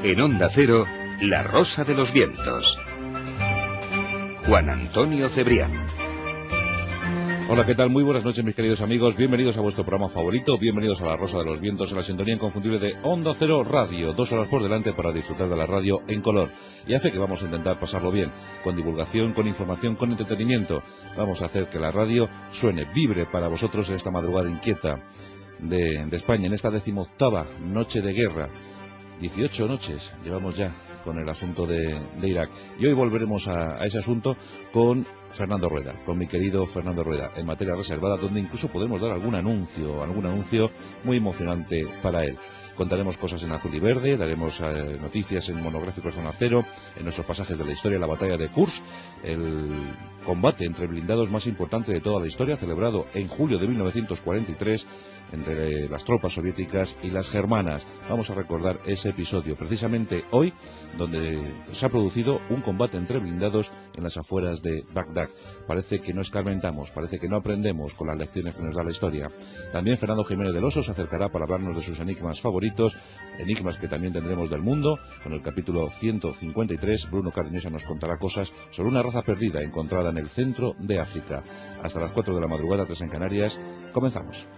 En Onda Cero, La Rosa de los Vientos. Juan Antonio Cebrián. Hola, ¿qué tal? Muy buenas noches, mis queridos amigos. Bienvenidos a vuestro programa favorito. Bienvenidos a La Rosa de los Vientos, en la sintonía inconfundible de Onda Cero Radio. 2 horas por delante para disfrutar de la radio en color. Y hace que vamos a intentar pasarlo bien, con divulgación, con información, con entretenimiento. Vamos a hacer que la radio suene, vibre para vosotros en esta madrugada inquieta de España, en esta 18ª noche de guerra. 18 noches llevamos ya con el asunto de Irak. Y hoy volveremos a ese asunto con Fernando Rueda, con mi querido Fernando Rueda, en materia reservada, donde incluso podemos dar algún anuncio muy emocionante para él. Contaremos cosas en azul y verde, daremos noticias en monográficos de Zona Cero, en nuestros pasajes de la historia, la batalla de Kursk, el combate entre blindados más importante de toda la historia, celebrado en julio de 1943, entre las tropas soviéticas y las germanas. Vamos a recordar ese episodio, precisamente hoy, donde se ha producido un combate entre blindados en las afueras de Bagdad. Parece que no escarmentamos, parece que no aprendemos con las lecciones que nos da la historia. También Fernando Jiménez del Oso se acercará para hablarnos de sus enigmas favoritos, enigmas que también tendremos del mundo. Con el capítulo 153, Bruno Cardeñosa nos contará cosas sobre una raza perdida encontrada en el centro de África. Hasta las 4 de la madrugada, 3 en Canarias. Comenzamos.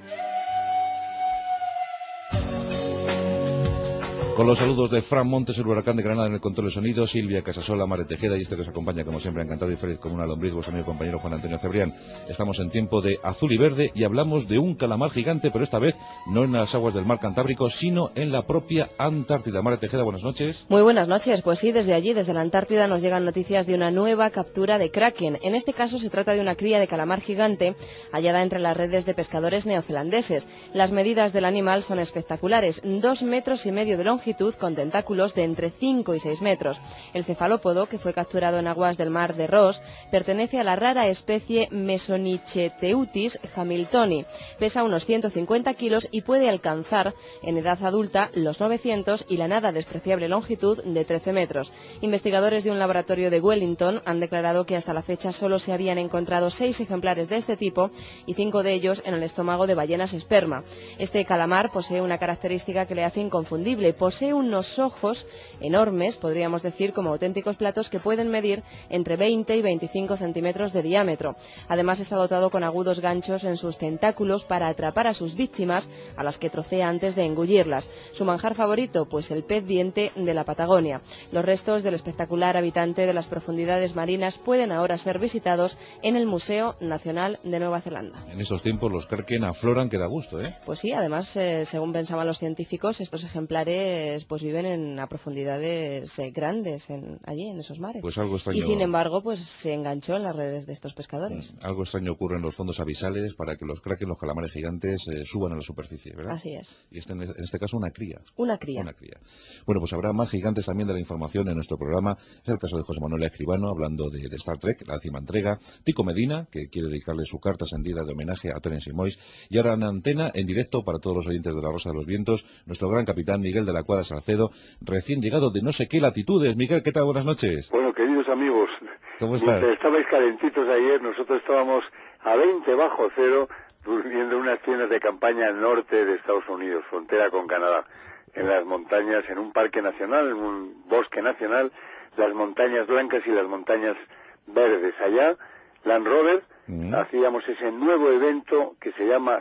Con los saludos de Fran Montes, el huracán de Granada en el control de sonido, Silvia Casasola, Mare Tejeda y este que os acompaña como siempre, encantado y feliz como una lombriz, vuestro amigo compañero Juan Antonio Cebrián. Estamos en tiempo de azul y verde y hablamos de un calamar gigante, pero esta vez no en las aguas del mar Cantábrico, sino en la propia Antártida. Mare Tejeda, buenas noches. Muy buenas noches. Pues sí, desde allí, desde la Antártida, nos llegan noticias de una nueva captura de kraken. En este caso se trata de una cría de calamar gigante hallada entre las redes de pescadores neozelandeses. Las medidas del animal son espectaculares, 2,5 metros de longitud con tentáculos de entre 5 y 6 metros. El cefalópodo, que fue capturado en aguas del mar de Ross, pertenece a la rara especie Mesonychetheutis hamiltoni. Pesa unos 150 kilos y puede alcanzar en edad adulta los 900 y la nada despreciable longitud de 13 metros. Investigadores de un laboratorio de Wellington han declarado que hasta la fecha solo se habían encontrado 6 ejemplares de este tipo y 5 de ellos en el estómago de ballenas esperma. Este calamar posee una característica que le hace inconfundible. Posee unos ojos enormes, podríamos decir, como auténticos platos que pueden medir entre 20 y 25 centímetros de diámetro. Además está dotado con agudos ganchos en sus tentáculos para atrapar a sus víctimas, a las que trocea antes de engullirlas. Su manjar favorito, pues el pez diente de la Patagonia. Los restos del espectacular habitante de las profundidades marinas pueden ahora ser visitados en el Museo Nacional de Nueva Zelanda. En estos tiempos los kraken afloran que da gusto, ¿eh? Pues sí, además, según pensaban los científicos, estos ejemplares pues viven a profundidades grandes allí en esos mares. Pues algo extraño. Y sin embargo, pues se enganchó en las redes de estos pescadores. Algo extraño ocurre en los fondos abisales para que los kraken, los calamares gigantes, suban a la superficie, ¿verdad? Así es. Y en este caso una cría. Una cría. Bueno, pues habrá más gigantes también de la información en nuestro programa. Es el caso de José Manuel Escribano, hablando de Star Trek, la décima entrega. Tico Medina, que quiere dedicarle su carta sentida de homenaje a Terence Moix. Y ahora en antena, en directo para todos los oyentes de La Rosa de los Vientos, nuestro gran capitán Miguel de la Cuadra Salcedo, recién llegado de no sé qué latitudes. Miguel, ¿qué tal? Buenas noches. Bueno, queridos amigos, ¿Cómo estás? mientras estabais calentitos ayer, nosotros estábamos a 20 bajo cero durmiendo en unas tiendas de campaña al norte de Estados Unidos, frontera con Canadá, en las montañas, en un parque nacional, en un bosque nacional, las montañas blancas y las montañas verdes. Allá, Land Rover, hacíamos ese nuevo evento que se llama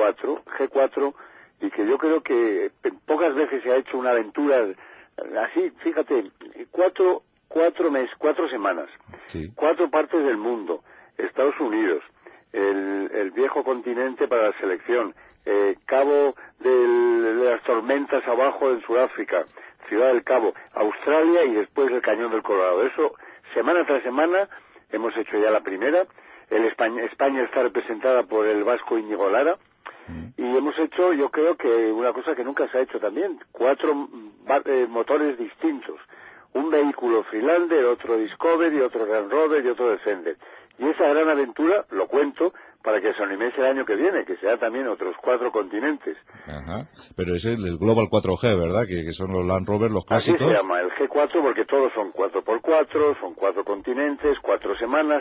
G4, y que yo creo que pocas veces se ha hecho una aventura así, fíjate, 4 semanas, sí. 4 partes del mundo, Estados Unidos, el viejo continente para la selección, Cabo de las tormentas abajo en Sudáfrica, Ciudad del Cabo, Australia y después el Cañón del Colorado. Eso, semana tras semana, hemos hecho ya la primera. España está representada por el vasco Íñigo Lara. Y hemos hecho, yo creo que una cosa que nunca se ha hecho también, 4 motores distintos. Un vehículo Freelander, otro Discovery, otro Land Rover y otro Defender. Y esa gran aventura, lo cuento, para que os animéis el año que viene, que sea también otros 4 continentes. Ajá, pero es el Global 4G, ¿verdad? Que son los Land Rover, los clásicos. Así se llama, el G4, porque todos son 4x4, son 4 continentes, 4 semanas.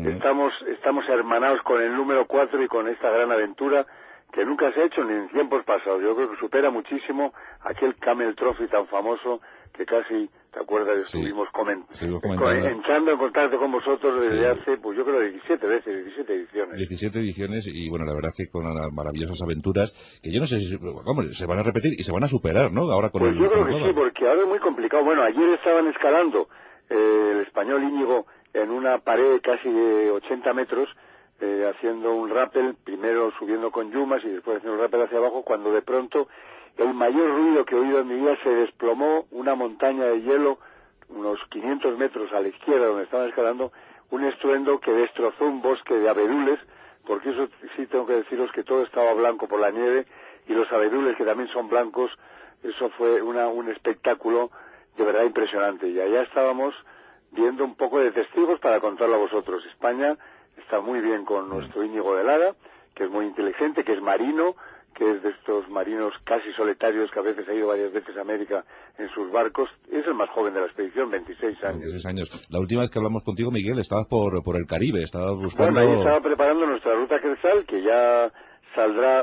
Estamos hermanados con el número 4 y con esta gran aventura que nunca se ha hecho ni en tiempos pasados. Yo creo que supera muchísimo aquel Camel Trophy tan famoso que casi, ¿te acuerdas? Sí. Estuvimos entrando en contacto con vosotros desde hace, pues yo creo 17 ediciones. 17 ediciones y bueno, la verdad es que con unas maravillosas aventuras que yo no sé si, vamos, se van a repetir y se van a superar, ¿no? Ahora con pues yo creo que Global. sí, porque ahora es muy complicado. Bueno, ayer estaban escalando el español Íñigo en una pared casi de 80 metros, haciendo un rappel, primero subiendo con yumas y después haciendo un rappel hacia abajo, cuando de pronto el mayor ruido que he oído en mi vida, se desplomó una montaña de hielo, unos 500 metros a la izquierda donde estaban escalando, un estruendo que destrozó un bosque de abedules, porque eso sí tengo que deciros que todo estaba blanco por la nieve, y los abedules que también son blancos, eso fue un espectáculo de verdad impresionante. Y allá estábamos viendo un poco de testigos para contarlo a vosotros. España está muy bien con nuestro Íñigo de Lara, que es muy inteligente, que es marino, que es de estos marinos casi solitarios que a veces ha ido varias veces a América en sus barcos. Es el más joven de la expedición, 26 años. 26 años. La última vez que hablamos contigo, Miguel, estabas por el Caribe, estabas buscando... Bueno, ahí estaba preparando nuestra ruta Quetzal, que ya saldrá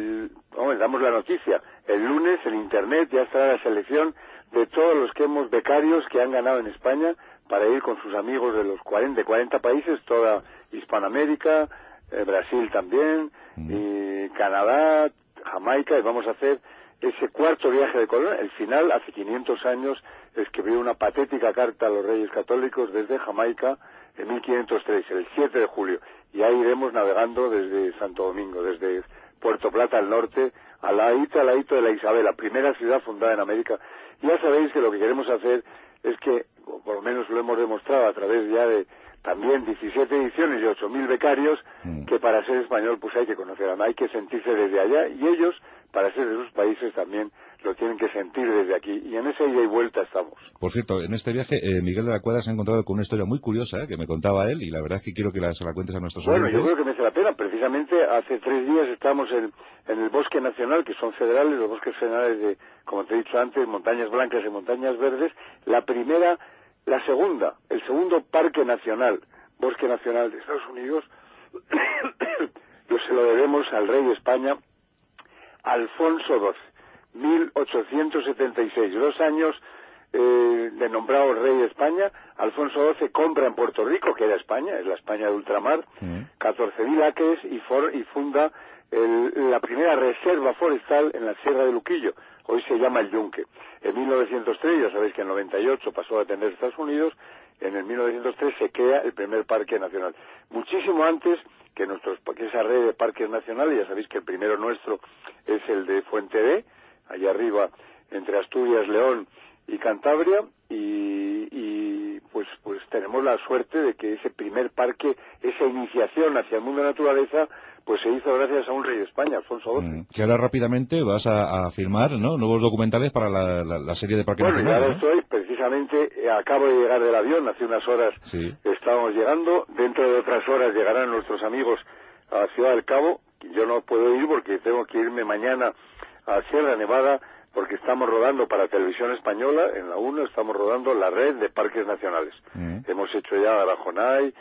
damos la noticia. El lunes en Internet ya estará la selección de todos los que hemos becarios que han ganado en España para ir con sus amigos de los 40 países, toda Hispanoamérica, Brasil también, y Canadá, Jamaica, y vamos a hacer ese cuarto viaje de Colón. El final, hace 500 años, escribió una patética carta a los Reyes Católicos desde Jamaica en 1503, el 7 de julio, y ahí iremos navegando desde Santo Domingo, desde Puerto Plata al norte, al ladito de la Isabel, la primera ciudad fundada en América. Ya sabéis que lo que queremos hacer es que, o por lo menos lo hemos demostrado a través ya de también 17 ediciones y 8.000 becarios, que para ser español pues hay que conocer, hay que sentirse desde allá, y ellos, para ser de sus países, también lo tienen que sentir desde aquí, y en esa ida y vuelta estamos. Por cierto, en este viaje, Miguel de la Cuadra se ha encontrado con una historia muy curiosa, que me contaba él, y la verdad es que quiero que se la cuentes a nuestros oyentes. Bueno, yo creo que merece la pena. Precisamente hace 3 días estamos en el Bosque Nacional, que son federales, los bosques federales de, como te he dicho antes, montañas blancas y montañas verdes. El segundo Parque Nacional, Bosque Nacional de Estados Unidos, se lo debemos al rey de España, Alfonso XII, 1876, 2 años de nombrado rey de España. Alfonso XII compra en Puerto Rico, que era España, es la España de ultramar, 14.000 acres, y funda la primera reserva forestal en la Sierra de Luquillo, hoy se llama El Yunque. En 1903, ya sabéis que en 98 pasó a atender Estados Unidos, en el 1903 se crea el primer parque nacional. Muchísimo antes que esa red de parques nacionales, ya sabéis que el primero nuestro es el de Fuente D, allá arriba, entre Asturias, León y Cantabria, y pues tenemos la suerte de que ese primer parque, esa iniciación hacia el mundo de la naturaleza, pues se hizo gracias a un rey de España, Alfonso XII. Que ahora rápidamente vas a filmar, ¿no?, nuevos documentales para la serie de parques nacionales. Bueno, y ahora estoy, precisamente, acabo de llegar del avión, hace unas horas estábamos llegando, dentro de otras horas llegarán nuestros amigos a Ciudad del Cabo. Yo no puedo ir porque tengo que irme mañana a Sierra Nevada, porque estamos rodando para Televisión Española, en la 1 estamos rodando la red de parques nacionales. Hemos hecho ya Arajonay,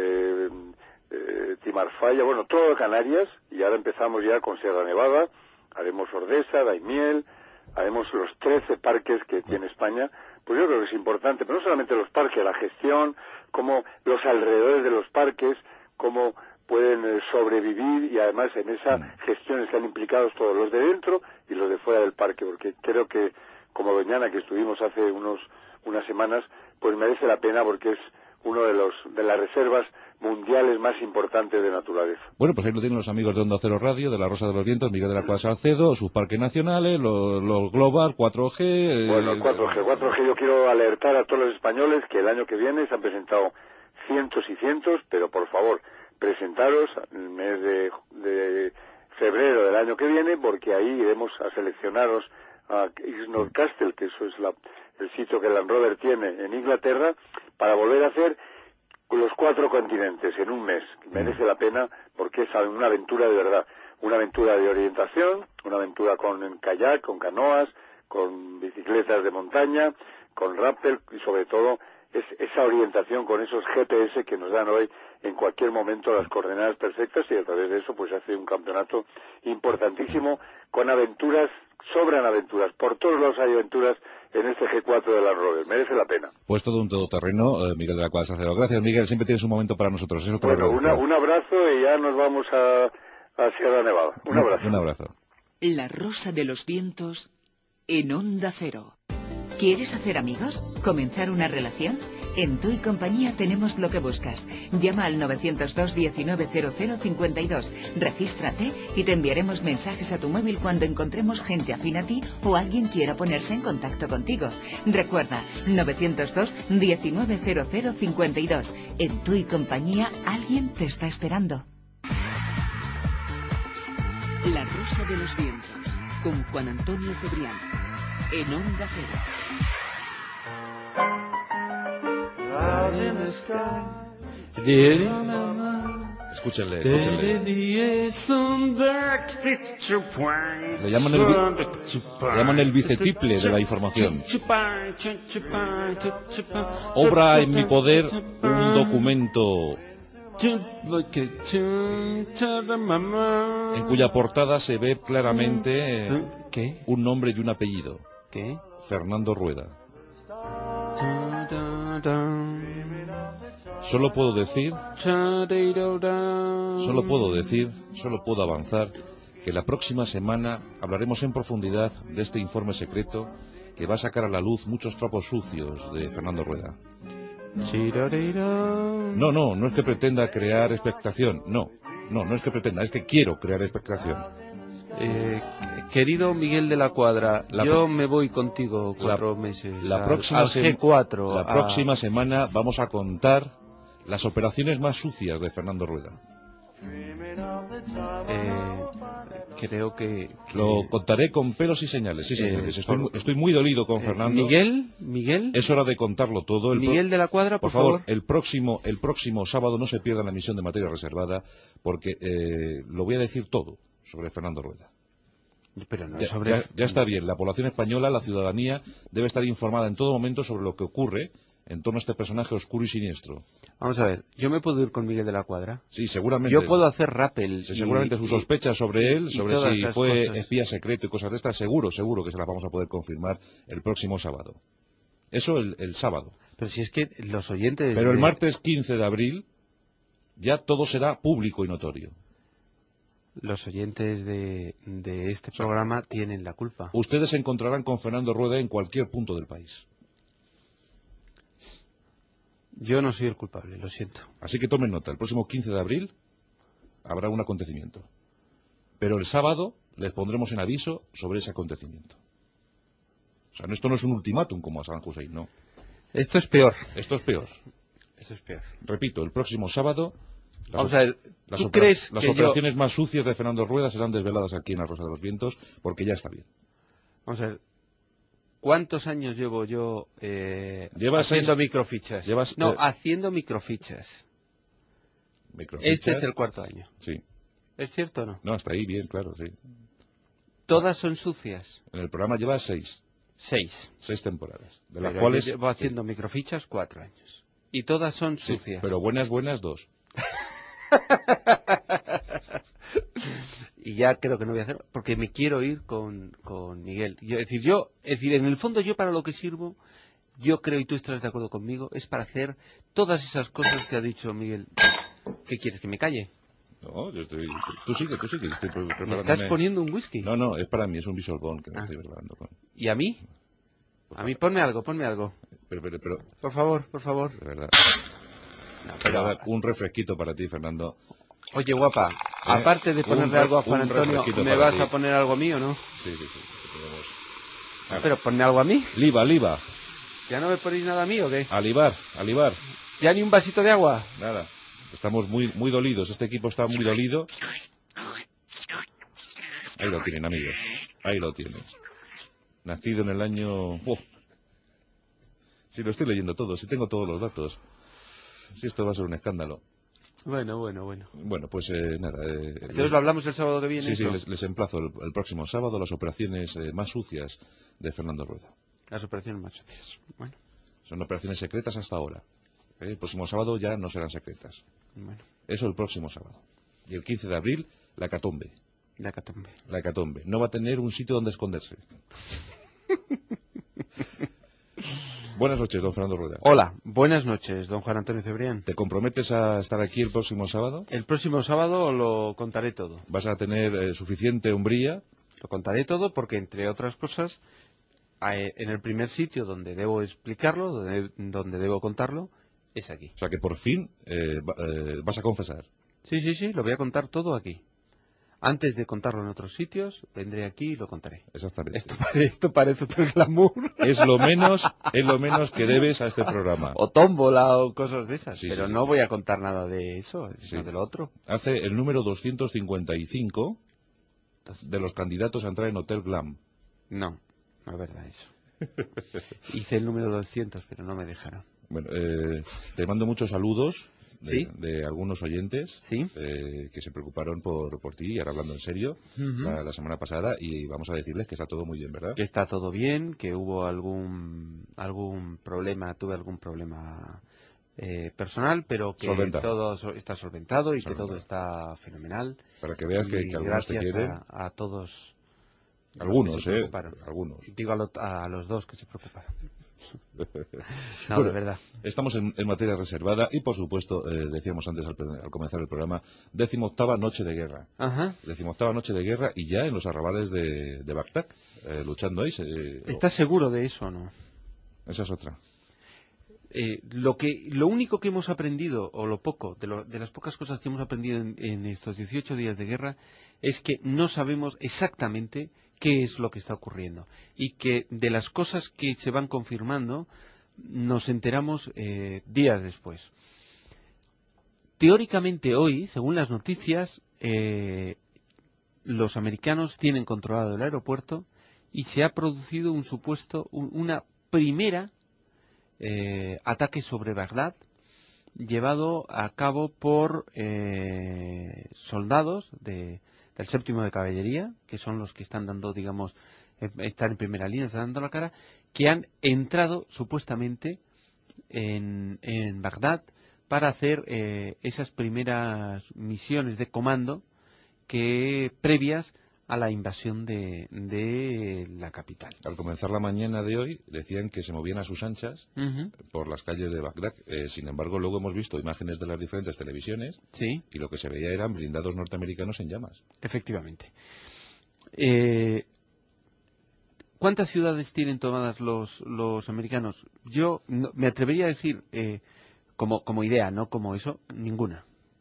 Timarfaya, bueno, todo Canarias, y ahora empezamos ya con Sierra Nevada, haremos Ordesa, Daimiel, haremos los 13 parques que tiene España. Pues yo creo que es importante, pero no solamente los parques, la gestión, como los alrededores de los parques, cómo pueden sobrevivir, y además en esa gestión están implicados todos los de dentro y los de fuera del parque, porque creo que, como Doñana, que estuvimos hace unas semanas, pues merece la pena, porque es uno de las reservas mundiales más importantes de naturaleza. Bueno, pues ahí lo tienen los amigos de Onda Cero Radio, de La Rosa de los Vientos, Miguel de la Cuadra Salcedo, sus parques nacionales, los Global, 4G... Bueno, el 4G yo quiero alertar a todos los españoles que el año que viene se han presentado cientos y cientos, pero por favor, presentaros en el mes de febrero del año que viene, porque ahí iremos a seleccionaros a Exmouth Castle, que eso es el sitio que Land Rover tiene en Inglaterra, para volver a hacer los 4 continentes en un mes. Merece la pena, porque es una aventura de verdad, una aventura de orientación, una aventura con kayak, con canoas, con bicicletas de montaña, con rappel, y sobre todo es esa orientación con esos GPS que nos dan hoy en cualquier momento las coordenadas perfectas, y a través de eso pues hace un campeonato importantísimo, con aventuras sobran aventuras, por todos lados hay aventuras en este G4 de las Rovers, merece la pena. Pues todo un todoterreno, Miguel de la Cuadra Salcedo. Gracias, Miguel, siempre tienes un momento para nosotros. Eso te lo Bueno, agradezco. un abrazo y ya nos vamos a Sierra Nevada. Un abrazo. Un abrazo. La Rosa de los Vientos en Onda Cero. ¿Quieres hacer amigos? ¿Comenzar una relación? En Tu y Compañía tenemos lo que buscas. Llama al 902 190052, regístrate y te enviaremos mensajes a tu móvil cuando encontremos gente afín a ti o alguien quiera ponerse en contacto contigo. Recuerda, 902 190052. En Tu y Compañía alguien te está esperando. La Rosa de los Vientos, con Juan Antonio Cebrián, en Onda Cero. Escúchenle. Le llaman el bicetiple de la información. Obra en mi poder un documento en cuya portada se ve claramente un nombre y un apellido. Fernando Rueda. Solo puedo avanzar que la próxima semana hablaremos en profundidad de este informe secreto que va a sacar a la luz muchos trapos sucios de Fernando Rueda. No es que pretenda crear expectación, no es que pretenda, es que quiero crear expectación. Querido Miguel de la Cuadra, yo me voy contigo 4 meses al G4. La próxima semana vamos a contar las operaciones más sucias de Fernando Rueda. Creo que... Lo contaré con pelos y señales, sí, señores. Estoy muy dolido con Fernando. Miguel. Es hora de contarlo todo. Miguel de la Cuadra, por favor. El próximo sábado no se pierda la emisión de Materia Reservada, porque lo voy a decir todo sobre Fernando Rueda. Pero no ya está bien. La población española, la ciudadanía, debe estar informada en todo momento sobre lo que ocurre en torno a este personaje oscuro y siniestro. Vamos a ver, ¿yo me puedo ir con Miguel de la Cuadra? Sí, seguramente. Yo puedo hacer rappel. Seguramente sus sospechas sobre él, sobre si fue cosas. Espía secreto y cosas de estas, seguro que se las vamos a poder confirmar el próximo sábado. Eso el sábado. Pero si es que los oyentes... Pero el martes 15 de abril ya todo será público y notorio. Los oyentes de este programa tienen la culpa. Ustedes se encontrarán con Fernando Rueda en cualquier punto del país. Yo no soy el culpable, lo siento. Así que tomen nota, el próximo 15 de abril habrá un acontecimiento. Pero el sábado les pondremos en aviso sobre ese acontecimiento. O sea, esto no es un ultimátum como a San Hussein, no. Esto es peor. Repito, el próximo sábado... Vamos a ver, las operaciones más sucias de Fernando Rueda serán desveladas aquí en La Rosa de los Vientos, porque ya está bien. Vamos a ver, ¿cuántos años llevo yo haciendo microfichas? Haciendo microfichas. Este es el 4º año. Sí. ¿Es cierto o no? No, hasta ahí bien, claro, sí. ¿Todas son sucias? En el programa lleva 6. 6 temporadas, de las cuales... Yo llevo haciendo microfichas 4 años. Y todas son sucias. Pero buenas 2. Y ya creo que no voy a hacer, porque me quiero ir con Miguel. Es decir, en el fondo yo para lo que sirvo, yo creo, y tú estarás de acuerdo conmigo, es para hacer todas esas cosas que ha dicho Miguel. ¿Qué quieres, que me calle? No, yo estoy... Tú sigue, estoy preparándome... ¿Me estás poniendo un whisky? No, es para mí, es un Visual Bond que me estoy preparando con... ¿Y a mí? A mí ponme algo. Pero... Por favor. De verdad. No, pero... Un refresquito para ti, Fernando. Oye, guapa, aparte de ponerle algo a Juan Antonio, ¿me vas a poner algo a mí o no? Sí. Pero ponme algo a mí. Liba. ¿Ya no me ponéis nada a mí o qué? Alibar. ¿Ya ni un vasito de agua? Nada. Estamos muy dolidos. Este equipo está muy dolido. Ahí lo tienen, amigos. Ahí lo tienen. Nacido en el año... Si lo estoy leyendo todo, si tengo todos los datos. Si esto va a ser un escándalo. Bueno. Bueno, pues nada. Entonces lo hablamos el sábado que viene. Sí, les emplazo el próximo sábado las operaciones más sucias de Fernando Rueda. Las operaciones más sucias. Bueno. Son operaciones secretas hasta ahora. El próximo sábado ya no serán secretas. Bueno. Eso el próximo sábado. Y el 15 de abril, la hecatombe. La hecatombe. La hecatombe. No va a tener un sitio donde esconderse. Buenas noches, don Fernando Rueda. Hola, buenas noches, don Juan Antonio Cebrián. ¿Te comprometes a estar aquí el próximo sábado? El próximo sábado lo contaré todo. ¿Vas a tener suficiente hombría? Lo contaré todo porque, entre otras cosas, en el primer sitio donde debo explicarlo, donde debo contarlo, es aquí. O sea que por fin vas a confesar. Sí, lo voy a contar todo aquí. Antes de contarlo en otros sitios, vendré aquí y lo contaré. Exactamente. Esto parece un glamour. Es lo menos que debes a este programa. O tómbola o cosas de esas. Sí, pero sí, no sí. voy a contar nada de eso, sino Sí. de lo otro. Hace el número 255 de los candidatos a entrar en Hotel Glam. No es verdad eso. Hice el número 200, pero no me dejaron. Bueno, te mando muchos saludos ¿Sí? de algunos oyentes ¿Sí? que se preocuparon por ti, y ahora hablando en serio, Ujú. la semana pasada, y vamos a decirles que está todo muy bien, ¿verdad? Que está todo bien, que hubo algún problema, tuve algún problema personal, pero que todo está solventado y que todo está fenomenal. Para que veas que algunos te gracias quieren. a todos Algunos, los que se preocuparon. Algunos. Digo a los dos que se preocuparon. No, Bueno, de verdad. Estamos en materia reservada y, por supuesto, decíamos antes al comenzar el programa, 18ª noche de guerra. Ajá. 18ª noche de guerra y ya en los arrabales de Bagdad, luchando ahí. ¿Estás seguro de eso o no? Esa es otra. Lo único que hemos aprendido, o lo poco, de las pocas cosas que hemos aprendido en estos 18 días de guerra, es que no sabemos exactamente qué es lo que está ocurriendo. Y que de las cosas que se van confirmando, nos enteramos días después. Teóricamente hoy, según las noticias, los americanos tienen controlado el aeropuerto y se ha producido una primera ataque sobre Bagdad llevado a cabo por soldados del 7º de caballería, que son los que están dando, digamos, están en primera línea, están dando la cara, que han entrado supuestamente en Bagdad para hacer esas primeras misiones de comando previas a la invasión de la capital. Al comenzar la mañana de hoy decían que se movían a sus anchas por las calles de Bagdad. Sin embargo, luego hemos visto imágenes de las diferentes televisiones y lo que se veía eran blindados norteamericanos en llamas. Efectivamente. ¿Cuántas ciudades tienen tomadas los americanos? Yo me atrevería a decir, como idea, no como eso, ninguna.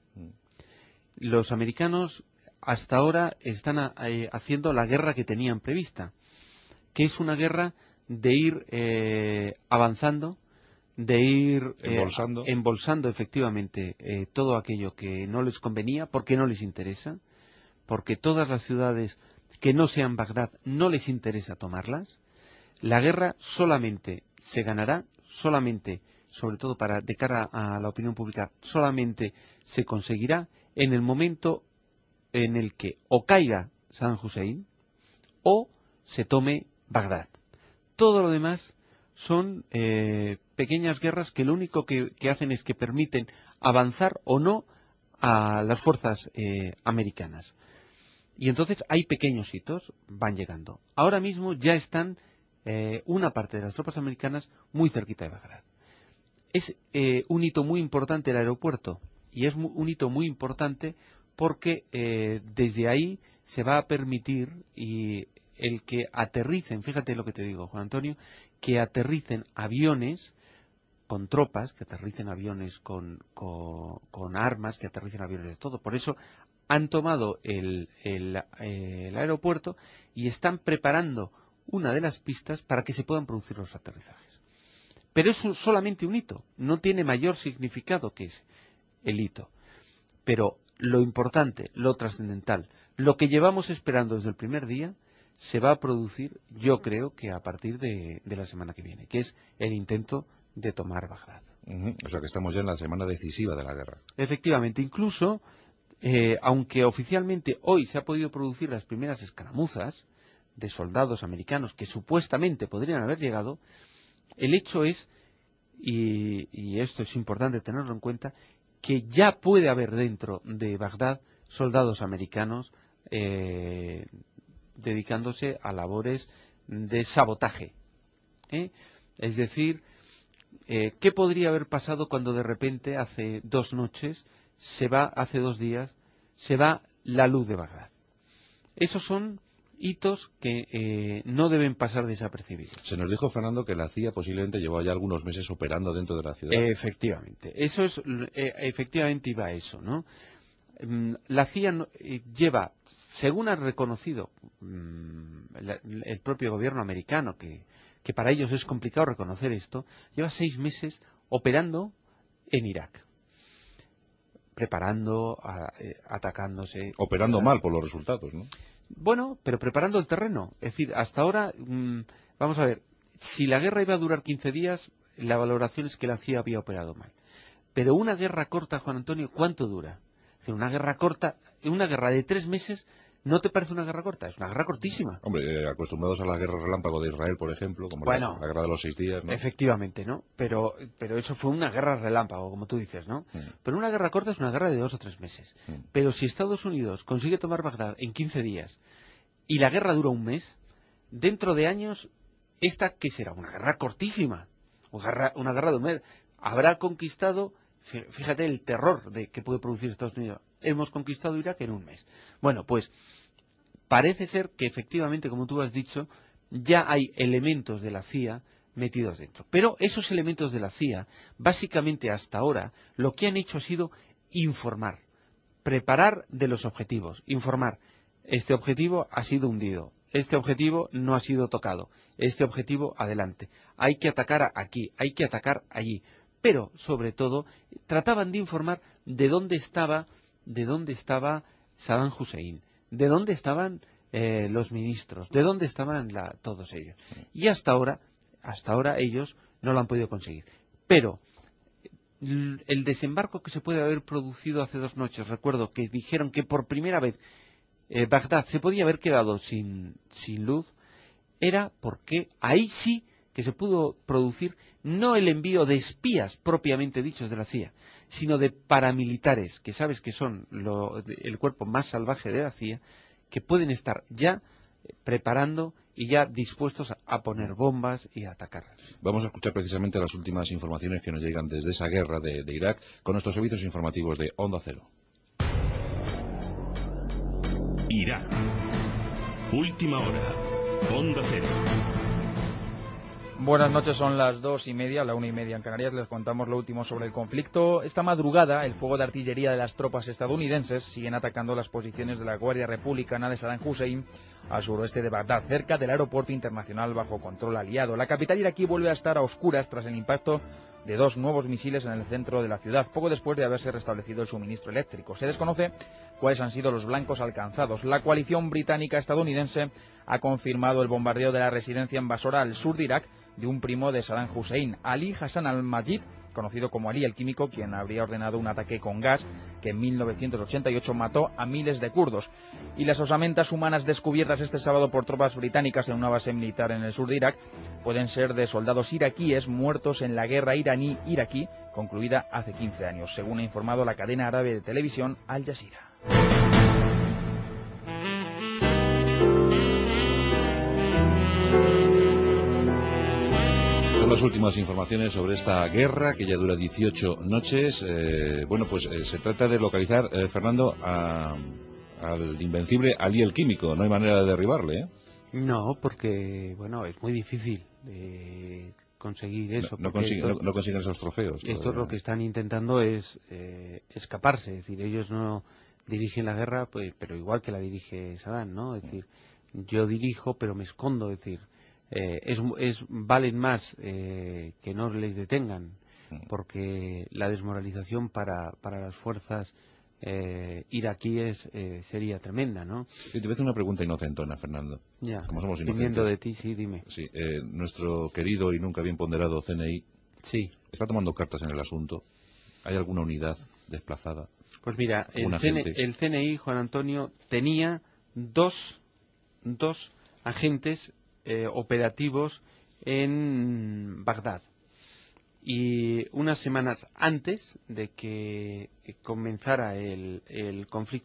Los americanos hasta ahora están haciendo la guerra que tenían prevista, que es una guerra de ir avanzando, de ir embolsando efectivamente todo aquello que no les convenía, porque no les interesa, porque todas las ciudades que no sean Bagdad no les interesa tomarlas. La guerra solamente se ganará, sobre todo de cara a la opinión pública, solamente se conseguirá en el momento en el que o caiga Saddam Hussein o se tome Bagdad. Todo lo demás son pequeñas guerras que lo único que hacen es que permiten avanzar o no a las fuerzas americanas. Y entonces hay pequeños hitos, van llegando. Ahora mismo ya están una parte de las tropas americanas muy cerquita de Bagdad. Es un hito muy importante el aeropuerto, y es un hito muy importante porque desde ahí se va a permitir el que aterricen, fíjate lo que te digo, Juan Antonio, que aterricen aviones con tropas, que aterricen aviones con armas, que aterricen aviones de todo. Por eso han tomado el aeropuerto y están preparando una de las pistas para que se puedan producir los aterrizajes. Pero es solamente un hito, no tiene mayor significado que ese, el hito. Pero lo importante, lo trascendental, lo que llevamos esperando desde el primer día, se va a producir, yo creo que a partir de la semana que viene, que es el intento de tomar Bagdad. O sea que estamos ya en la semana decisiva de la guerra. Efectivamente, incluso, aunque oficialmente hoy se ha podido producir las primeras escaramuzas de soldados americanos que supuestamente podrían haber llegado, el hecho es, y esto es importante tenerlo en cuenta, que ya puede haber dentro de Bagdad soldados americanos dedicándose a labores de sabotaje. Es decir, ¿qué podría haber pasado cuando de repente hace 2 noches hace 2 días, se va la luz de Bagdad? Esos son hitos que no deben pasar desapercibidos. Se nos dijo, Fernando, que la CIA posiblemente llevaba ya algunos meses operando dentro de la ciudad. Efectivamente, efectivamente iba a eso, ¿no? La CIA lleva, según ha reconocido el propio gobierno americano, que para ellos es complicado reconocer esto, lleva 6 meses operando en Irak, preparando, atacándose. Operando mal por los resultados, ¿no? Bueno, pero preparando el terreno. Es decir, hasta ahora, vamos a ver, si la guerra iba a durar 15 días, la valoración es que la CIA había operado mal. Pero una guerra corta, Juan Antonio, ¿cuánto dura? Es decir, una guerra corta, una guerra de 3 meses, ¿no te parece una guerra corta? Es una guerra cortísima. Hombre, acostumbrados a la guerra relámpago de Israel, por ejemplo, como la guerra de los 6 días, ¿no? Efectivamente, ¿no? Pero eso fue una guerra relámpago, como tú dices, ¿no? Pero una guerra corta es una guerra de 2 o 3 meses. Pero si Estados Unidos consigue tomar Bagdad en 15 días y la guerra dura 1 mes, dentro de años, ¿esta qué será? Una guerra cortísima. Una guerra de 1 mes. Habrá conquistado, fíjate el terror que puede producir Estados Unidos. Hemos conquistado Irak en 1 mes. Bueno, pues parece ser que efectivamente, como tú has dicho, ya hay elementos de la CIA metidos dentro. Pero esos elementos de la CIA, básicamente hasta ahora, lo que han hecho ha sido informar, preparar de los objetivos, informar. Este objetivo ha sido hundido, este objetivo no ha sido tocado, este objetivo adelante. Hay que atacar aquí, hay que atacar allí. Pero, sobre todo, trataban de informar de dónde estaba Saddam Hussein, de dónde estaban los ministros, de dónde estaban todos ellos. Y hasta ahora ellos no lo han podido conseguir. Pero el desembarco que se puede haber producido hace 2 noches, recuerdo que dijeron que por primera vez Bagdad se podía haber quedado sin luz, era porque ahí sí que se pudo producir no el envío de espías propiamente dichos de la CIA, sino de paramilitares, que sabes que son el cuerpo más salvaje de la CIA, que pueden estar ya preparando y ya dispuestos a poner bombas y a atacar. Vamos a escuchar precisamente las últimas informaciones que nos llegan desde esa guerra de Irak con nuestros servicios informativos de Onda Cero. Irak. Última hora. Onda Cero. Buenas noches, son las 2:30, la 1:30 en Canarias. Les contamos lo último sobre el conflicto. Esta madrugada, el fuego de artillería de las tropas estadounidenses siguen atacando las posiciones de la Guardia Republicana de Saddam Hussein al suroeste de Bagdad, cerca del aeropuerto internacional bajo control aliado. La capital iraquí vuelve a estar a oscuras tras el impacto de 2 nuevos misiles en el centro de la ciudad, poco después de haberse restablecido el suministro eléctrico. Se desconoce cuáles han sido los blancos alcanzados. La coalición británica-estadounidense ha confirmado el bombardeo de la residencia en Basora, al sur de Irak, de un primo de Saddam Hussein, Ali Hassan al-Majid, conocido como Ali el Químico, quien habría ordenado un ataque con gas que en 1988 mató a miles de kurdos. Y las osamentas humanas descubiertas este sábado por tropas británicas en una base militar en el sur de Irak pueden ser de soldados iraquíes muertos en la guerra iraní-iraquí, concluida hace 15 años, según ha informado la cadena árabe de televisión Al Jazeera. Las últimas informaciones sobre esta guerra que ya dura 18 noches. Se trata de localizar, Fernando, al invencible Ali el Químico. No hay manera de derribarle, ¿eh? No, porque, es muy difícil conseguir eso. No consiguen esos trofeos. Esto lo que están intentando es escaparse. Es decir, ellos no dirigen la guerra, pues, pero igual que la dirige Saddam, ¿no? Es decir, yo dirijo, pero me escondo, es decir. Valen más que no les detengan, porque la desmoralización para las fuerzas iraquíes sería tremenda, ¿no? Te voy a hacer una pregunta inocentona, Fernando. Ya, como somos viniendo de ti, sí, dime. Sí, nuestro querido y nunca bien ponderado CNI sí. ¿Está tomando cartas en el asunto? ¿Hay alguna unidad desplazada? Pues mira, el CNI, Juan Antonio, tenía dos agentes operativos en Bagdad, y unas semanas antes de que comenzara el conflicto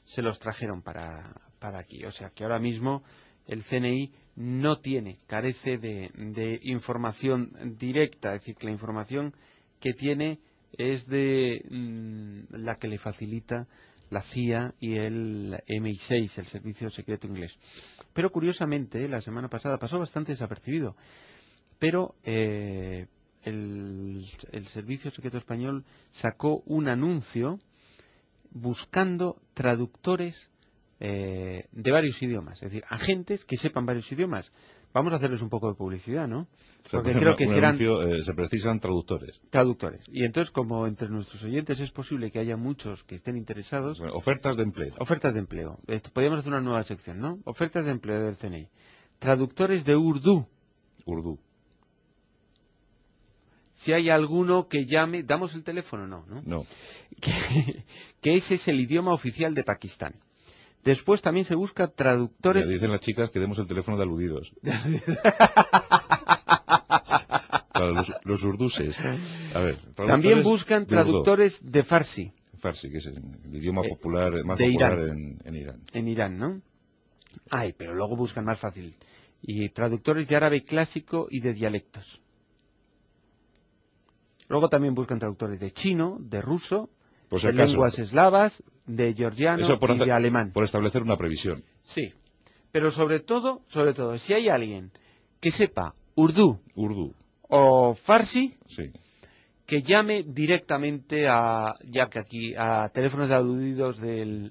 se los trajeron para aquí. O sea que ahora mismo el CNI no carece de información directa, es decir, que la información que tiene es de la que le facilita la CIA y el MI6, el Servicio Secreto Inglés. Pero curiosamente, la semana pasada pasó bastante desapercibido, pero el Servicio Secreto Español sacó un anuncio buscando traductores de varios idiomas, es decir, agentes que sepan varios idiomas. Vamos a hacerles un poco de publicidad, ¿no? Porque creo que serán se precisan traductores. Y entonces, como entre nuestros oyentes es posible que haya muchos que estén interesados... Bueno, ofertas de empleo. Ofertas de empleo. Podríamos hacer una nueva sección, ¿no? Ofertas de empleo del CNI. Traductores de Urdu. Urdu. Si hay alguno que llame... ¿Damos el teléfono? No. No. Que ese es el idioma oficial de Pakistán. Después también se busca traductores... Ya dicen las chicas que demos el teléfono de aludidos. Para los urduses. A ver, también buscan traductores de Farsi. Farsi, que es el idioma popular más popular en Irán. En Irán, ¿no? Pero luego buscan más fácil. Y traductores de árabe clásico y de dialectos. Luego también buscan traductores de chino, de ruso, de lenguas eslavas, de georgiano y de alemán. Por establecer una previsión. Sí. Pero sobre todo, si hay alguien que sepa urdu o farsi, sí, que llame directamente a teléfonos de aludidos del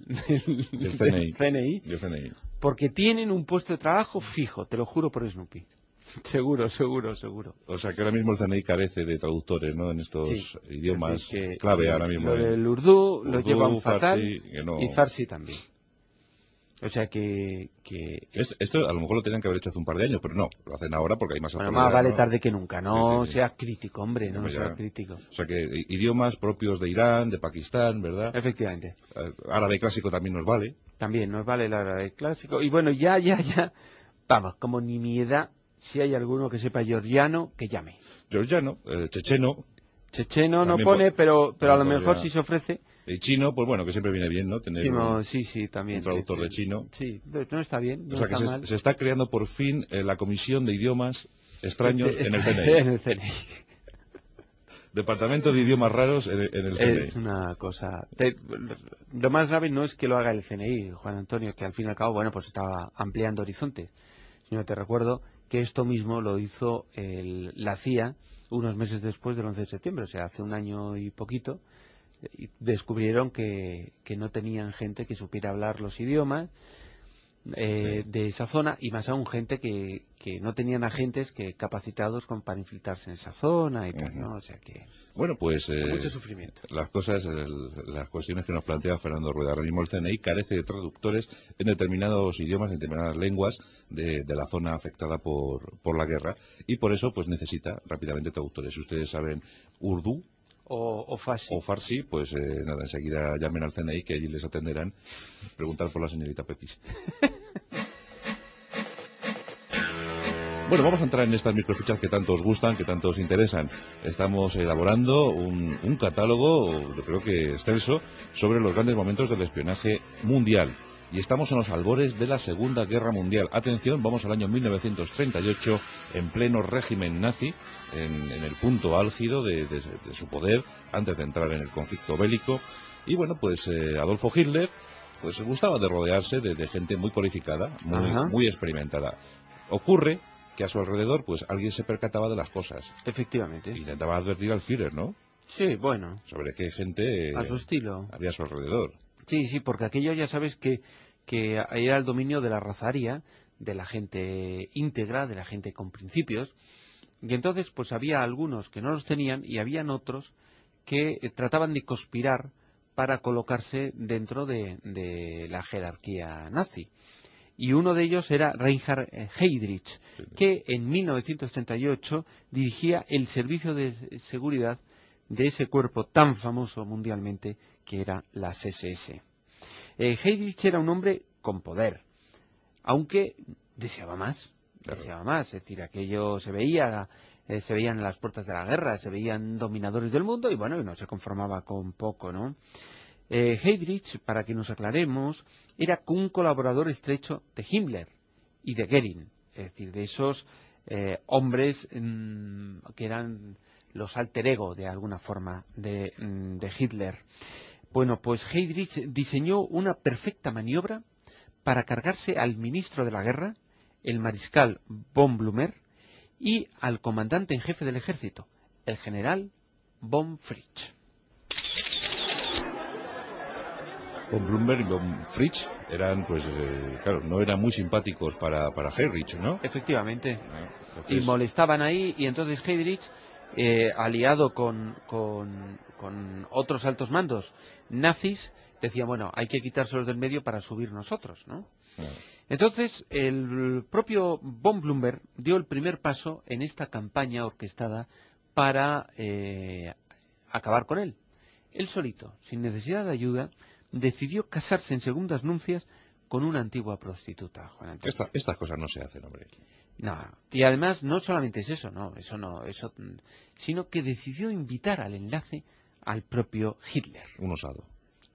CNI, porque tienen un puesto de trabajo fijo, te lo juro por Snoopy. Seguro. O sea que ahora mismo el CNI carece de traductores, ¿no? En estos idiomas clave ahora mismo. Lo del urdu lo llevan fatal y farsi también. O sea que... Esto a lo mejor lo tenían que haber hecho hace un par de años, pero no, lo hacen ahora porque hay más actualidad. Más vale tarde que nunca, no seas crítico, hombre, no seas crítico. O sea que idiomas propios de Irán, de Pakistán, ¿verdad? Efectivamente. Árabe clásico también nos vale. También nos vale el árabe clásico. Y bueno, ya, vamos, como nimiedad, si hay alguno que sepa georgiano, que llame. Georgiano, checheno. Checheno no pone, pero a lo mejor sí se ofrece. Y chino, pues bueno, que siempre viene bien, ¿no? Tener también, un traductor de chino. Sí, no está bien, no o sea está que mal. Se está creando por fin la Comisión de Idiomas Extraños en el CNI. En el CNI. Departamento de Idiomas Raros en el CNI. Es una cosa... Lo más grave no es que lo haga el CNI, Juan Antonio, que al fin y al cabo, bueno, pues estaba ampliando horizontes. Sino te recuerdo que esto mismo lo hizo la CIA unos meses después del 11 de septiembre, o sea, hace un año y poquito. Y descubrieron que no tenían gente que supiera hablar los idiomas de esa zona, y más aún gente que no tenían agentes capacitados para infiltrarse en esa zona y tal, ¿no? O sea que... Bueno, pues mucho sufrimiento. Las cuestiones que nos plantea Fernando Rueda. Ahora mismo el CNI carece de traductores en determinados idiomas, en determinadas lenguas de la zona afectada por la guerra, y por eso pues necesita rápidamente traductores. Si ustedes saben urdu o farsi, pues nada, enseguida llamen al CNI, que allí les atenderán. Preguntar por la señorita Pepis. Bueno, vamos a entrar en estas microfichas que tanto os gustan, que tanto os interesan. Estamos elaborando un catálogo, yo creo que extenso, sobre los grandes momentos del espionaje mundial. Y estamos en los albores de la Segunda Guerra Mundial. Atención, vamos al año 1938, en pleno régimen nazi, en el punto álgido de su poder, antes de entrar en el conflicto bélico. Y bueno, pues Adolfo Hitler pues gustaba de rodearse de gente muy cualificada, muy experimentada. Ocurre que a su alrededor pues alguien se percataba de las cosas. Efectivamente. Intentaba advertir al Führer, ¿no? Sí, bueno. Sobre qué gente a su estilo había a su alrededor. Sí, porque aquello ya sabes que era el dominio de la raza aria, de la gente íntegra, de la gente con principios. Y entonces pues había algunos que no los tenían y habían otros que trataban de conspirar para colocarse dentro de la jerarquía nazi. Y uno de ellos era Reinhard Heydrich, que en 1938 dirigía el servicio de seguridad de ese cuerpo tan famoso mundialmente que era las SS. Heydrich era un hombre con poder, aunque deseaba más. Es decir, aquello se veían en las puertas de la guerra, se veían dominadores del mundo y bueno, y no se conformaba con poco, ¿no? Heydrich, para que nos aclaremos, era un colaborador estrecho de Himmler y de Goering, es decir, de esos hombres que eran los alter ego, de alguna forma, de Hitler. Bueno, pues Heydrich diseñó una perfecta maniobra para cargarse al ministro de la guerra, el mariscal von Blücher, y al comandante en jefe del ejército, el general von Fritsch. Von Blücher y von Fritsch eran, pues, claro, no eran muy simpáticos para Heydrich, ¿no? Efectivamente. Entonces... Y molestaban ahí, y entonces Heydrich, aliado con otros altos mandos nazis, decía, bueno, hay que quitárselos del medio para subir nosotros, ¿no? Entonces, el propio von Blücher dio el primer paso en esta campaña orquestada para acabar con él. Él solito, sin necesidad de ayuda, decidió casarse en segundas nupcias con una antigua prostituta, Juan Antonio. Estas cosas no se hacen, hombre. No, y además no solamente es eso, sino que decidió invitar al enlace al propio Hitler. Un osado.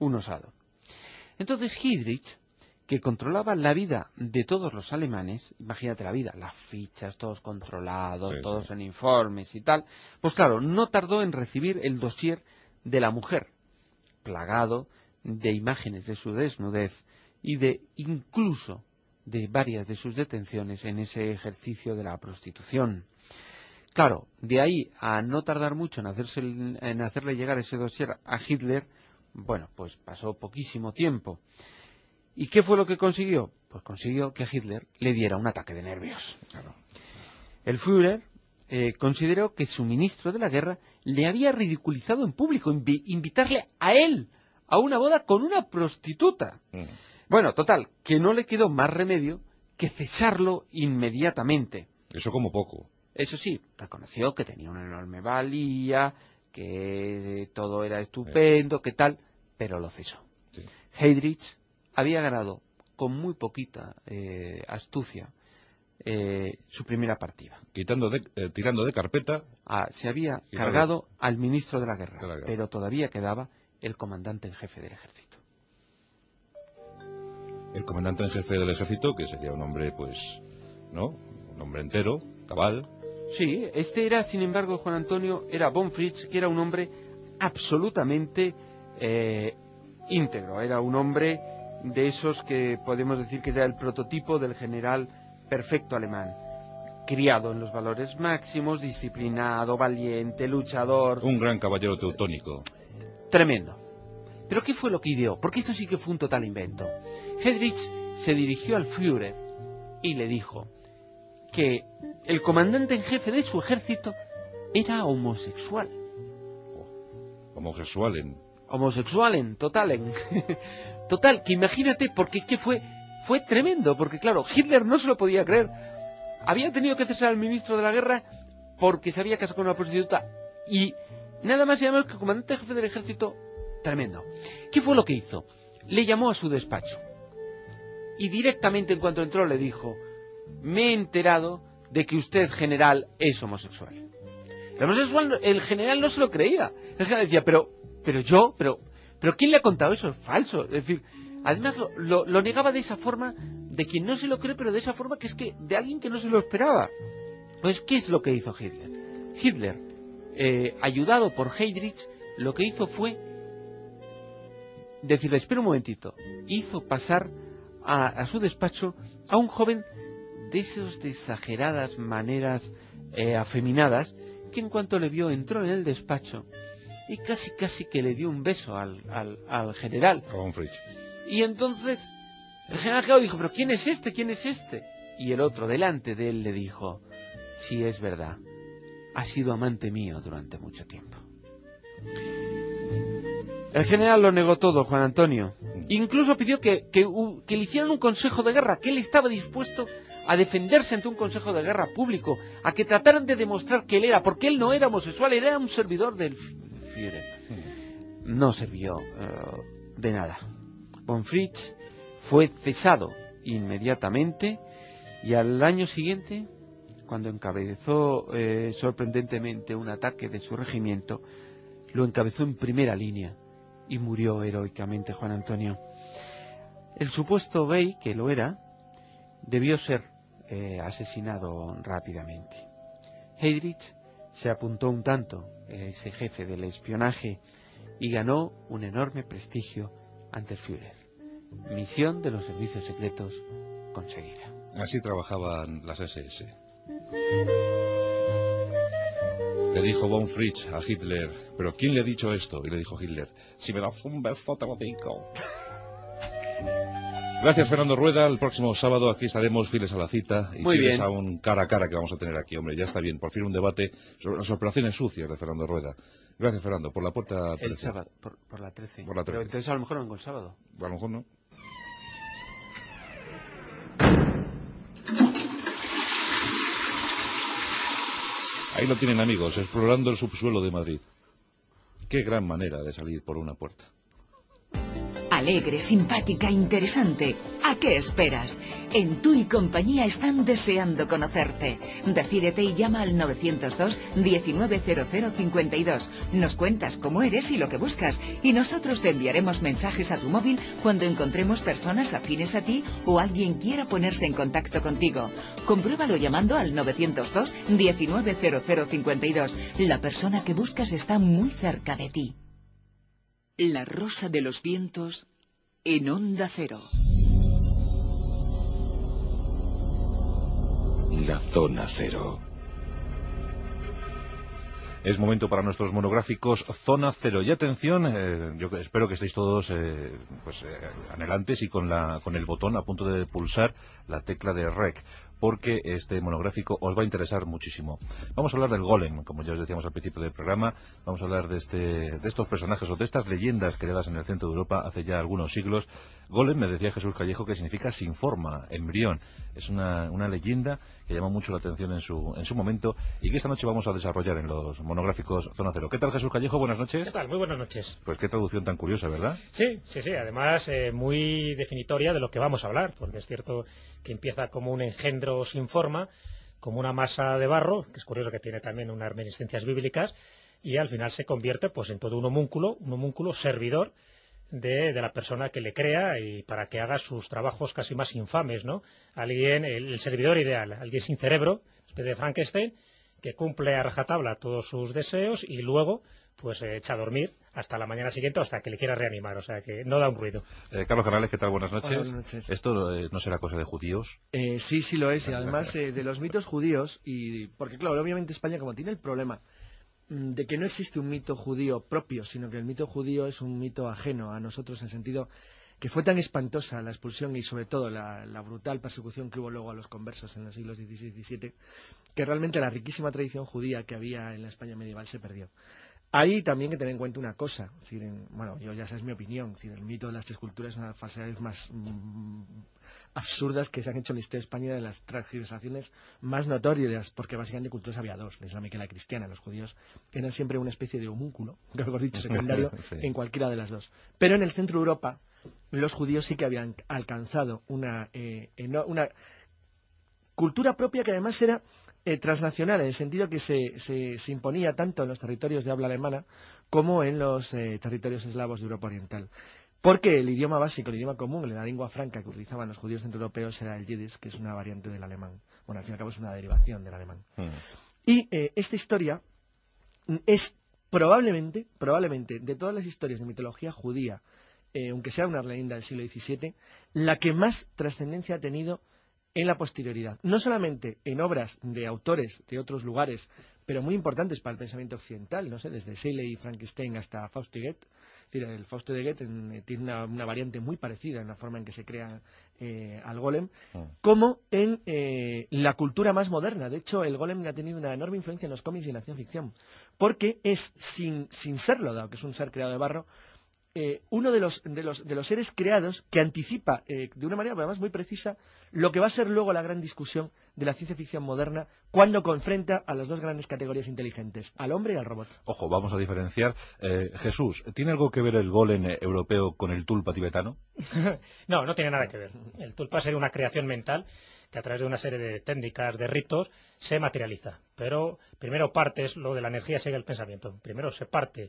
Entonces Heydrich, que controlaba la vida de todos los alemanes, imagínate la vida, las fichas, todos controlados, sí, todos en informes y tal, pues claro, no tardó en recibir el dossier de la mujer, plagado de imágenes de su desnudez y de incluso de varias de sus detenciones en ese ejercicio de la prostitución. Claro, de ahí a no tardar mucho en hacerle llegar ese dossier a Hitler, bueno, pues pasó poquísimo tiempo. ¿Y qué fue lo que consiguió? Pues consiguió que Hitler le diera un ataque de nervios. Claro. El Führer consideró que su ministro de la guerra le había ridiculizado en público, invitarle a él a una boda con una prostituta. Bueno, total, que no le quedó más remedio que cesarlo inmediatamente. Eso como poco. Eso sí, reconoció que tenía una enorme valía, que todo era estupendo, que tal, pero lo cesó. Sí. Heydrich había ganado con muy poquita astucia su primera partida. Tirando de carpeta. Se había cargado al ministro de la guerra, pero todavía quedaba el comandante en jefe del ejército. El comandante en jefe del ejército, que sería un hombre, pues, ¿no? Un hombre entero, cabal. Sí, este era, sin embargo, Juan Antonio, era von Fritsch, que era un hombre absolutamente íntegro. Era un hombre de esos que podemos decir que era el prototipo del general perfecto alemán. Criado en los valores máximos, disciplinado, valiente, luchador. Un gran caballero teutónico. Tremendo. ¿Pero qué fue lo que ideó? Porque eso sí que fue un total invento. Heydrich se dirigió al Führer y le dijo que el comandante en jefe de su ejército era homosexual. Homosexualen, totalen. Total, que imagínate, porque ¿qué fue? Fue tremendo, porque claro, Hitler no se lo podía creer. Había tenido que cesar al ministro de la guerra porque se había casado con una prostituta y nada más y nada menos que el comandante en jefe del ejército. Tremendo. ¿Qué fue lo que hizo? Le llamó a su despacho y directamente en cuanto entró le dijo: me he enterado de que usted, general, es homosexual. El general no se lo creía. El general decía, pero ¿quién le ha contado eso? Es falso. Es decir, además lo negaba de esa forma, de quien no se lo cree, pero de esa forma que es que de alguien que no se lo esperaba. Pues, ¿qué es lo que hizo Hitler? Hitler, ayudado por Heydrich, lo que hizo fue decirle, espera un momentito, hizo pasar a su despacho a un joven de esas exageradas maneras afeminadas, que en cuanto le vio entró en el despacho y casi que le dio un beso al general. Y entonces el general dijo, pero ¿quién es este? ¿Quién es este? Y el otro delante de él le dijo, sí, es verdad, ha sido amante mío durante mucho tiempo. El general lo negó todo, Juan Antonio. Incluso pidió que le hicieran un consejo de guerra, que él estaba dispuesto a defenderse ante un consejo de guerra público, a que trataran de demostrar que él era, porque él no era homosexual, era un servidor del Führer. No sirvió de nada. Von Fritsch fue cesado inmediatamente y al año siguiente, cuando encabezó sorprendentemente un ataque de su regimiento, lo encabezó en primera línea y murió heroicamente Juan Antonio. El supuesto Bey, que lo era, debió ser asesinado rápidamente. Heydrich se apuntó un tanto, ese jefe del espionaje, y ganó un enorme prestigio ante el Führer. Misión de los servicios secretos conseguida. Así trabajaban las SS. Le dijo von Fritsch a Hitler, ¿pero quién le ha dicho esto? Y le dijo Hitler, si me das un beso te lo digo. Gracias, Fernando Rueda. El próximo sábado aquí estaremos fieles a la cita y fieles a un cara a cara que vamos a tener aquí. Hombre, ya está bien. Por fin un debate sobre las operaciones sucias de Fernando Rueda. Gracias, Fernando. Por la puerta 13. El sábado, por la 13. Por la 13. Pero entonces a lo mejor vengo el sábado. A lo mejor no. Ahí lo tienen, amigos, explorando el subsuelo de Madrid. Qué gran manera de salir por una puerta. Alegre, simpática, interesante. ¿A qué esperas? En Tu y Compañía están deseando conocerte. Decídete y llama al 902 190052. Nos cuentas cómo eres y lo que buscas. Y nosotros te enviaremos mensajes a tu móvil cuando encontremos personas afines a ti o alguien quiera ponerse en contacto contigo. Compruébalo llamando al 902 190052. La persona que buscas está muy cerca de ti. La Rosa de los Vientos en Onda Cero. La Zona Cero. Es momento para nuestros monográficos Zona Cero. Y atención, yo espero que estéis todos anhelantes y con el botón a punto de pulsar la tecla de REC, porque este monográfico os va a interesar muchísimo. Vamos a hablar del Golem, como ya os decíamos al principio del programa. Vamos a hablar de estos personajes o de estas leyendas creadas en el centro de Europa hace ya algunos siglos. Golem, me decía Jesús Callejo, que significa sin forma, embrión. Es una leyenda que llama mucho la atención en su momento y que esta noche vamos a desarrollar en los monográficos Zona Cero. ¿Qué tal, Jesús Callejo? Buenas noches. ¿Qué tal? Muy buenas noches. Pues qué traducción tan curiosa, ¿verdad? Sí. Además, muy definitoria de lo que vamos a hablar, porque es cierto que empieza como un engendro sin forma, como una masa de barro, que es curioso que tiene también unas reminiscencias bíblicas, y al final se convierte pues en todo un homúnculo servidor de la persona que le crea y para que haga sus trabajos casi más infames, ¿no? Alguien, el servidor ideal, alguien sin cerebro, especie de Frankenstein, que cumple a rajatabla todos sus deseos y luego pues se echa a dormir hasta la mañana siguiente o hasta que le quiera reanimar, o sea que no da un ruido. Carlos Canales, ¿qué tal? Buenas noches. Buenas noches. ¿Esto no será cosa de judíos? Sí lo es, y además de los mitos judíos, y porque claro, obviamente España como tiene el problema de que no existe un mito judío propio, sino que el mito judío es un mito ajeno a nosotros en el sentido que fue tan espantosa la expulsión y sobre todo la brutal persecución que hubo luego a los conversos en los siglos XVI y XVII, que realmente la riquísima tradición judía que había en la España medieval se perdió. Hay también que tener en cuenta una cosa, es decir, yo ya sabes mi opinión, es decir, el mito de las tres culturas es una de las falsedades más absurdas que se han hecho en la historia de España, de las transgiversaciones más notorias, porque básicamente culturas había dos, la islámica y la cristiana. Los judíos eran siempre una especie de homúnculo, mejor dicho, secundario, sí, en cualquiera de las dos. Pero en el centro de Europa, los judíos sí que habían alcanzado una cultura propia que además era transnacional, en el sentido que se imponía tanto en los territorios de habla alemana como en los territorios eslavos de Europa Oriental. Porque el idioma básico, el idioma común, la lengua franca que utilizaban los judíos centroeuropeos era el yiddish, que es una variante del alemán. Bueno, al fin y al cabo es una derivación del alemán. Y esta historia es probablemente, de todas las historias de mitología judía, aunque sea una leyenda del siglo XVII, la que más trascendencia ha tenido en la posterioridad. No solamente en obras de autores de otros lugares, pero muy importantes para el pensamiento occidental, no sé, desde Shelley y Frankenstein hasta Fausto y Goethe. Es decir, el Fausto de Goethe tiene una variante muy parecida en la forma en que se crea al golem, como en la cultura más moderna. De hecho, el golem ha tenido una enorme influencia en los cómics y en la ciencia ficción, porque es, sin serlo, dado que es un ser creado de barro, uno de los seres creados que anticipa de una manera además muy precisa lo que va a ser luego la gran discusión de la ciencia ficción moderna cuando confronta a las dos grandes categorías inteligentes, al hombre y al robot. Ojo, vamos a diferenciar. Jesús, ¿tiene algo que ver el golem europeo con el tulpa tibetano? No tiene nada que ver. El tulpa sería una creación mental que a través de una serie de técnicas, de ritos, se materializa. Pero primero lo de la energía sigue el pensamiento. Primero se parte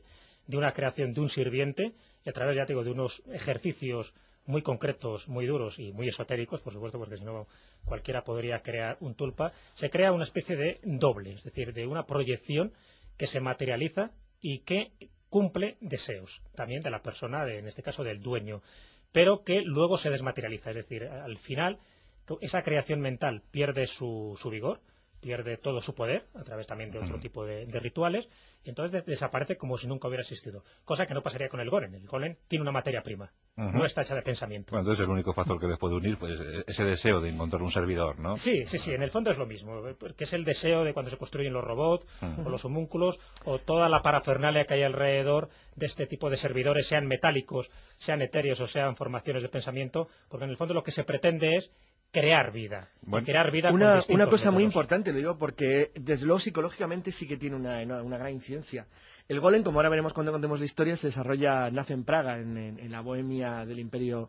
de una creación de un sirviente y a través, ya te digo, de unos ejercicios muy concretos, muy duros y muy esotéricos, por supuesto, porque si no cualquiera podría crear un tulpa, se crea una especie de doble, es decir, de una proyección que se materializa y que cumple deseos también de la persona, en este caso del dueño, pero que luego se desmaterializa, es decir, al final esa creación mental pierde su vigor, pierde todo su poder, a través también de otro tipo de rituales, y entonces desaparece como si nunca hubiera existido. Cosa que no pasaría con el golem. El golem tiene una materia prima, no está hecha de pensamiento. Bueno, entonces el único factor que les puede unir pues ese deseo de encontrar un servidor, ¿no? Sí, en el fondo es lo mismo, que es el deseo de cuando se construyen los robots, o los homúnculos, o toda la parafernalia que hay alrededor de este tipo de servidores, sean metálicos, sean etéreos o sean formaciones de pensamiento, porque en el fondo lo que se pretende es crear vida. Bueno, crear vida una con distintos cosa muy métodos. importante, lo digo, porque desde luego psicológicamente sí que tiene una gran incidencia. El golem, como ahora veremos cuando contemos la historia, nace en Praga, en la Bohemia del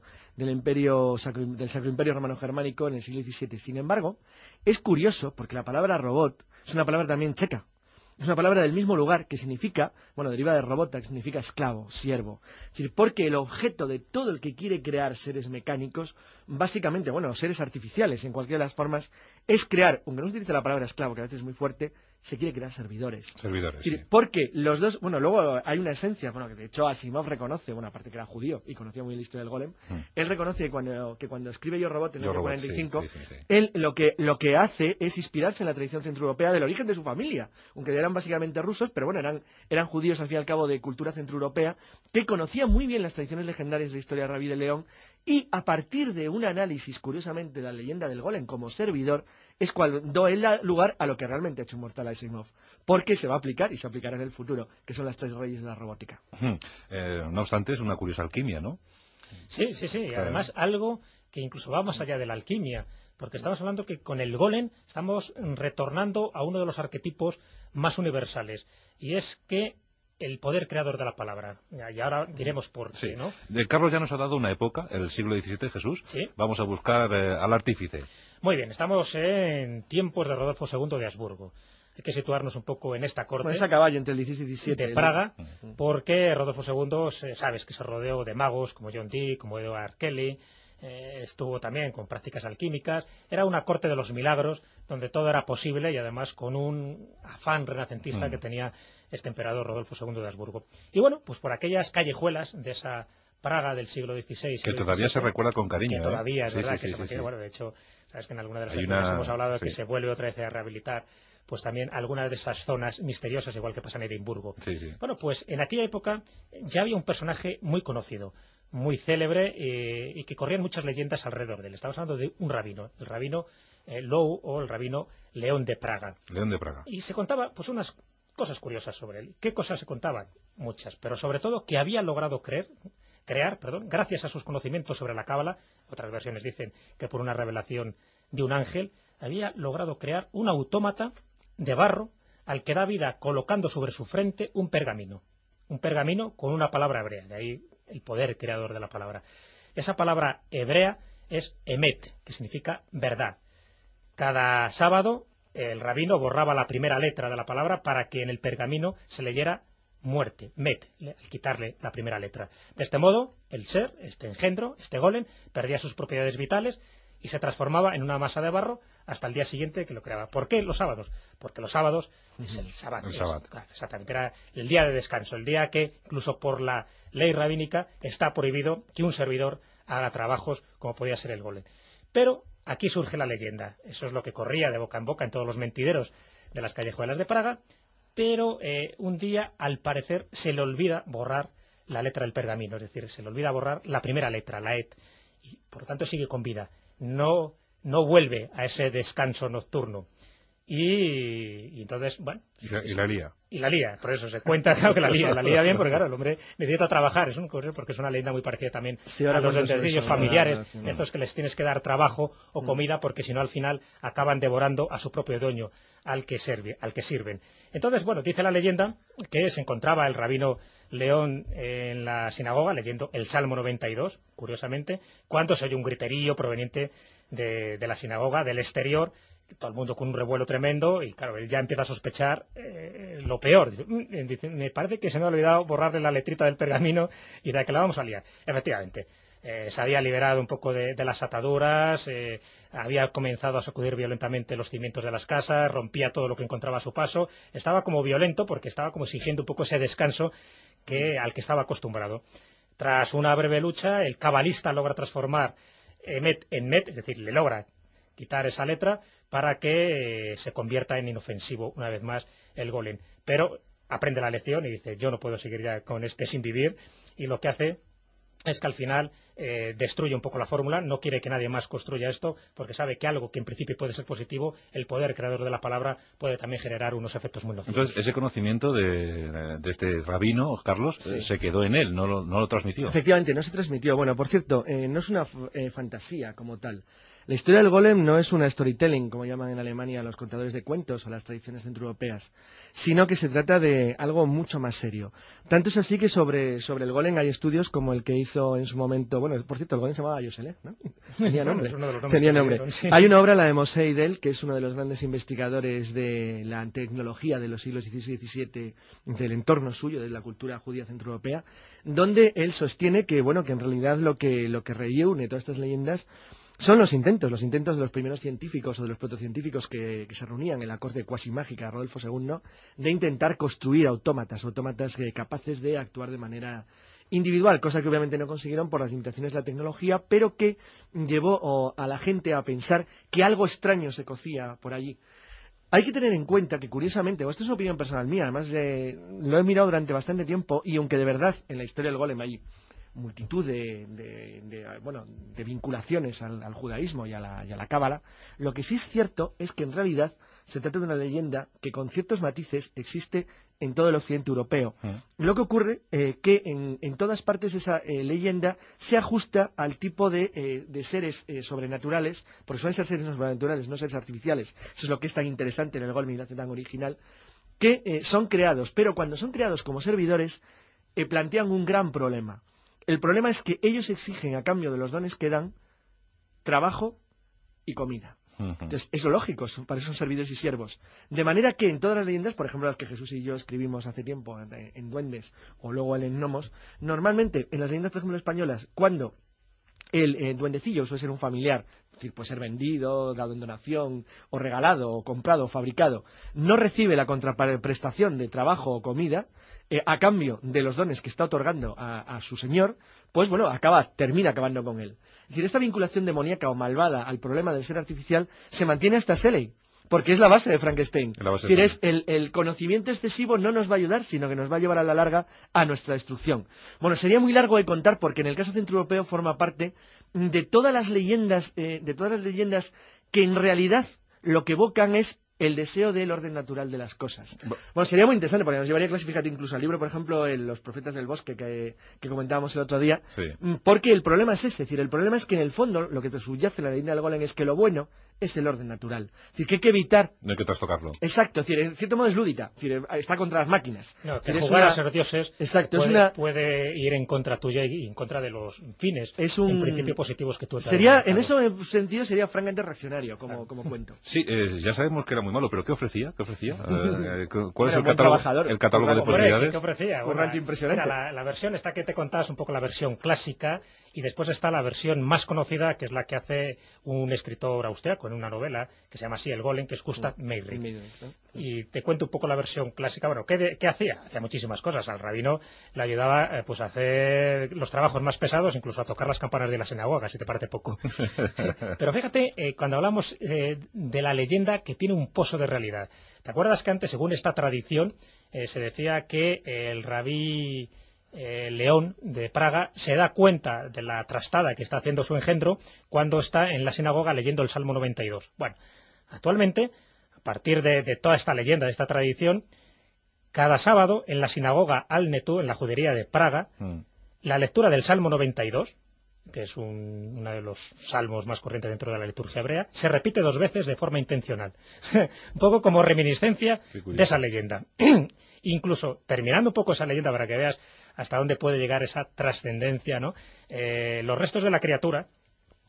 Sacro Imperio Romano-Germánico en el siglo XVII. Sin embargo, es curioso porque la palabra robot es una palabra también checa. Es una palabra del mismo lugar que significa, deriva de robota, que significa esclavo, siervo. Es decir, porque el objeto de todo el que quiere crear seres mecánicos, básicamente, seres artificiales en cualquiera de las formas, es crear, aunque no se utilice la palabra esclavo, que a veces es muy fuerte, se quiere crear servidores. Servidores, es decir, sí. Porque los dos, luego hay una esencia, que de hecho Asimov reconoce, aparte que era judío y conocía muy bien la historia del golem, él reconoce que cuando escribe Yo Robot en el año 45, él lo que hace es inspirarse en la tradición centroeuropea del origen de su familia, aunque eran básicamente rusos, pero eran judíos al fin y al cabo de cultura centroeuropea, que conocían muy bien las tradiciones legendarias de la historia de Rabí de León, y a partir de un análisis, curiosamente, de la leyenda del golem como servidor, es cuando él da lugar a lo que realmente ha hecho inmortal a Asimov, porque se va a aplicar y se aplicará en el futuro, que son las tres leyes de la robótica. No obstante, es una curiosa alquimia, ¿no? Sí, y además algo que incluso va más allá de la alquimia, porque estamos hablando que con el golem estamos retornando a uno de los arquetipos más universales, y es que el poder creador de la palabra. Y ahora diremos por qué, ¿no? Carlos ya nos ha dado una época, el siglo XVII, Jesús. Sí. Vamos a buscar al artífice. Muy bien, estamos en tiempos de Rodolfo II de Habsburgo. Hay que situarnos un poco en esta corte. Es a caballo entre el XVI y XVII. De Praga, porque Rodolfo II, sabes que se rodeó de magos como John Dee, como Edward Kelly, estuvo también con prácticas alquímicas. Era una corte de los milagros, donde todo era posible y además con un afán renacentista que tenía este emperador Rodolfo II de Habsburgo. Y bueno, pues por aquellas callejuelas de esa Praga del siglo XVI. Que todavía se recuerda con cariño. Que todavía, es verdad, que se mantiene. Bueno, de hecho, sabes que en alguna de las películas hemos hablado de que se vuelve otra vez a rehabilitar, pues también algunas de esas zonas misteriosas, igual que pasa en Edimburgo. Bueno, pues en aquella época ya había un personaje muy conocido, muy célebre, y que corrían muchas leyendas alrededor de él. Estamos hablando de un rabino, el rabino Lou, o el rabino León de Praga. León de Praga. Y se contaba pues unas cosas curiosas sobre él. ¿Qué cosas se contaban? Muchas, pero sobre todo que había logrado crear, gracias a sus conocimientos sobre la cábala. Otras versiones dicen que por una revelación de un ángel, había logrado crear un autómata de barro al que da vida colocando sobre su frente un pergamino con una palabra hebrea, de ahí el poder creador de la palabra. Esa palabra hebrea es emet, que significa verdad. Cada sábado el rabino borraba la primera letra de la palabra para que en el pergamino se leyera muerte, met, al quitarle la primera letra. De este modo, el ser, este engendro, este golem, perdía sus propiedades vitales y se transformaba en una masa de barro hasta el día siguiente que lo creaba. ¿Por qué los sábados? Porque los sábados es el Sabbat. Claro, exactamente, era el día de descanso, el día que, incluso por la ley rabínica, está prohibido que un servidor haga trabajos como podía ser el golem. Pero aquí surge la leyenda. Eso es lo que corría de boca en boca en todos los mentideros de las callejuelas de Praga, pero un día, al parecer, se le olvida borrar la letra del pergamino, es decir, se le olvida borrar la primera letra, la et, y por lo tanto sigue con vida. No vuelve a ese descanso nocturno. Y entonces, bueno... Y la lía. Y la lía, por eso se cuenta, claro que la lía bien, porque claro, el hombre necesita trabajar, porque es una leyenda muy parecida también a los entendillos familiares, estos que les tienes que dar trabajo o comida, porque si no al final acaban devorando a su propio dueño, al que sirven. Entonces, bueno, dice la leyenda que se encontraba el rabino León en la sinagoga leyendo el Salmo 92, curiosamente, cuando se oye un griterío proveniente de la sinagoga, del exterior, todo el mundo con un revuelo tremendo, y claro, él ya empieza a sospechar lo peor. Dice, me parece que se me ha olvidado borrarle la letrita del pergamino y de que la vamos a liar. Efectivamente, se había liberado un poco de las ataduras, había comenzado a sacudir violentamente los cimientos de las casas, rompía todo lo que encontraba a su paso, estaba como violento porque estaba como exigiendo un poco ese descanso al que estaba acostumbrado. Tras una breve lucha, el cabalista logra transformar Emet en Met, es decir, le logra quitar esa letra para que se convierta en inofensivo una vez más el golem. Pero aprende la lección y dice, yo no puedo seguir ya con este sin vivir, y lo que hace es que al final destruye un poco la fórmula, no quiere que nadie más construya esto, porque sabe que algo que en principio puede ser positivo, el poder creador de la palabra puede también generar unos efectos muy nocivos. Entonces, ese conocimiento de este rabino, Carlos, Sí. se quedó en él, no lo transmitió. Efectivamente, no se transmitió. Bueno, por cierto, no es una fantasía como tal. La historia del golem no es una storytelling, como llaman en Alemania los contadores de cuentos o las tradiciones centroeuropeas, sino que se trata de algo mucho más serio. Tanto es así que sobre el golem hay estudios como el que hizo en su momento, bueno, por cierto, el golem se llamaba Yoselé, ¿no? Tenía nombre. Es uno de los nombres Tenía que le nombre. dieron, sí. Hay una obra, la de Moshe Idel, que es uno de los grandes investigadores de la tecnología de los siglos XVI y XVII, del entorno suyo, de la cultura judía centroeuropea, donde él sostiene que, bueno, que en realidad lo que reúne todas estas leyendas son los intentos de los primeros científicos o de los protocientíficos que se reunían en la corte cuasi mágica de Rodolfo II, de intentar construir autómatas capaces de actuar de manera individual, cosa que obviamente no consiguieron por las limitaciones de la tecnología, pero que llevó a la gente a pensar que algo extraño se cocía por allí. Hay que tener en cuenta que, curiosamente, esto es una opinión personal mía, además lo he mirado durante bastante tiempo, y aunque de verdad en la historia del golem hay multitud de vinculaciones al judaísmo y a la cábala, lo que sí es cierto es que en realidad se trata de una leyenda que con ciertos matices existe en todo el occidente europeo. Lo que ocurre que en todas partes esa leyenda se ajusta al tipo de seres sobrenaturales, porque suelen ser seres sobrenaturales, no seres artificiales. Eso es lo que es tan interesante en el golem y lo hace tan original, que son creados, pero cuando son creados como servidores, plantean un gran problema. El problema es que ellos exigen, a cambio de los dones que dan, trabajo y comida. Entonces, es lo lógico, para eso son servidores y siervos. De manera que en todas las leyendas, por ejemplo las que Jesús y yo escribimos hace tiempo en Duendes o luego en Gnomos, normalmente en las leyendas, por ejemplo, españolas, cuando el duendecillo suele ser un familiar, es decir, puede ser vendido, dado en donación, o regalado, o comprado, o fabricado, no recibe la contraprestación de trabajo o comida, a cambio de los dones que está otorgando a su señor, pues bueno, termina acabando con él. Es decir, esta vinculación demoníaca o malvada al problema del ser artificial se mantiene hasta Shelley, porque es la base de Frankenstein. Es decir, el conocimiento excesivo no nos va a ayudar, sino que nos va a llevar a la larga a nuestra destrucción. Bueno, sería muy largo de contar, porque en el caso centroeuropeo forma parte de todas las leyendas que en realidad lo que evocan es el deseo del orden natural de las cosas. Bueno, sería muy interesante, porque nos llevaría a clasificar incluso al libro, por ejemplo, Los profetas del bosque, que comentábamos el otro día, sí. Porque el problema es ese, es decir, el problema es que en el fondo lo que te subyace en la leyenda del golem es que lo bueno es el orden natural. Es decir, que hay que evitar... No hay que trastocarlo. Exacto, es decir, en cierto modo es lúdica, es decir, está contra las máquinas. No, que jugar a ser dioses puede ir en contra tuya y en contra de los fines, en principio positivos que tú estás en ese sentido sería francamente reaccionario, como cuento. Sí, ya sabemos que era muy malo, pero ¿qué ofrecía? ¿Cuál es el catálogo de posibilidades? ¿Qué ofrecía? Un ranking impresionante. La versión está que te contabas un poco la versión clásica, y después está la versión más conocida, que es la que hace un escritor austriaco en una novela que se llama así, El golem, que es Gustav Meyrink. Y te cuento un poco la versión clásica. Bueno, ¿qué hacía? Hacía muchísimas cosas. Al rabino le ayudaba pues a hacer los trabajos más pesados, incluso a tocar las campanas de la sinagoga, si te parece poco. Pero fíjate, cuando hablamos de la leyenda, que tiene un pozo de realidad. ¿Te acuerdas que antes, según esta tradición, se decía que el rabí León de Praga se da cuenta de la trastada que está haciendo su engendro cuando está en la sinagoga leyendo el Salmo 92? Bueno, actualmente, a partir de toda esta leyenda, de esta tradición, cada sábado en la sinagoga Al-Netú, en la judería de Praga, la lectura del Salmo 92, que es uno de los salmos más corrientes dentro de la liturgia hebrea, se repite 2 veces de forma intencional. Un poco como reminiscencia de esa leyenda. Incluso, terminando un poco esa leyenda para que veas hasta dónde puede llegar esa trascendencia, ¿no? Los restos de la criatura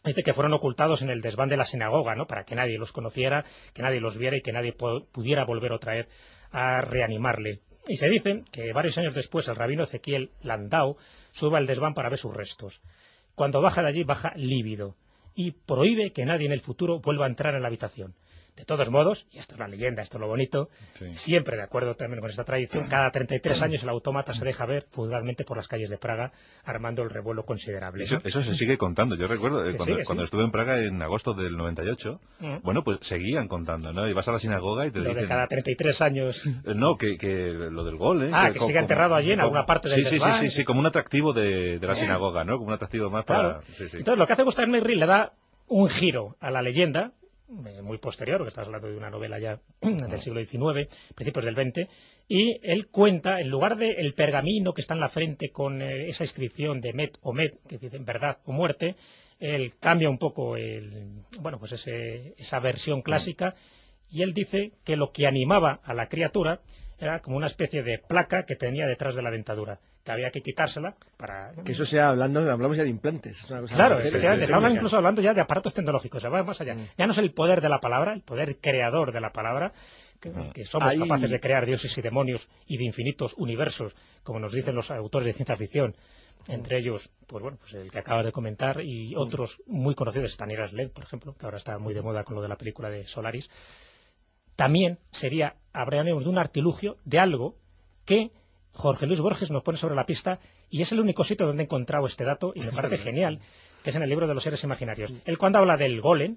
dice que fueron ocultados en el desván de la sinagoga, ¿no? Para que nadie los conociera, que nadie los viera y que nadie pudiera volver otra vez a reanimarle. Y se dice que varios años después el rabino Ezequiel Landau sube al desván para ver sus restos. Cuando baja de allí, baja lívido y prohíbe que nadie en el futuro vuelva a entrar en la habitación. De todos modos, y esto es la leyenda, esto es lo bonito, sí, siempre de acuerdo también con esta tradición, cada 33 años el autómata se deja ver fugazmente por las calles de Praga, armando el revuelo considerable, ¿no? Eso se sigue contando. Yo recuerdo cuando estuve en Praga en agosto del 98, bueno, pues seguían contando, ¿no? Y vas a la sinagoga y te dicen... Lo de cada 33 años... No, que lo del gol, ¿eh? Que sigue enterrado allí en alguna parte del desván. Sí, como un atractivo de la sinagoga, ¿no? Como un atractivo más para... Sí. Entonces, lo que hace Gustav Meyrink le da un giro a la leyenda, muy posterior, porque estás hablando de una novela ya del siglo XIX, principios del XX, y él cuenta, en lugar del pergamino que está en la frente con esa inscripción de Met o Met, que dicen verdad o muerte, él cambia un poco esa versión clásica, y él dice que lo que animaba a la criatura era como una especie de placa que tenía detrás de la dentadura, que había que quitársela para... Que eso sea, hablamos ya de implantes. Es una cosa claro, efectivamente, se habla incluso hablando ya de aparatos tecnológicos, se va más allá. Ya no es el poder de la palabra, el poder creador de la palabra, que somos capaces de crear dioses y demonios y de infinitos universos, como nos dicen los autores de ciencia ficción, entre ellos, pues el que acabas de comentar, y otros muy conocidos, Stanislas Lem, por ejemplo, que ahora está muy de moda con lo de la película de Solaris. También hablaríamos de un artilugio, de algo que Jorge Luis Borges nos pone sobre la pista, y es el único sitio donde he encontrado este dato, y me parece genial, que es en el libro de los seres imaginarios. Él, cuando habla del golem,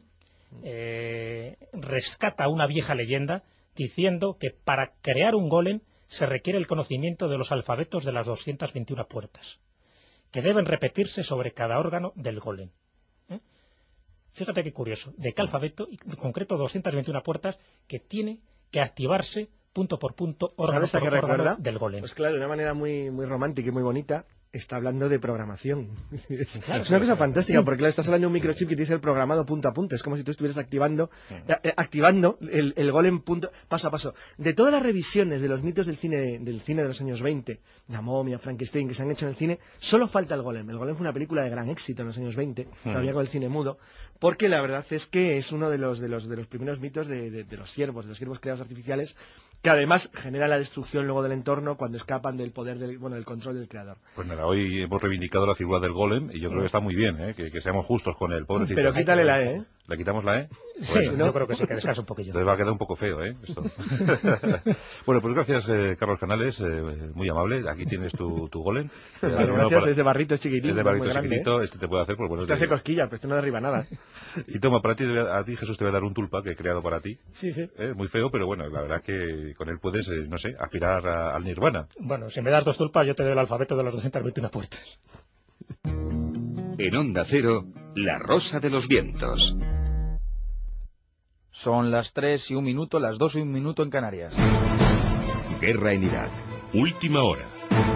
rescata una vieja leyenda diciendo que para crear un golem se requiere el conocimiento de los alfabetos de las 221 puertas, que deben repetirse sobre cada órgano del golem. Fíjate qué curioso, de qué alfabeto, y en concreto 221 puertas, que tiene que activarse punto por punto, órgano por órgano del golem. Pues claro, de una manera muy, muy romántica y muy bonita, está hablando de programación. Claro, es una cosa fantástica, porque claro, estás hablando de un microchip que tienes el programado punto a punto. Es como si tú estuvieras activando el golem paso a paso. De todas las revisiones de los mitos del cine de los años 20, La momia, Frankenstein, que se han hecho en el cine, solo falta el golem. El golem fue una película de gran éxito en los años 20, todavía con el cine mudo, porque la verdad es que es uno de los primeros mitos de los siervos creados artificiales, que además genera la destrucción luego del entorno cuando escapan del poder del control del creador. Pues nada, hoy hemos reivindicado la figura del golem y yo creo que está muy bien, que seamos justos con él, pobrecito. Pero quítale la E, ¿eh? ¿Le quitamos la E? Sí, yo creo que sí, que descansa un poquillo. Entonces va a quedar un poco feo, esto. Bueno, pues gracias, Carlos Canales, muy amable. Aquí tienes tu golem. Gracias, es de barrito chiquitito. Es de barrito chiquitito, grande, este te puede hacer, pues bueno. Este hace cosquillas, pero este no derriba nada. Y toma, a ti Jesús te voy a dar un tulpa que he creado para ti. Sí. Muy feo, pero bueno, la verdad que con él puedes, aspirar al nirvana. Bueno, si me das 2 tulpas, yo te doy el alfabeto de las 221 puertas. En Onda Cero, La Rosa de los Vientos. Son las 3 y 1 minuto, las 2 y 1 minuto en Canarias. Guerra en Irak. Última hora.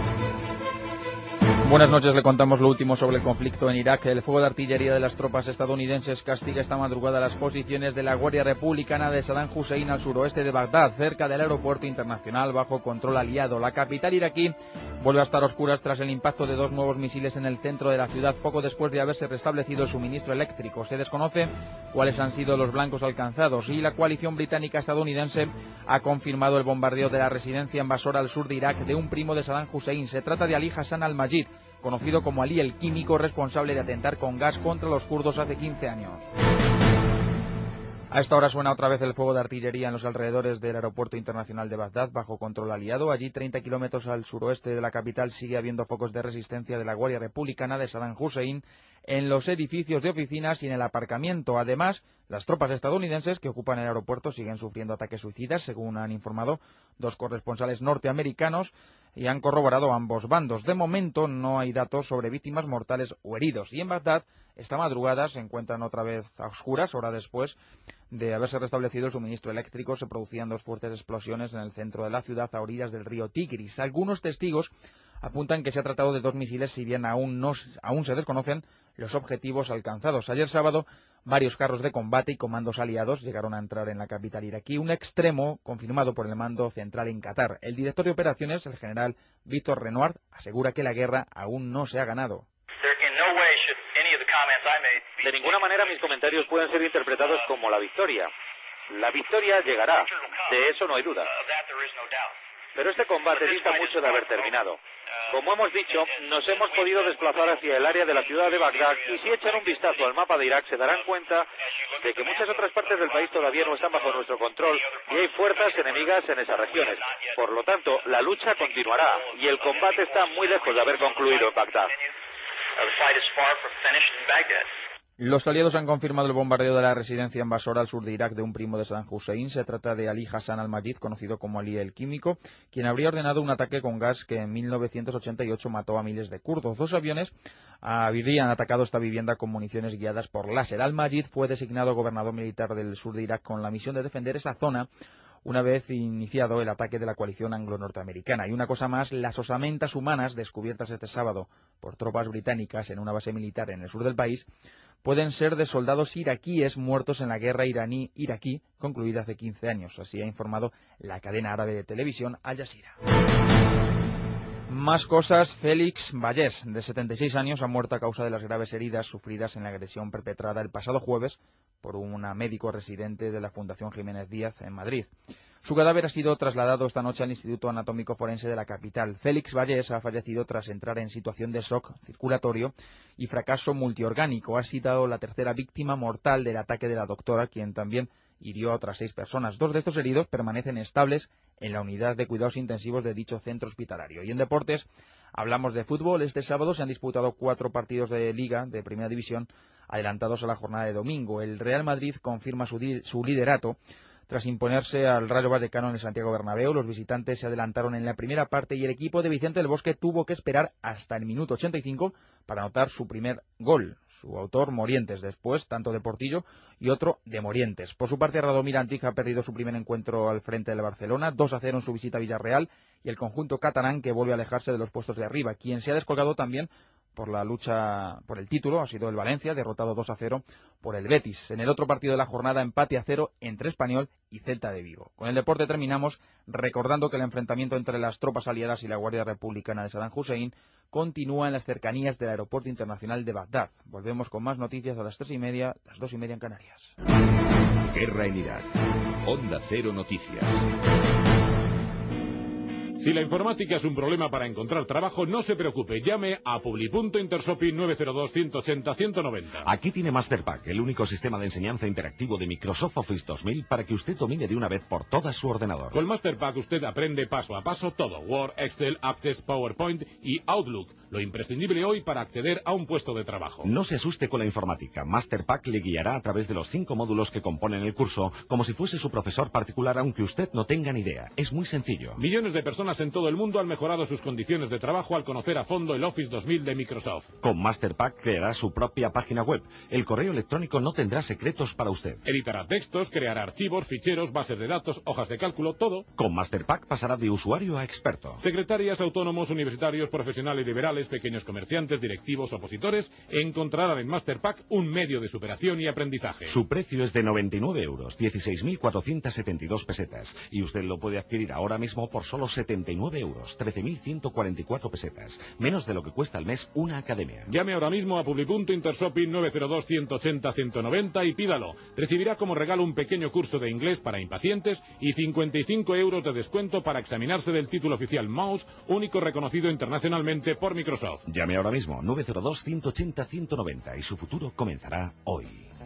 Buenas noches, le contamos lo último sobre el conflicto en Irak. El fuego de artillería de las tropas estadounidenses castiga esta madrugada las posiciones de la Guardia Republicana de Saddam Hussein al suroeste de Bagdad, cerca del aeropuerto internacional bajo control aliado. La capital iraquí vuelve a estar a oscuras tras el impacto de 2 nuevos misiles en el centro de la ciudad, poco después de haberse restablecido el suministro eléctrico. Se desconoce cuáles han sido los blancos alcanzados, y la coalición británica estadounidense ha confirmado el bombardeo de la residencia invasora al sur de Irak de un primo de Saddam Hussein. Se trata de Ali Hassan al-Majid, conocido como Ali el Químico, responsable de atentar con gas contra los kurdos hace 15 años. A esta hora suena otra vez el fuego de artillería en los alrededores del aeropuerto internacional de Bagdad, bajo control aliado. Allí, 30 kilómetros al suroeste de la capital, sigue habiendo focos de resistencia de la Guardia Republicana de Saddam Hussein en los edificios de oficinas y en el aparcamiento. Además, las tropas estadounidenses que ocupan el aeropuerto siguen sufriendo ataques suicidas, según han informado 2 corresponsales norteamericanos, y han corroborado ambos bandos. De momento no hay datos sobre víctimas mortales o heridos. Y en Bagdad, esta madrugada, se encuentran otra vez a oscuras, hora después de haberse restablecido el suministro eléctrico. Se producían 2 fuertes explosiones en el centro de la ciudad, a orillas del río Tigris. Algunos testigos apuntan que se ha tratado de 2 misiles, si bien aún se desconocen los objetivos alcanzados. Ayer sábado, varios carros de combate y comandos aliados llegaron a entrar en la capital iraquí, un extremo confirmado por el mando central en Qatar. El director de operaciones, el general Víctor Renoir, asegura que la guerra aún no se ha ganado. De ninguna manera mis comentarios pueden ser interpretados como la victoria. La victoria llegará, de eso no hay duda. Pero este combate dista mucho de haber terminado. Como hemos dicho, nos hemos podido desplazar hacia el área de la ciudad de Bagdad y si echan un vistazo al mapa de Irak se darán cuenta de que muchas otras partes del país todavía no están bajo nuestro control y hay fuerzas enemigas en esas regiones. Por lo tanto, la lucha continuará y el combate está muy lejos de haber concluido en Bagdad. Los aliados han confirmado el bombardeo de la residencia invasora al sur de Irak de un primo de Saddam Hussein. Se trata de Ali Hassan al-Majid, conocido como Ali el Químico, quien habría ordenado un ataque con gas que en 1988 mató a miles de kurdos. 2 aviones habrían atacado esta vivienda con municiones guiadas por láser. Al-Majid fue designado gobernador militar del sur de Irak con la misión de defender esa zona una vez iniciado el ataque de la coalición anglo-norteamericana. Y una cosa más, las osamentas humanas descubiertas este sábado por tropas británicas en una base militar en el sur del país pueden ser de soldados iraquíes muertos en la guerra iraní-iraquí concluida hace 15 años. Así ha informado la cadena árabe de televisión Al Jazeera. Más cosas. Félix Vallés, de 76 años, ha muerto a causa de las graves heridas sufridas en la agresión perpetrada el pasado jueves por una médico residente de la Fundación Jiménez Díaz en Madrid. Su cadáver ha sido trasladado esta noche al Instituto Anatómico Forense de la capital. Félix Vallés ha fallecido tras entrar en situación de shock circulatorio y fracaso multiorgánico. Ha sido la tercera víctima mortal del ataque de la doctora, quien también hirió a otras 6 personas. 2 de estos heridos permanecen estables en la unidad de cuidados intensivos de dicho centro hospitalario. Y en deportes hablamos de fútbol. Este sábado se han disputado 4 partidos de Liga de Primera División adelantados a la jornada de domingo. El Real Madrid confirma su liderato tras imponerse al Rayo Vallecano en el Santiago Bernabéu. Los visitantes se adelantaron en la primera parte y el equipo de Vicente del Bosque tuvo que esperar hasta el minuto 85 para anotar su primer gol. Su autor, Morientes, después tanto de Portillo y otro de Morientes. Por su parte, Radomir Antic ha perdido su primer encuentro al frente del Barcelona, 2-0 en su visita a Villarreal, y el conjunto catalán que vuelve a alejarse de los puestos de arriba. Quien se ha descolgado también por la lucha por el título ha sido el Valencia, derrotado 2-0 por el Betis. En el otro partido de la jornada, empate a 0 entre Español y Celta de Vigo. Con el deporte terminamos recordando que el enfrentamiento entre las tropas aliadas y la Guardia Republicana de Saddam Hussein continúa en las cercanías del Aeropuerto Internacional de Bagdad. Volvemos con más noticias a las 3:30, las 2:30 en Canarias. Guerra en Irak. Onda Cero Noticias. Si la informática es un problema para encontrar trabajo, no se preocupe. Llame a Publi.Intersopi 902-180-190. Aquí tiene Masterpack, el único sistema de enseñanza interactivo de Microsoft Office 2000 para que usted domine de una vez por todas su ordenador. Con Masterpack usted aprende paso a paso todo. Word, Excel, Access, PowerPoint y Outlook. Lo imprescindible hoy para acceder a un puesto de trabajo. No se asuste con la informática. Masterpack le guiará a través de los 5 módulos que componen el curso, como si fuese su profesor particular, aunque usted no tenga ni idea. Es muy sencillo. Millones de personas en todo el mundo han mejorado sus condiciones de trabajo al conocer a fondo el Office 2000 de Microsoft. Con Masterpack creará su propia página web. El correo electrónico no tendrá secretos para usted. Editará textos, creará archivos, ficheros, bases de datos, hojas de cálculo, todo. Con Masterpack pasará de usuario a experto. Secretarias, autónomos, universitarios, profesionales liberales, pequeños comerciantes, directivos, opositores, encontrarán en Masterpack un medio de superación y aprendizaje. Su precio es de 99 euros, 16.472 pesetas. Y usted lo puede adquirir ahora mismo por solo 79 euros, 13.144 pesetas. Menos de lo que cuesta al mes una academia. Llame ahora mismo a Publi.Intersopi 902-180-190 y pídalo. Recibirá como regalo un pequeño curso de inglés para impacientes y 55 euros de descuento para examinarse del título oficial Mouse, único reconocido internacionalmente por Microsoft. Llame ahora mismo, 902-180-190 y su futuro comenzará hoy.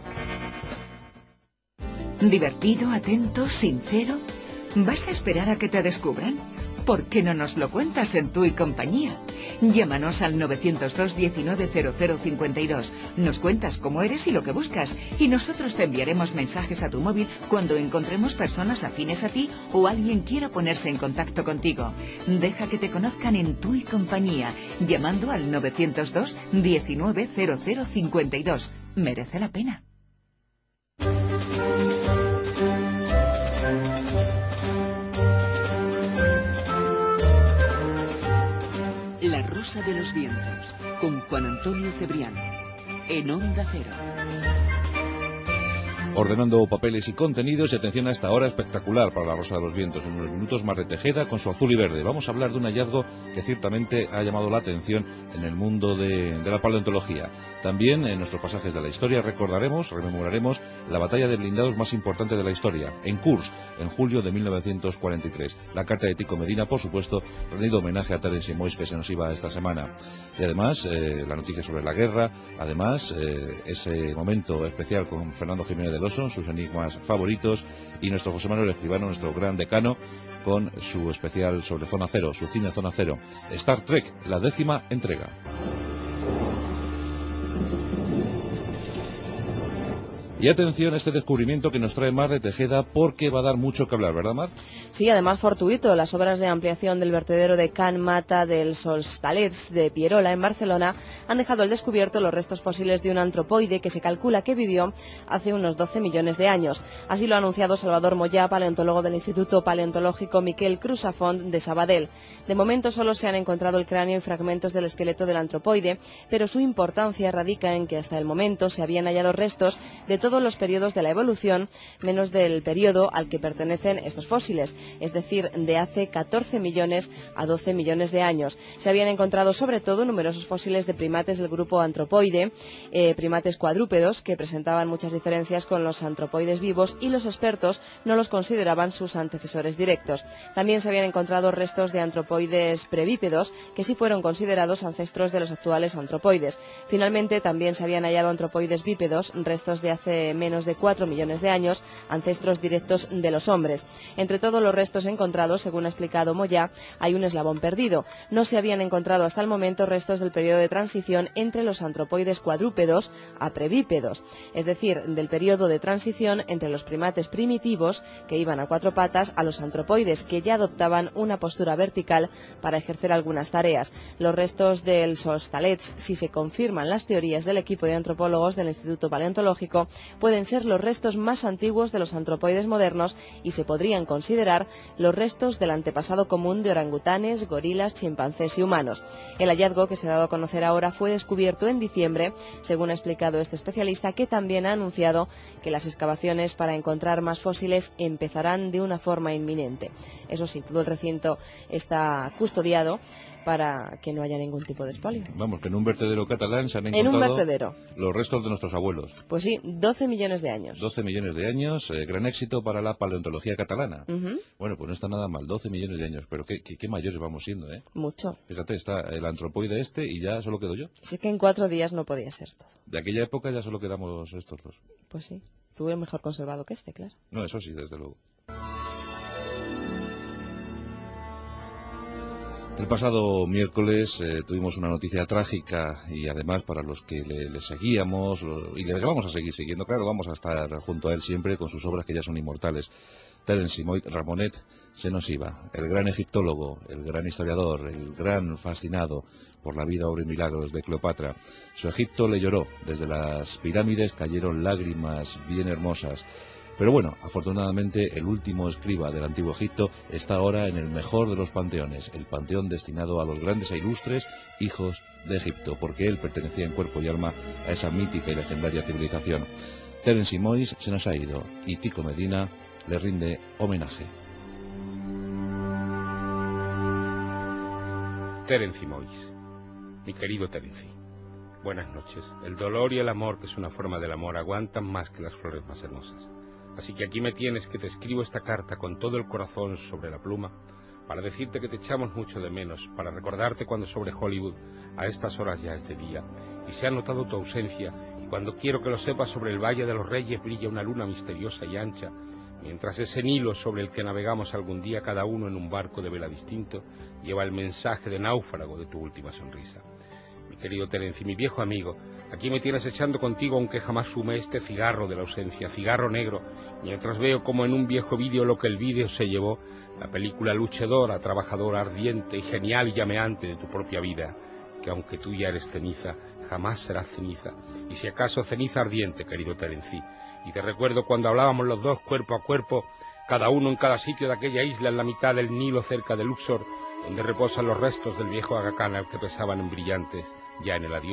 ¿Divertido, atento, sincero? ¿Vas a esperar a que te descubran? ¿Por qué no nos lo cuentas en Tu y Compañía? Llámanos al 902 19 0052. Nos cuentas cómo eres y lo que buscas. Y nosotros te enviaremos mensajes a tu móvil cuando encontremos personas afines a ti o alguien quiera ponerse en contacto contigo. Deja que te conozcan en Tu y Compañía, llamando al 902 19 0052. Merece la pena. La Rosa de los Vientos, con Juan Antonio Cebrián, en Onda Cero. ordenando papeles y contenidos. Y atención a esta hora espectacular para la Rosa de los Vientos. En unos minutos, Mar de Tejeda con su azul y verde. Vamos a hablar de un hallazgo que ciertamente ha llamado la atención en el mundo de la paleontología. También en nuestros pasajes de la historia rememoraremos la batalla de blindados más importante de la historia, en Kursk, en julio de 1943. La carta de Tico Medina, por supuesto, rendido homenaje a Terence Simois, que se nos iba esta semana. Y además, la noticia sobre la guerra, además, ese momento especial con Fernando Jiménez del Oso, sus enigmas favoritos, y nuestro José Manuel Escribano, nuestro gran decano, con su especial sobre Zona Cero, su cine Zona Cero. Star Trek, la 10ª entrega. Y atención a este descubrimiento que nos trae Mar de Tejeda, porque va a dar mucho que hablar, ¿verdad, Mar? Sí, además fortuito. Las obras de ampliación del vertedero de Can Mata del Solstalets de Pierola, en Barcelona, han dejado al descubierto los restos fósiles de un antropoide que se calcula que vivió hace unos 12 millones de años. Así lo ha anunciado Salvador Moyá, paleontólogo del Instituto Paleontológico Miquel Crusafont de Sabadell. De momento solo se han encontrado el cráneo y fragmentos del esqueleto del antropoide, pero su importancia radica en que hasta el momento se habían hallado restos de todos los periodos de la evolución, menos del periodo al que pertenecen estos fósiles, es decir, de hace 14 millones a 12 millones de años. Se habían encontrado sobre todo numerosos fósiles de primates del grupo Anthropoide, primates cuadrúpedos, que presentaban muchas diferencias con los antropoides vivos, y los expertos no los consideraban sus antecesores directos. También se habían encontrado restos de antropoides prevípedos, que sí fueron considerados ancestros de los actuales antropoides. Finalmente, también se habían hallado antropoides bípedos, restos de hace menos de 4 millones de años, ancestros directos de los hombres. Entre todos los restos encontrados, según ha explicado Moyá, hay un eslabón perdido. No se habían encontrado hasta el momento restos del periodo de transición entre los antropoides cuadrúpedos a prevípedos, es decir, del periodo de transición entre los primates primitivos, que iban a 4 patas, a los antropoides, que ya adoptaban una postura vertical para ejercer algunas tareas. Los restos del Solstalets, si se confirman las teorías del equipo de antropólogos del Instituto Paleontológico, pueden ser los restos más antiguos de los antropoides modernos y se podrían considerar los restos del antepasado común de orangutanes, gorilas, chimpancés y humanos. El hallazgo, que se ha dado a conocer ahora, fue descubierto en diciembre, según ha explicado este especialista, que también ha anunciado que las excavaciones para encontrar más fósiles empezarán de una forma inminente. Eso sí, todo el recinto está custodiado para que no haya ningún tipo de expolio. Vamos, que en un vertedero catalán se han encontrado los restos de nuestros abuelos. Pues sí, 12 millones de años. 12 millones de años, gran éxito para la paleontología catalana. Bueno, pues no está nada mal, 12 millones de años, pero qué mayores vamos siendo, ¿eh? Mucho. Fíjate, está el antropoide y ya solo quedo yo. Sí, que en 4 días no podía ser todo. De aquella época ya solo quedamos estos dos. Pues sí, tuve mejor conservado que este, claro. No, eso sí, desde luego. El pasado miércoles tuvimos una noticia trágica, y además para los que le seguíamos y le vamos a seguir siguiendo, claro, vamos a estar junto a él siempre con sus obras que ya son inmortales. Terence Simois Ramonet se nos iba, el gran egiptólogo, el gran historiador, el gran fascinado por la vida, obra y milagros de Cleopatra. Su Egipto le lloró, desde las pirámides cayeron lágrimas bien hermosas. Pero bueno, afortunadamente el último escriba del antiguo Egipto está ahora en el mejor de los panteones, el panteón destinado a los grandes e ilustres hijos de Egipto, porque él pertenecía en cuerpo y alma a esa mítica y legendaria civilización. Terence Simois se nos ha ido y Tico Medina le rinde homenaje. Terence Simois, mi querido Terence, buenas noches. El dolor y el amor, que es una forma del amor, aguantan más que las flores más hermosas. Así que aquí me tienes, que te escribo esta carta con todo el corazón sobre la pluma, para decirte que te echamos mucho de menos, para recordarte cuando sobre Hollywood, a estas horas ya es de día, y se ha notado tu ausencia, y cuando quiero que lo sepas, sobre el Valle de los Reyes brilla una luna misteriosa y ancha, mientras ese Nilo sobre el que navegamos algún día cada uno en un barco de vela distinto, lleva el mensaje de náufrago de tu última sonrisa. Mi querido Terence, mi viejo amigo, aquí me tienes echando contigo, aunque jamás fumé este cigarro de la ausencia, cigarro negro, mientras veo como en un viejo vídeo lo que el vídeo se llevó, la película luchadora, trabajadora, ardiente y genial y llameante de tu propia vida, que aunque tú ya eres ceniza, jamás serás ceniza, y si acaso ceniza ardiente, querido Terence. Y te recuerdo cuando hablábamos los dos cuerpo a cuerpo, cada uno en cada sitio de aquella isla en la mitad del Nilo cerca de Luxor, donde reposan los restos del viejo Aga Khan al que pesaban en brillantes, ya en el adiós,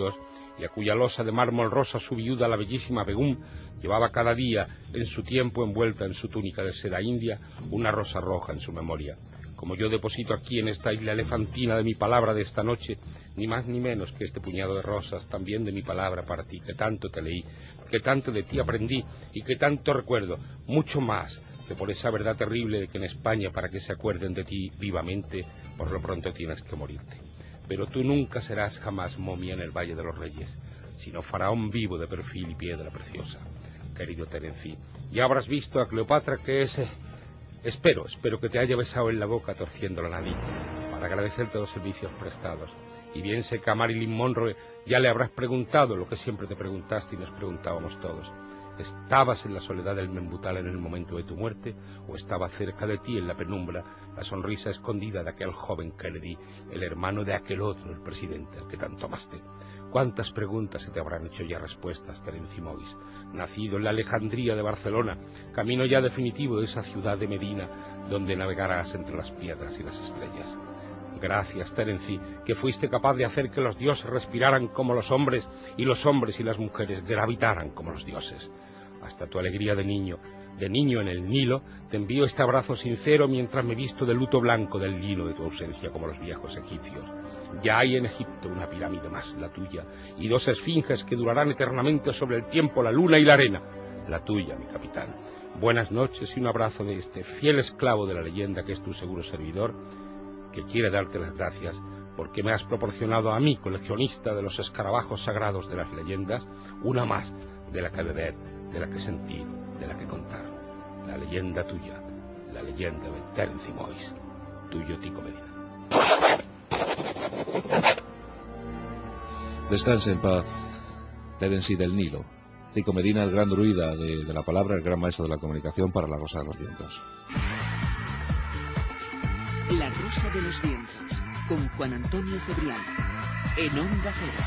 y a cuya losa de mármol rosa su viuda, la bellísima Begum, llevaba cada día en su tiempo envuelta en su túnica de seda india una rosa roja en su memoria. Como yo deposito aquí en esta isla elefantina de mi palabra de esta noche, ni más ni menos que este puñado de rosas, también de mi palabra para ti, que tanto te leí, que tanto de ti aprendí y que tanto recuerdo, mucho más que por esa verdad terrible de que en España, para que se acuerden de ti vivamente, por lo pronto tienes que morirte. Pero tú nunca serás jamás momia en el Valle de los Reyes, sino faraón vivo de perfil y piedra preciosa. Querido Terenci, ya habrás visto a Cleopatra, que es... Espero que te haya besado en la boca torciendo la nariz para agradecerte los servicios prestados. Y bien sé que a Marilyn Monroe ya le habrás preguntado lo que siempre te preguntaste y nos preguntábamos todos. ¿Estabas en la soledad del Membutal en el momento de tu muerte o estaba cerca de ti en la penumbra la sonrisa escondida de aquel joven Kennedy, el hermano de aquel otro, el presidente al que tanto amaste? ¿Cuántas preguntas se te habrán hecho ya respuestas, Terenci Mois, nacido en la Alejandría de Barcelona, camino ya definitivo de esa ciudad de Medina, donde navegarás entre las piedras y las estrellas? Gracias, Terenci, que fuiste capaz de hacer que los dioses respiraran como los hombres y los hombres y las mujeres gravitaran como los dioses. Hasta tu alegría de niño en el Nilo, te envío este abrazo sincero mientras me visto de luto blanco del lino de tu ausencia como los viejos egipcios. Ya hay en Egipto una pirámide más, la tuya, y 2 esfinges que durarán eternamente sobre el tiempo, la luna y la arena. La tuya, mi capitán. Buenas noches y un abrazo de este fiel esclavo de la leyenda que es tu seguro servidor, que quiere darte las gracias porque me has proporcionado a mí, coleccionista de los escarabajos sagrados de las leyendas, una más de la que beber, de la que sentir, de la que contar. La leyenda tuya, la leyenda de Terenci Mois. Tuyo, Tico Medina. Descanse en paz, Terenci del Nilo. Tico Medina, el gran druida de la palabra, el gran maestro de la comunicación para la Rosa de los Vientos. La Rosa de los Vientos, con Juan Antonio Cebrián, en Onda Cero.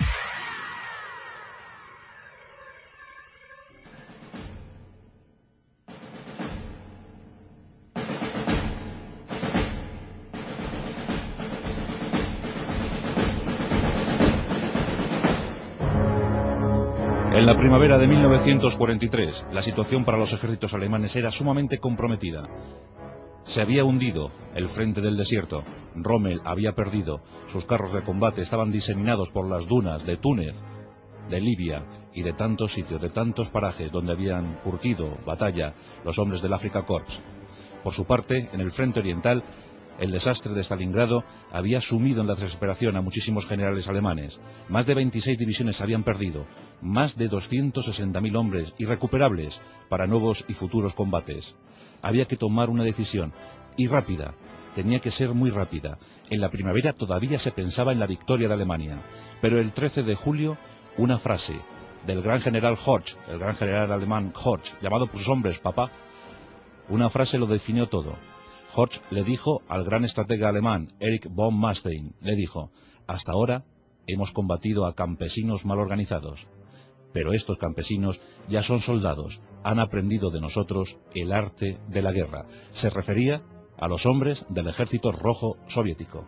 En la primavera de 1943, la situación para los ejércitos alemanes era sumamente comprometida. Se había hundido el frente del desierto. Rommel había perdido. Sus carros de combate estaban diseminados por las dunas de Túnez, de Libia y de tantos sitios, de tantos parajes donde habían curtido batalla los hombres del Afrika Korps. Por su parte, en el frente oriental, el desastre de Stalingrado había sumido en la desesperación a muchísimos generales alemanes. Más de 26 divisiones habían perdido, más de 260.000 hombres irrecuperables para nuevos y futuros combates. Había que tomar una decisión, y rápida, tenía que ser muy rápida. En la primavera todavía se pensaba en la victoria de Alemania, pero el 13 de julio, una frase del gran general Horch, el gran general alemán Horch, llamado por sus hombres papá, una frase lo definió todo. Horch le dijo al gran estratega alemán Erich von Manstein, le dijo: hasta ahora hemos combatido a campesinos mal organizados, pero estos campesinos ya son soldados, han aprendido de nosotros el arte de la guerra. Se refería a los hombres del ejército rojo soviético.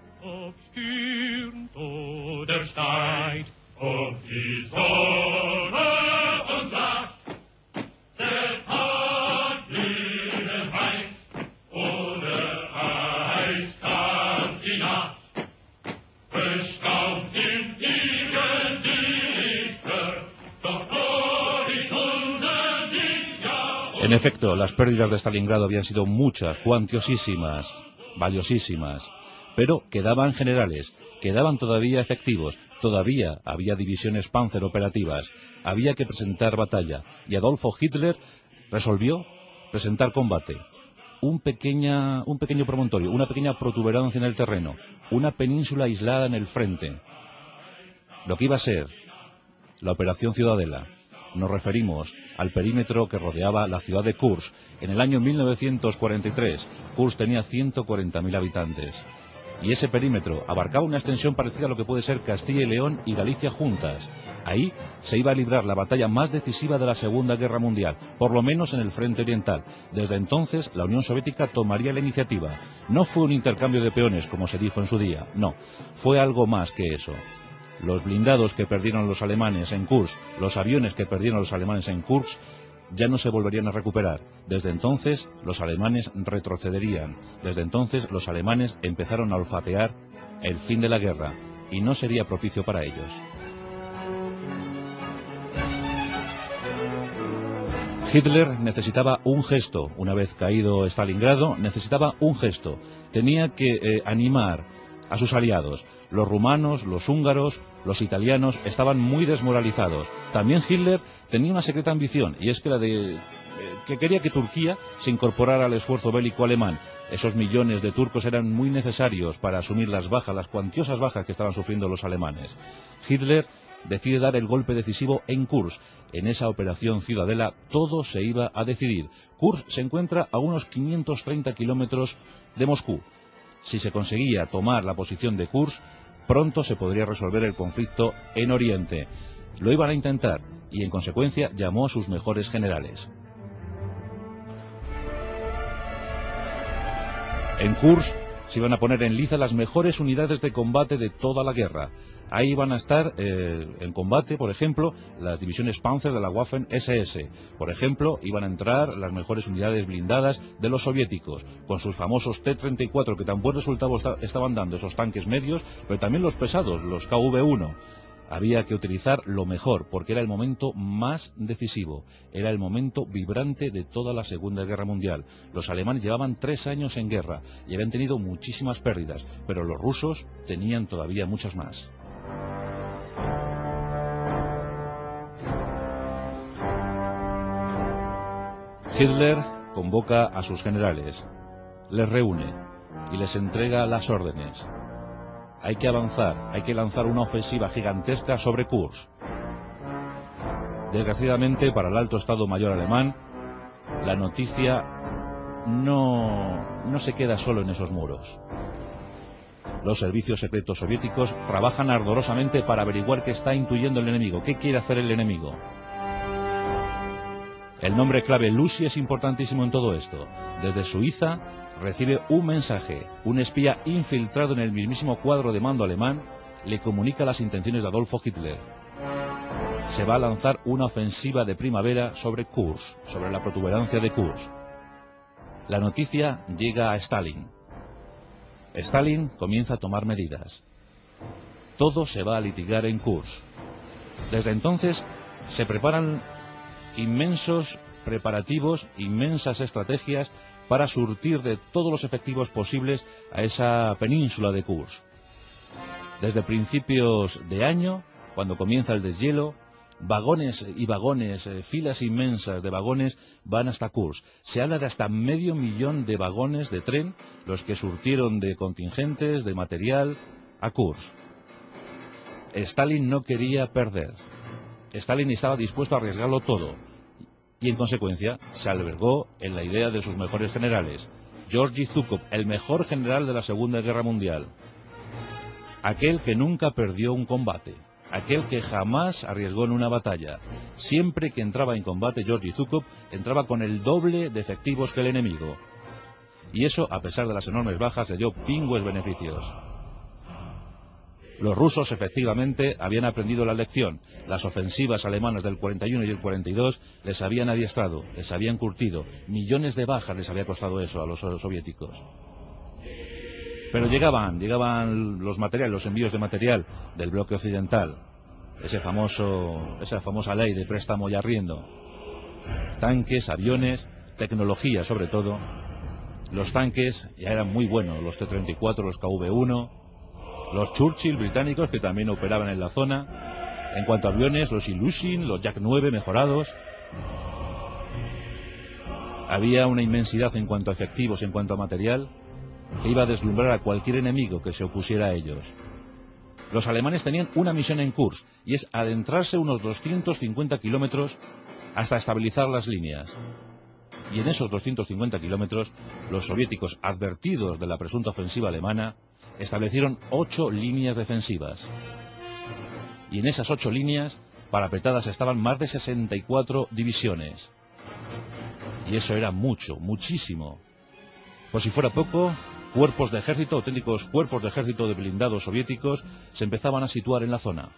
En efecto, las pérdidas de Stalingrado habían sido muchas, cuantiosísimas, valiosísimas, pero quedaban generales, quedaban todavía efectivos, todavía había divisiones Panzer operativas, había que presentar batalla, y Adolfo Hitler resolvió presentar combate. Un pequeño promontorio, una pequeña protuberancia en el terreno, una península aislada en el frente. Lo que iba a ser la Operación Ciudadela. Nos referimos al perímetro que rodeaba la ciudad de Kursk. En el año 1943, Kursk tenía 140.000 habitantes. Y ese perímetro abarcaba una extensión parecida a lo que puede ser Castilla y León y Galicia juntas. Ahí se iba a librar la batalla más decisiva de la Segunda Guerra Mundial, por lo menos en el frente oriental. Desde entonces, la Unión Soviética tomaría la iniciativa. No fue un intercambio de peones, como se dijo en su día, no. Fue algo más que eso. los blindados que perdieron los alemanes en Kursk, los aviones que perdieron los alemanes en Kursk, ya no se volverían a recuperar. Desde entonces los alemanes retrocederían. Desde entonces los alemanes empezaron a olfatear el fin de la guerra, y no sería propicio para ellos. Hitler necesitaba un gesto. Una vez caído Stalingrado, necesitaba un gesto. Tenía que animar a sus aliados. Los rumanos, los húngaros, los italianos estaban muy desmoralizados. También Hitler tenía una secreta ambición, y es que la de que quería que Turquía se incorporara al esfuerzo bélico alemán. Esos millones de turcos eran muy necesarios para asumir las bajas, las cuantiosas bajas que estaban sufriendo los alemanes. Hitler decide dar el golpe decisivo en Kursk. En esa operación Ciudadela todo se iba a decidir. Kursk se encuentra a unos 530 kilómetros de Moscú. Si se conseguía tomar la posición de Kursk, pronto se podría resolver el conflicto en Oriente. Lo iban a intentar, y en consecuencia llamó a sus mejores generales. En Kursk se iban a poner en liza las mejores unidades de combate de toda la guerra. Ahí van a estar en combate, por ejemplo, las divisiones Panzer de la Waffen-SS. Por ejemplo, iban a entrar las mejores unidades blindadas de los soviéticos, con sus famosos T-34, que tan buen resultado estaban dando esos tanques medios, pero también los pesados, los KV-1. Había que utilizar lo mejor, porque era el momento más decisivo, era el momento vibrante de toda la Segunda Guerra Mundial. Los alemanes llevaban 3 años en guerra y habían tenido muchísimas pérdidas, pero los rusos tenían todavía muchas más. Hitler convoca a sus generales, les reúne y les entrega las órdenes. Hay que avanzar, hay que lanzar una ofensiva gigantesca sobre Kursk. Desgraciadamente para el alto Estado Mayor alemán, la noticia no se queda solo en esos muros. Los servicios secretos soviéticos trabajan ardorosamente para averiguar qué está intuyendo el enemigo, qué quiere hacer el enemigo. El nombre clave Lucy es importantísimo en todo esto. Desde Suiza recibe un mensaje. Un espía infiltrado en el mismísimo cuadro de mando alemán le comunica las intenciones de Adolfo Hitler. Se va a lanzar una ofensiva de primavera sobre Kursk, sobre la protuberancia de Kursk. La noticia llega a Stalin. Stalin comienza a tomar medidas. Todo se va a litigar en Kursk. Desde entonces se preparan inmensos preparativos, inmensas estrategias para surtir de todos los efectivos posibles a esa península de Kursk. Desde principios de año, cuando comienza el deshielo, vagones y vagones, filas inmensas de vagones van hasta Kursk. Se habla de hasta 500.000 de vagones de tren, los que surtieron de contingentes, de material, a Kursk. Stalin no quería perder. Stalin estaba dispuesto a arriesgarlo todo. Y en consecuencia se albergó en la idea de sus mejores generales. Georgy Zhukov, el mejor general de la Segunda Guerra Mundial. Aquel que nunca perdió un combate. Aquel que jamás arriesgó en una batalla. Siempre que entraba en combate Georgy Zhukov entraba con el doble de efectivos que el enemigo. Y eso, a pesar de las enormes bajas, le dio pingües beneficios. Los rusos efectivamente habían aprendido la lección. Las ofensivas alemanas del 41 y el 42 les habían adiestrado, les habían curtido. Millones de bajas les había costado eso a los soviéticos. Pero llegaban los materiales, los envíos de material del bloque occidental. Esa famosa ley de préstamo y arriendo. Tanques, aviones, tecnología sobre todo. Los tanques ya eran muy buenos, los T-34, los KV-1... los Churchill británicos que también operaban en la zona. En cuanto a aviones, los Ilyushin, los Yak 9 mejorados. Había una inmensidad en cuanto a efectivos, en cuanto a material, que iba a deslumbrar a cualquier enemigo que se opusiera a ellos. Los alemanes tenían una misión en Kursk, y es adentrarse unos 250 kilómetros hasta estabilizar las líneas. Y en esos 250 kilómetros, los soviéticos, advertidos de la presunta ofensiva alemana, establecieron 8 líneas defensivas. Y en esas 8 líneas, parapetadas estaban más de 64 divisiones. Y eso era mucho, muchísimo. Por si fuera poco, cuerpos de ejército, auténticos cuerpos de ejército de blindados soviéticos, se empezaban a situar en la zona.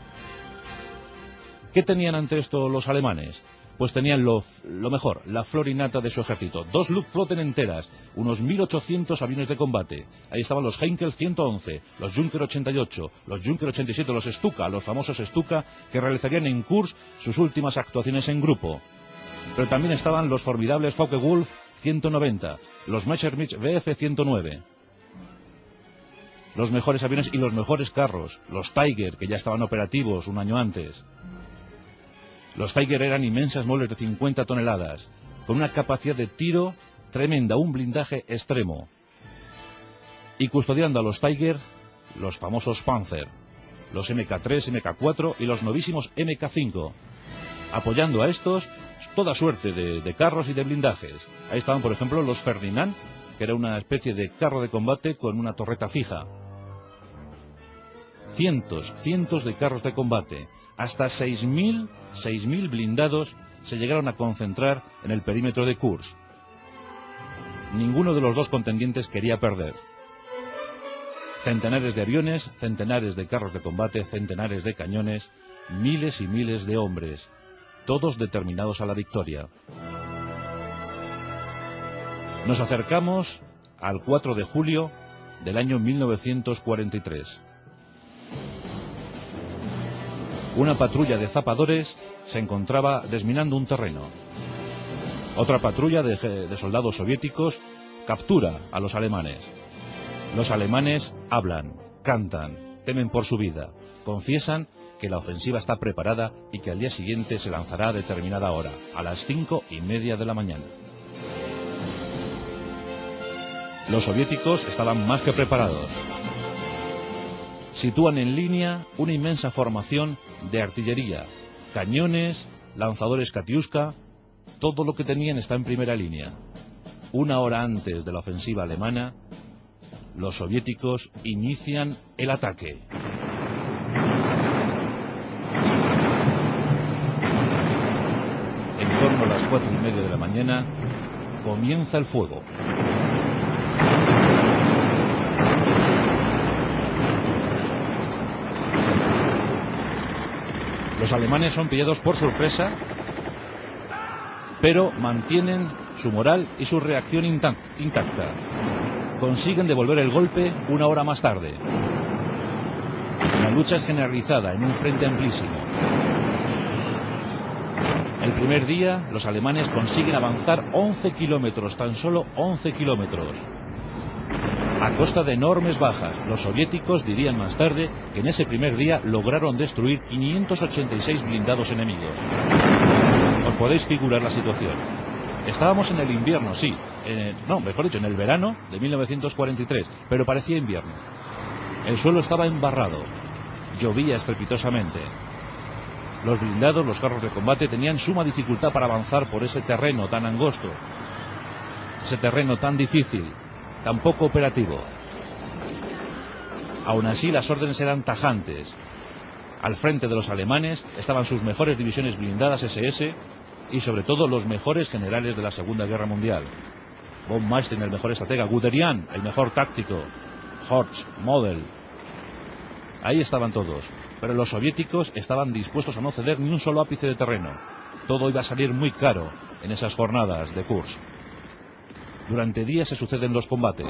¿Qué tenían ante esto los alemanes? Pues tenían lo mejor, la flor y nata de su ejército. 2 Luftflotten enteras, unos 1.800 aviones de combate. Ahí estaban los Heinkel 111, los Junker 88, los Junker 87, los Stuka, los famosos Stuka, que realizarían en Kursk sus últimas actuaciones en grupo. Pero también estaban los formidables Focke-Wulf 190, los Messerschmitt Bf 109. Los mejores aviones y los mejores carros, los Tiger, que ya estaban operativos un año antes. Los Tiger eran inmensas moles de 50 toneladas, con una capacidad de tiro tremenda, un blindaje extremo. Y custodiando a los Tiger, los famosos Panzer, los MK3, MK4 y los novísimos MK5. Apoyando a estos, toda suerte de carros y de blindajes. Ahí estaban, por ejemplo, los Ferdinand, que era una especie de carro de combate con una torreta fija. Cientos de carros de combate. Hasta 6.000 blindados se llegaron a concentrar en el perímetro de Kursk. Ninguno de los dos contendientes quería perder. Centenares de aviones, centenares de carros de combate, centenares de cañones, miles y miles de hombres, todos determinados a la victoria. Nos acercamos al 4 de julio del año 1943. Una patrulla de zapadores se encontraba desminando un terreno. Otra patrulla de soldados soviéticos captura a los alemanes. Los alemanes hablan, cantan, temen por su vida, confiesan que la ofensiva está preparada y que al día siguiente se lanzará a determinada hora, a las 5:30 de la mañana. Los soviéticos estaban más que preparados. Sitúan en línea una inmensa formación de artillería, cañones, lanzadores Katyuska, todo lo que tenían está en primera línea. Una hora antes de la ofensiva alemana, los soviéticos inician el ataque. En torno a las 4:30 de la mañana, comienza el fuego. Los alemanes son pillados por sorpresa, pero mantienen su moral y su reacción intacta. Consiguen devolver el golpe una hora más tarde. La lucha es generalizada en un frente amplísimo. El primer día, los alemanes consiguen avanzar 11 kilómetros, tan solo 11 kilómetros. A costa de enormes bajas, los soviéticos dirían más tarde que en ese primer día lograron destruir 586 blindados enemigos. Os podéis figurar la situación. Estábamos en el invierno, sí, en el verano de 1943, pero parecía invierno. El suelo estaba embarrado, llovía estrepitosamente. Los blindados, los carros de combate, tenían suma dificultad para avanzar por ese terreno tan angosto, ese terreno tan difícil, tan poco operativo. Aún así, las órdenes eran tajantes. Al frente de los alemanes estaban sus mejores divisiones blindadas SS y sobre todo los mejores generales de la Segunda Guerra Mundial. Von Manstein, el mejor estratega; Guderian, el mejor táctico; Horch, Model. Ahí estaban todos, pero los soviéticos estaban dispuestos a no ceder ni un solo ápice de terreno. Todo iba a salir muy caro en esas jornadas de Kursk. Durante días se suceden los combates.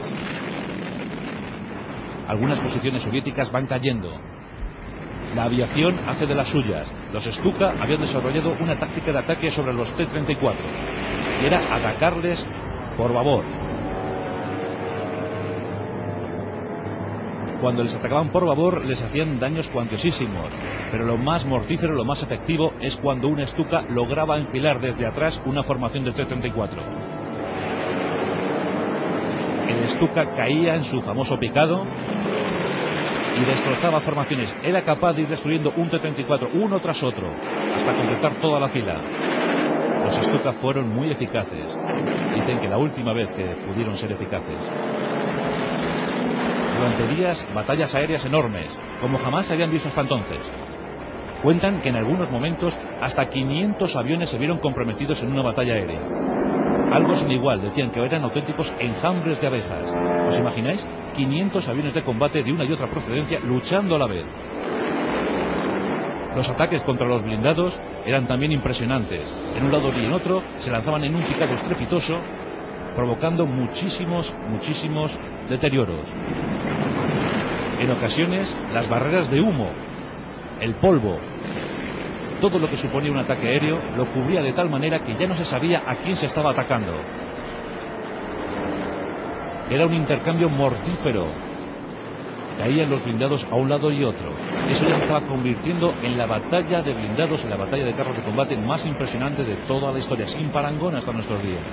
Algunas posiciones soviéticas van cayendo. La aviación hace de las suyas. Los Stuka habían desarrollado una táctica de ataque sobre los T-34, que era atacarles por babor. Cuando les atacaban por babor les hacían daños cuantiosísimos, pero lo más mortífero, lo más efectivo es cuando un Stuka lograba enfilar desde atrás una formación de T-34. El Stuka caía en su famoso picado y destrozaba formaciones. Era capaz de ir destruyendo un T-34 uno tras otro hasta completar toda la fila. Los Stuka fueron muy eficaces. Dicen que la última vez que pudieron ser eficaces. Durante días, batallas aéreas enormes, como jamás se habían visto hasta entonces. Cuentan que en algunos momentos hasta 500 aviones se vieron comprometidos en una batalla aérea. algo sin igual. Decían que eran auténticos enjambres de abejas. ¿Os imagináis? 500 aviones de combate de una y otra procedencia luchando a la vez. Los ataques contra los blindados eran también impresionantes. En un lado y en otro se lanzaban en un picado estrepitoso, provocando muchísimos deterioros. En ocasiones, las barreras de humo, el polvo, todo lo que suponía un ataque aéreo lo cubría de tal manera que ya no se sabía a quién se estaba atacando. Era un intercambio mortífero. Caían los blindados a un lado y otro. Eso ya se estaba convirtiendo en la batalla de blindados, en la batalla de carros de combate más impresionante de toda la historia, sin parangón hasta nuestros días.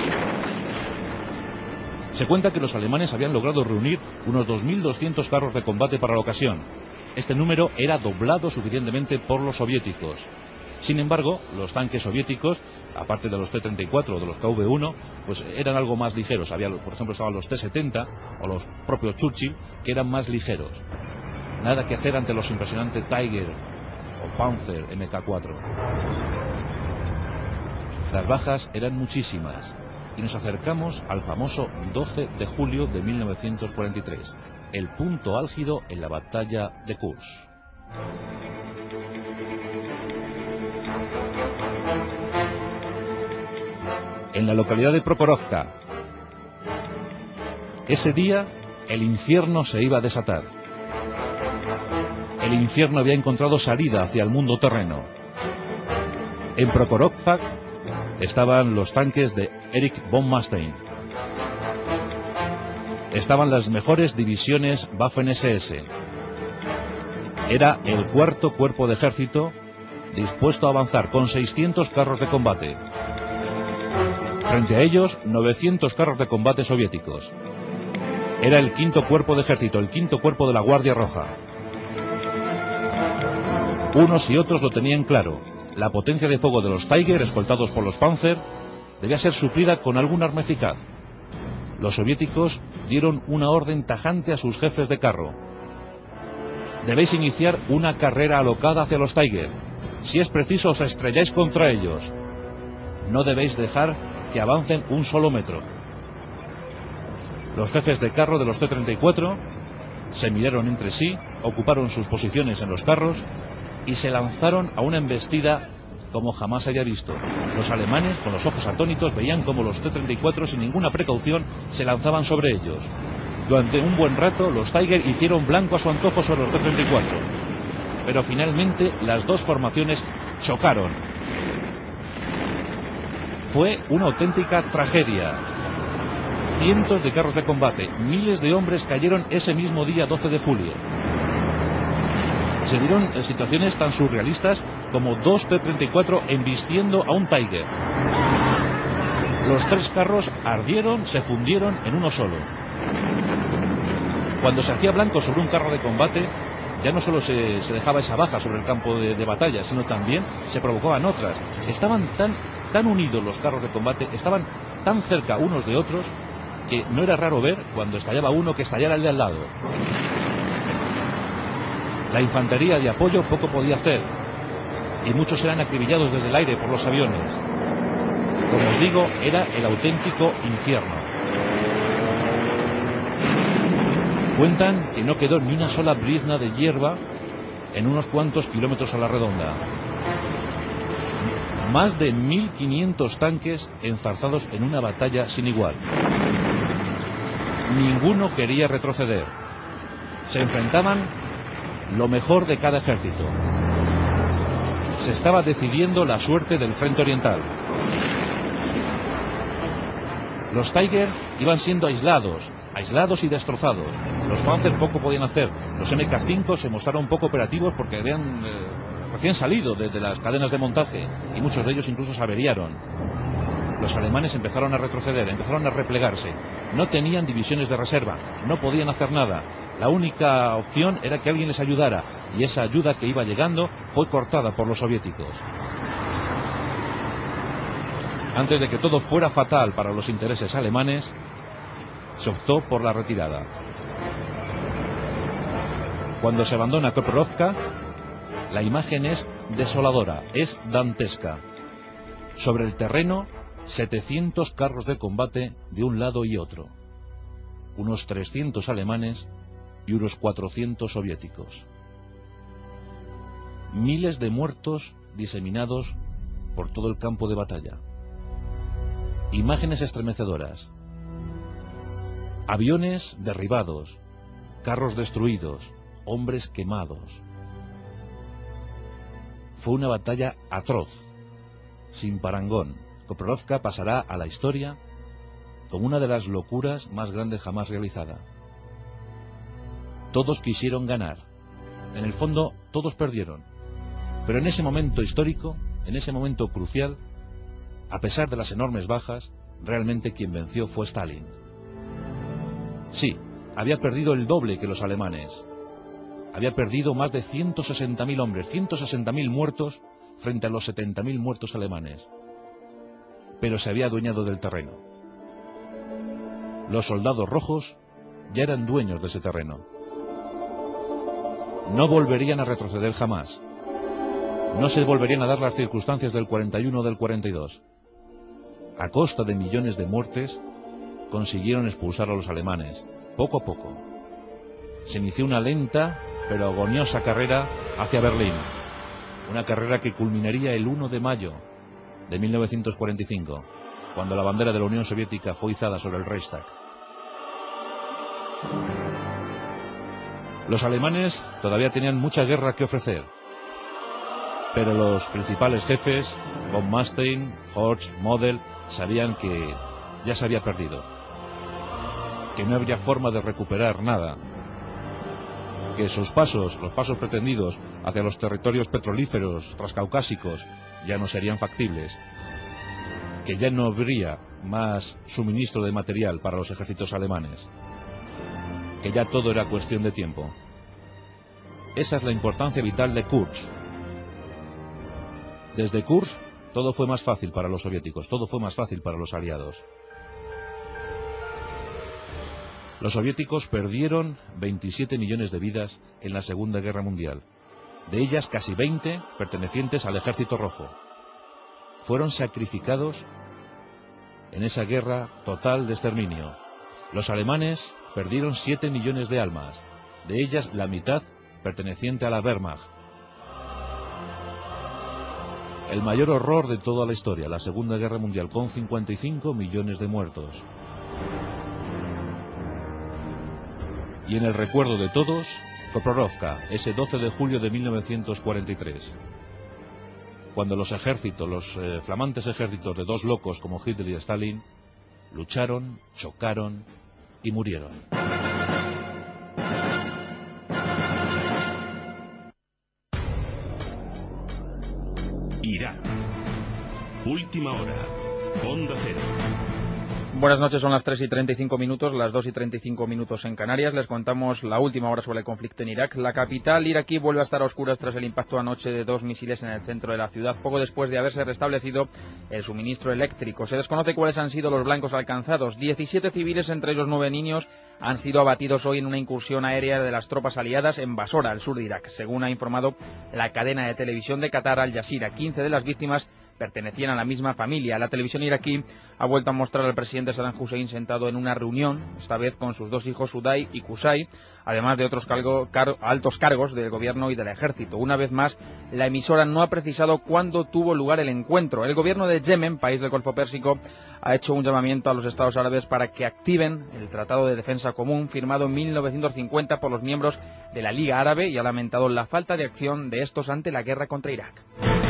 Se cuenta que los alemanes habían logrado reunir unos 2.200 carros de combate para la ocasión. Este número era doblado suficientemente por los soviéticos. Sin embargo, los tanques soviéticos, aparte de los T-34 o de los KV-1, pues eran algo más ligeros. Había, por ejemplo, estaban los T-70 o los propios Churchill, que eran más ligeros. Nada que hacer ante los impresionantes Tiger o Panzer MK4. Las bajas eran muchísimas y nos acercamos al famoso 12 de julio de 1943, el punto álgido en la batalla de Kursk. En la localidad de Prokhorovka, ese día el infierno se iba a desatar. El infierno había encontrado salida hacia el mundo terreno. En Prokhorovka estaban los tanques de Erich von Manstein. Estaban las mejores divisiones Waffen-SS. Era el cuarto cuerpo de ejército dispuesto a avanzar con 600 carros de combate. Frente a ellos, 900 carros de combate soviéticos. Era el quinto cuerpo de ejército, el quinto cuerpo de la Guardia Roja. Unos y otros lo tenían claro. La potencia de fuego de los Tiger, escoltados por los Panzer, debía ser suplida con algún arma eficaz. Los soviéticos dieron una orden tajante a sus jefes de carro. Debéis iniciar una carrera alocada hacia los Tiger. Si es preciso, os estrelláis contra ellos. No debéis dejar que avancen un solo metro. Los jefes de carro de los T-34 se miraron entre sí, ocuparon sus posiciones en los carros y se lanzaron a una embestida como jamás haya visto. Los alemanes, con los ojos atónitos, veían como los T-34 sin ninguna precaución se lanzaban sobre ellos. Durante un buen rato los Tiger hicieron blanco a su antojo sobre los T-34, pero finalmente las dos formaciones chocaron. Fue una auténtica tragedia. Cientos de carros de combate, miles de hombres cayeron ese mismo día 12 de julio. Se dieron situaciones tan surrealistas como dos T-34 embistiendo a un Tiger. Los tres carros ardieron, se fundieron en uno solo. Cuando se hacía blanco sobre un carro de combate, ya no solo se dejaba esa baja sobre el campo de batalla, sino también se provocaban otras. Estaban tan unidos los carros de combate, estaban tan cerca unos de otros, que no era raro ver, cuando estallaba uno, que estallara el de al lado. La infantería de apoyo poco podía hacer, y muchos eran acribillados desde el aire por los aviones. Como os digo, era el auténtico infierno. Cuentan que no quedó ni una sola brizna de hierba en unos cuantos kilómetros a la redonda. Más de 1.500 tanques enzarzados en una batalla sin igual. Ninguno quería retroceder. Se enfrentaban lo mejor de cada ejército. Se estaba decidiendo la suerte del frente oriental. Los Tiger iban siendo aislados y destrozados. Los Panzer poco podían hacer. Los MK5 se mostraron poco operativos porque habían recién salido de las cadenas de montaje y muchos de ellos incluso se averiaron. Los alemanes empezaron a retroceder, empezaron a replegarse. No tenían divisiones de reserva, no podían hacer nada. La única opción era que alguien les ayudara, y esa ayuda que iba llegando fue cortada por los soviéticos. Antes de que todo fuera fatal para los intereses alemanes, se optó por la retirada. Cuando se abandona Prokhorovka, la imagen es desoladora, es dantesca. Sobre el terreno 700 carros de combate de un lado y otro, unos 300 alemanes y unos 400 soviéticos. Miles de muertos diseminados por todo el campo de batalla. Imágenes estremecedoras. Aviones derribados, carros destruidos, hombres quemados. Fue una batalla atroz, sin parangón. Koprorovka pasará a la historia como una de las locuras más grandes jamás realizada. Todos quisieron ganar. En el fondo, todos perdieron. Pero en ese momento histórico, en ese momento crucial, a pesar de las enormes bajas, realmente quien venció fue Stalin. Sí, había perdido el doble que los alemanes. Había perdido más de 160.000 hombres, 160.000 muertos frente a los 70.000 muertos alemanes. Pero se había adueñado del terreno. Los soldados rojos ya eran dueños de ese terreno. No volverían a retroceder jamás. No se volverían a dar las circunstancias del 41 o del 42. A costa de millones de muertes, consiguieron expulsar a los alemanes, poco a poco. Se inició una lenta pero agoniosa carrera hacia Berlín. Una carrera que culminaría el 1 de mayo de 1945, cuando la bandera de la Unión Soviética fue izada sobre el Reichstag. Los alemanes todavía tenían mucha guerra que ofrecer, pero los principales jefes, von Manstein, Horch, Model, sabían que ya se había perdido, que no habría forma de recuperar nada, que sus pasos, los pasos pretendidos hacia los territorios petrolíferos transcaucásicos, ya no serían factibles, que ya no habría más suministro de material para los ejércitos alemanes, que ya todo era cuestión de tiempo. Esa es la importancia vital de Kursk. Desde Kursk todo fue más fácil para los soviéticos, todo fue más fácil para los aliados. Los soviéticos perdieron 27 millones de vidas en la Segunda Guerra Mundial, de ellas casi 20 pertenecientes al Ejército Rojo. Fueron sacrificados en esa guerra total de exterminio. Los alemanes perdieron 7 millones de almas, de ellas la mitad perteneciente a la Wehrmacht. El mayor horror de toda la historia, la Segunda Guerra Mundial, con 55 millones de muertos. Y en el recuerdo de todos, Koprorovka, ese 12 de julio de 1943, cuando los ejércitos, los flamantes ejércitos de dos locos como Hitler y Stalin, lucharon, chocaron y murieron. Irán. Última hora. Onda Cero. Buenas noches, son las 3:35, las 2:35 en Canarias. Les contamos la última hora sobre el conflicto en Irak. La capital iraquí vuelve a estar a oscuras tras el impacto anoche de 2 misiles en el centro de la ciudad, poco después de haberse restablecido el suministro eléctrico. Se desconoce cuáles han sido los blancos alcanzados. 17 civiles, entre ellos 9 niños, han sido abatidos hoy en una incursión aérea de las tropas aliadas en Basora, al sur de Irak, según ha informado la cadena de televisión de Qatar, Al Jazeera. 15 de las víctimas pertenecían a la misma familia. La televisión iraquí ha vuelto a mostrar al presidente Saddam Hussein sentado en una reunión, esta vez con sus dos hijos Uday y Qusay, además de otros altos cargos del gobierno y del ejército. Una vez más, la emisora no ha precisado cuándo tuvo lugar el encuentro. El gobierno de Yemen, país del Golfo Pérsico, ha hecho un llamamiento a los Estados árabes para que activen el Tratado de Defensa Común firmado en 1950 por los miembros de la Liga Árabe y ha lamentado la falta de acción de estos ante la guerra contra Irak.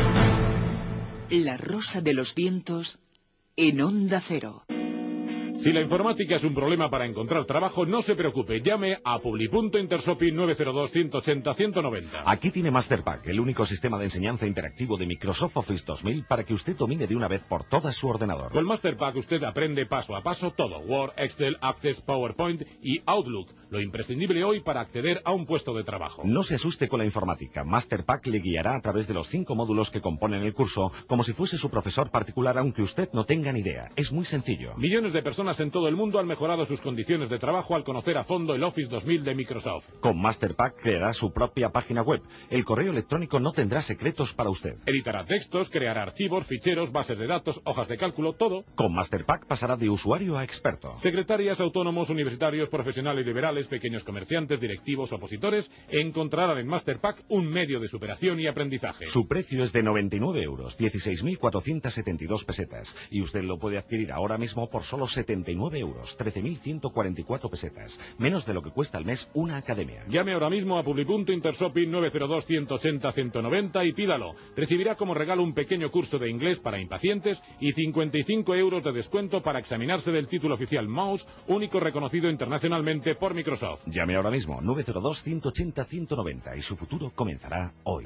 La Rosa de los Vientos en Onda Cero. Si la informática es un problema para encontrar trabajo, no se preocupe. Llame a Publi.Intersopi Intersopi 902-180-190. Aquí tiene Masterpack, el único sistema de enseñanza interactivo de Microsoft Office 2000 para que usted domine de una vez por todas su ordenador. Con Masterpack usted aprende paso a paso todo. Word, Excel, Access, PowerPoint y Outlook. Lo imprescindible hoy para acceder a un puesto de trabajo. No se asuste con la informática. Masterpack le guiará a través de los 5 módulos que componen el curso, como si fuese su profesor particular, aunque usted no tenga ni idea. Es muy sencillo. Millones de personas personas en todo el mundo han mejorado sus condiciones de trabajo al conocer a fondo el Office 2000 de Microsoft. Con Masterpack creará su propia página web. El correo electrónico no tendrá secretos para usted. Editará textos, creará archivos, ficheros, bases de datos, hojas de cálculo, todo. Con Masterpack pasará de usuario a experto. Secretarias, autónomos, universitarios, profesionales liberales, pequeños comerciantes, directivos, opositores, encontrarán en Masterpack un medio de superación y aprendizaje. Su precio es de 99 euros, 16.472 pesetas. Y usted lo puede adquirir ahora mismo por solo 79 euros, 13.144 pesetas. Menos de lo que cuesta al mes una academia. Llame ahora mismo a Publipunto Intershopping 902-180-190 y pídalo. Recibirá como regalo un pequeño curso de inglés para impacientes y 55 euros de descuento para examinarse del título oficial Mouse, único reconocido internacionalmente por Microsoft. Llame ahora mismo 902-180-190 y su futuro comenzará hoy.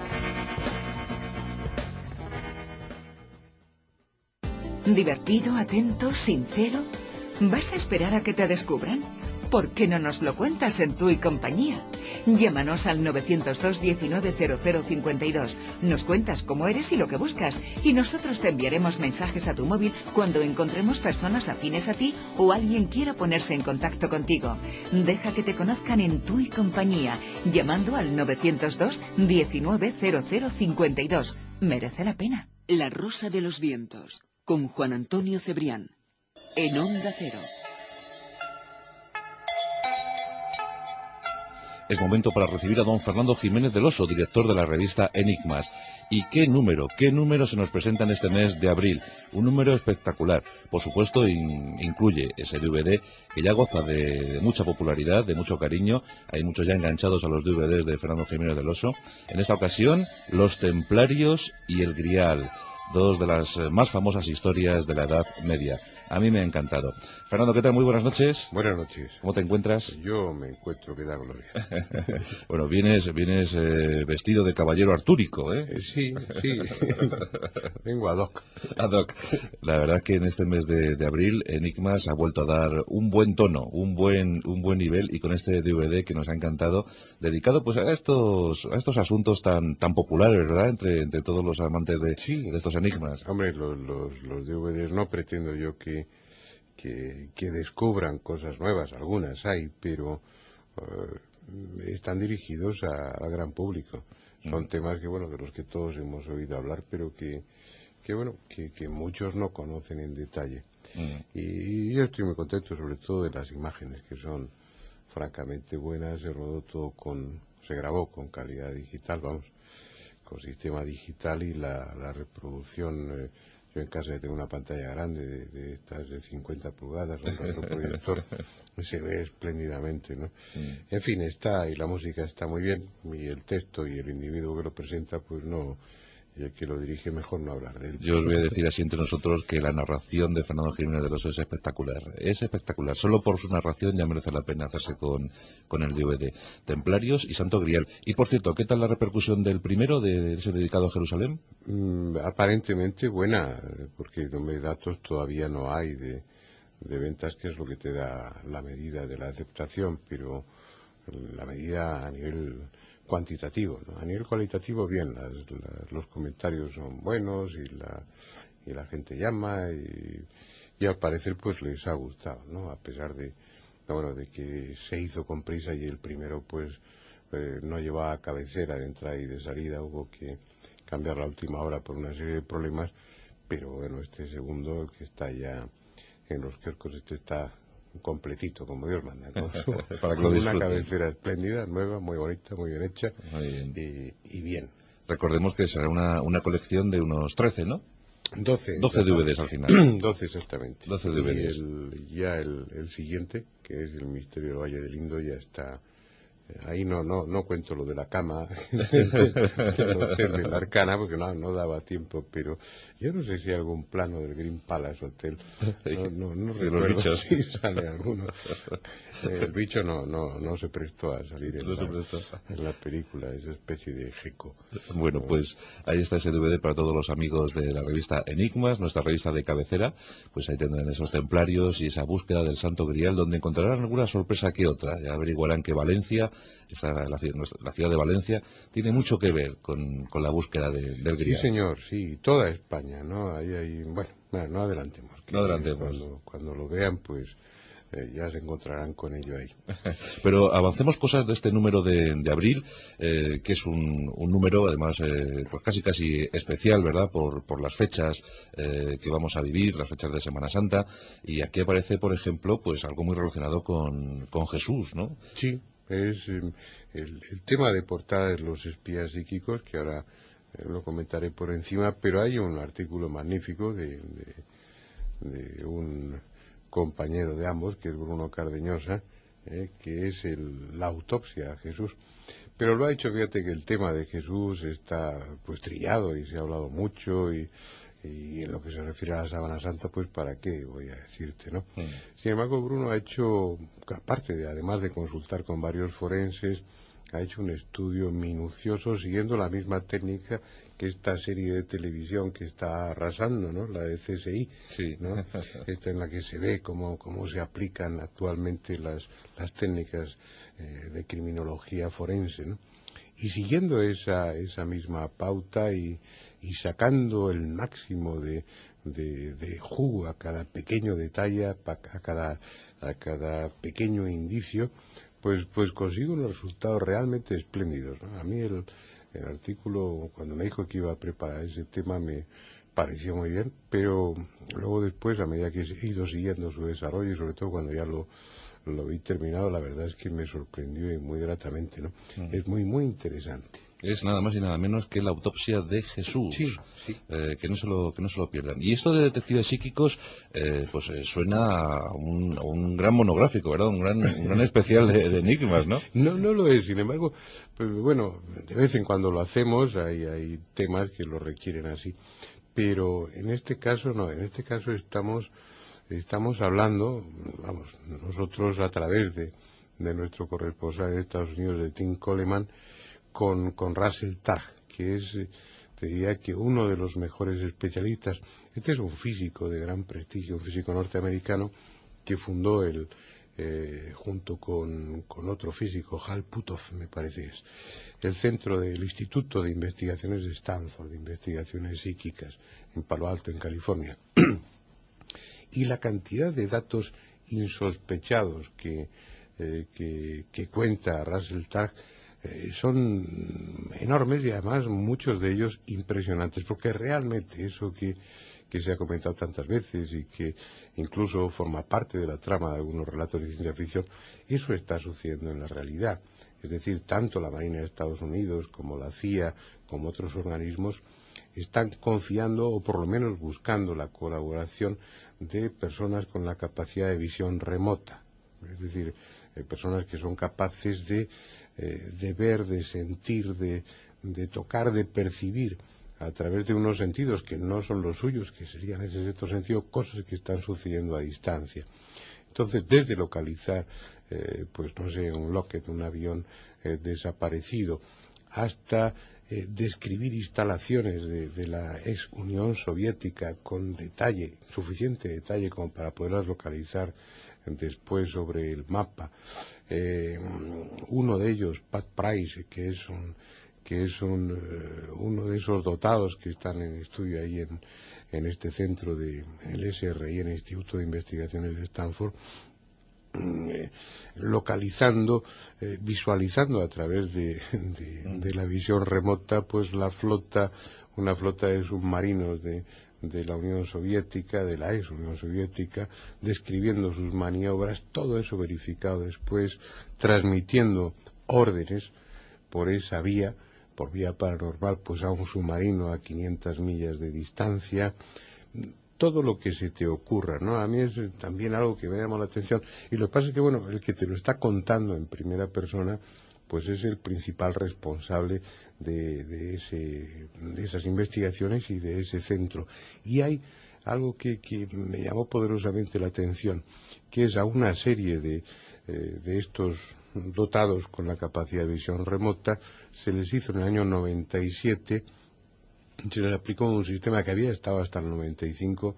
¿Divertido, atento, sincero? ¿Vas a esperar a que te descubran? ¿Por qué no nos lo cuentas en Tú y Compañía? Llámanos al 902-190052. Nos cuentas cómo eres y lo que buscas, y nosotros te enviaremos mensajes a tu móvil cuando encontremos personas afines a ti o alguien quiera ponerse en contacto contigo. Deja que te conozcan en Tú y Compañía, llamando al 902-190052. Merece la pena. La Rosa de los Vientos, con Juan Antonio Cebrián, en Onda Cero. Es momento para recibir a don Fernando Jiménez del Oso, director de la revista Enigmas. ¿Y qué número se nos presenta en este mes de abril? Un número espectacular. Por supuesto, incluye ese DVD que ya goza de mucha popularidad, de mucho cariño. Hay muchos ya enganchados a los DVDs de Fernando Jiménez del Oso. En esta ocasión, Los Templarios y el Grial. Dos de las más famosas historias de la Edad Media. A mí me ha encantado. Fernando, ¿qué tal? Muy buenas noches. Buenas noches. ¿Cómo te encuentras? Yo me encuentro que da gloria. Bueno, vienes vestido de caballero artúrico, ¿eh? Sí. Vengo ad hoc. Ad hoc. La verdad es que en este mes de abril Enigmas ha vuelto a dar un buen tono, un buen nivel, y con este DVD que nos ha encantado, dedicado pues a estos asuntos tan populares, ¿verdad? Entre todos los amantes de estos enigmas. Hombre, los DVDs no pretendo yo que descubran cosas nuevas, algunas hay, pero están dirigidos al gran público. Son temas que, bueno, de los que todos hemos oído hablar, pero que muchos no conocen en detalle. Y yo estoy muy contento, sobre todo de las imágenes, que son francamente buenas. Se grabó con calidad digital, vamos, con sistema digital, y la reproducción. Yo en casa tengo una pantalla grande de estas de 50 pulgadas, un retroproyector, se ve espléndidamente, ¿no? En fin, y la música está muy bien, y el texto y el individuo que lo presenta, pues no, y el que lo dirige mejor no hablar de él. Yo os voy a decir así entre nosotros que la narración de Fernando Jiménez del Oso es espectacular. Es espectacular. Solo por su narración ya merece la pena hacerse con el DVD. Templarios y Santo Grial. Y por cierto, ¿qué tal la repercusión del primero, de ese dedicado a Jerusalén? Aparentemente buena, porque datos todavía no hay de ventas, que es lo que te da la medida de la aceptación, pero la medida a nivel cuantitativo, ¿no? A nivel cualitativo, bien, los comentarios son buenos y la gente llama y al parecer pues les ha gustado, ¿no? A pesar de que se hizo con prisa y el primero pues no llevaba cabecera de entrada y de salida, hubo que cambiar la última hora por una serie de problemas, pero bueno, este segundo, que está ya en los kioscos, está completito, como Dios manda, para que lo una cabecera espléndida, nueva, muy bonita, muy bien hecha, y bien. Recordemos que será una colección de unos 13, ¿no? 12 DVDs al final. 12 exactamente. 12 DVDs. Y el siguiente, que es el Misterio del Valle del Indo, ya está. Ahí no cuento lo de la cama, de la Arcana, porque no daba tiempo, pero yo no sé si hay algún plano del Green Palace Hotel, no recuerdo si sale alguno. El bicho no se prestó a salir en la película, esa especie de geco. Bueno, pues ahí está ese DVD para todos los amigos de la revista Enigmas, nuestra revista de cabecera. Pues ahí tendrán esos templarios y esa búsqueda del Santo Grial, donde encontrarán alguna sorpresa que otra. Ya averiguarán que Valencia la ciudad de Valencia, tiene mucho que ver con la búsqueda del grial. Sí, señor, sí, toda España, ¿no? Bueno, no adelantemos. No adelantemos. Cuando lo vean, pues ya se encontrarán con ello ahí. Pero avancemos cosas de este número de abril, que es un número, además, pues casi especial, ¿verdad? Por las fechas que vamos a vivir, las fechas de Semana Santa. Y aquí aparece, por ejemplo, pues algo muy relacionado con Jesús, ¿no? Sí, es el tema de portada de los espías psíquicos, que ahora lo comentaré por encima, pero hay un artículo magnífico de un compañero de ambos, que es Bruno Cardeñosa, que es la autopsia a Jesús. Pero lo ha hecho, fíjate que el tema de Jesús está pues trillado y se ha hablado mucho y en lo que se refiere a la Sábana Santa, pues para qué voy a decirte, ¿no? Sin embargo, Bruno ha hecho, aparte además de consultar con varios forenses, ha hecho un estudio minucioso siguiendo la misma técnica que esta serie de televisión que está arrasando, ¿no? La de CSI, sí, ¿no? Esta en la que se ve cómo se aplican actualmente las técnicas de criminología forense, ¿no? Y siguiendo esa misma pauta y sacando el máximo de jugo a cada pequeño detalle, a cada pequeño indicio, pues consigue unos resultados realmente espléndidos, ¿no? A mí el artículo, cuando me dijo que iba a preparar ese tema, me pareció muy bien, pero luego después, a medida que he ido siguiendo su desarrollo y sobre todo cuando ya lo vi terminado, la verdad es que me sorprendió y muy gratamente, ¿no? Es muy, muy interesante. Es nada más y nada menos que la autopsia de Jesús. Sí. Que no se lo pierdan. Y esto de detectives psíquicos, pues suena a un gran monográfico, ¿verdad? Un gran especial de enigmas, ¿no? No lo es, sin embargo, pues bueno, de vez en cuando lo hacemos, hay temas que lo requieren así, pero en este caso no, en este caso estamos hablando, vamos, nosotros a través de nuestro corresponsal de Estados Unidos, de Tim Coleman, con Russell Targ, que es, te diría que uno de los mejores especialistas. Este es un físico de gran prestigio, un físico norteamericano que fundó junto con otro físico, Hal Puthoff, me parece es, el centro del Instituto de Investigaciones de Stanford, de Investigaciones Psíquicas, en Palo Alto, en California. Y la cantidad de datos insospechados que cuenta Russell Targ son enormes y además muchos de ellos impresionantes, porque realmente eso que se ha comentado tantas veces y que incluso forma parte de la trama de algunos relatos de ciencia ficción, eso está sucediendo en la realidad. Es decir, tanto la Marina de Estados Unidos como la CIA, como otros organismos, están confiando o por lo menos buscando la colaboración de personas con la capacidad de visión remota, es decir, personas que son capaces de ver, de sentir, de tocar, de percibir a través de unos sentidos que no son los suyos, que serían en ese cierto sentido cosas que están sucediendo a distancia. Entonces, desde localizar, pues no sé, un Lockheed, un avión desaparecido, hasta describir instalaciones de la ex Unión Soviética con detalle, suficiente detalle como para poderlas localizar después sobre el mapa. Uno de ellos, Pat Price, que es uno de esos dotados que están en estudio ahí en este centro del SRI, en el Instituto de Investigaciones de Stanford, localizando, visualizando a través de la visión remota, pues una flota de submarinos de la Unión Soviética, de la ex Unión Soviética, describiendo sus maniobras, todo eso verificado después, transmitiendo órdenes por esa vía, por vía paranormal, pues a un submarino a 500 millas de distancia. Todo lo que se te ocurra, ¿no? A mí es también algo que me llama la atención. Y lo que pasa es que, bueno, el que te lo está contando en primera persona, pues es el principal responsable de esas investigaciones y de ese centro. Y hay algo que me llamó poderosamente la atención, que es a una serie de estos dotados con la capacidad de visión remota, se les hizo en el año 97, se les aplicó un sistema que había estado hasta el 95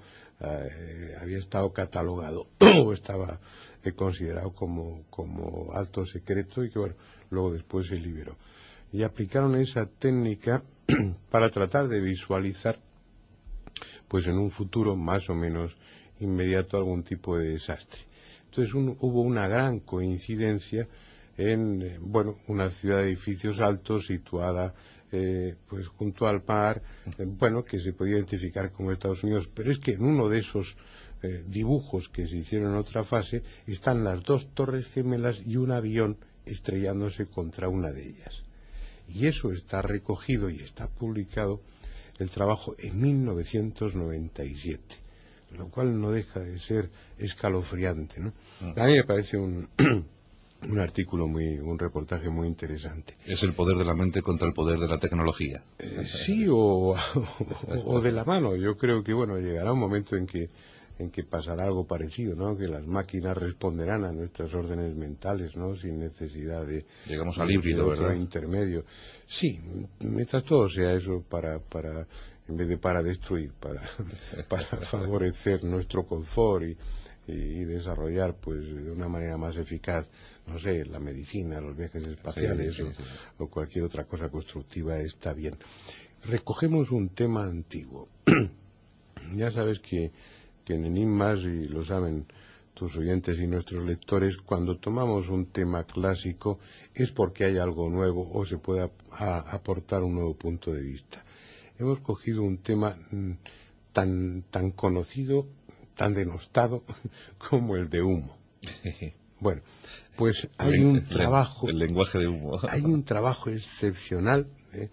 había estado catalogado o estaba considerado como alto secreto y que bueno, luego después se liberó. Y aplicaron esa técnica para tratar de visualizar pues en un futuro más o menos inmediato algún tipo de desastre. Entonces hubo una gran coincidencia en una ciudad de edificios altos situada pues junto al mar, que se podía identificar como Estados Unidos, pero es que en uno de esos dibujos que se hicieron en otra fase están las dos torres gemelas y un avión estrellándose contra una de ellas. Y eso está recogido y está publicado el trabajo en 1997, lo cual no deja de ser escalofriante, ¿no? A mí me parece un artículo un reportaje muy interesante. Es el poder de la mente contra el poder de la tecnología. Sí, o de la mano. Yo creo que llegará un momento en que pasará algo parecido, ¿no? Que las máquinas responderán a nuestras órdenes mentales, ¿no? Sin necesidad de llegamos al híbrido, otro ¿verdad? Intermedio. Sí, mientras todo sea eso en vez de para destruir, para favorecer nuestro confort y desarrollar pues de una manera más eficaz, no sé, la medicina, los viajes espaciales sí. O cualquier otra cosa constructiva está bien. Recogemos un tema antiguo. Ya sabes que en Enigmas, y lo saben tus oyentes y nuestros lectores, cuando tomamos un tema clásico es porque hay algo nuevo o se puede aportar un nuevo punto de vista. Hemos cogido un tema tan conocido, tan denostado como el de humo. Bueno, pues hay un trabajo... El lenguaje de humo. Hay un trabajo excepcional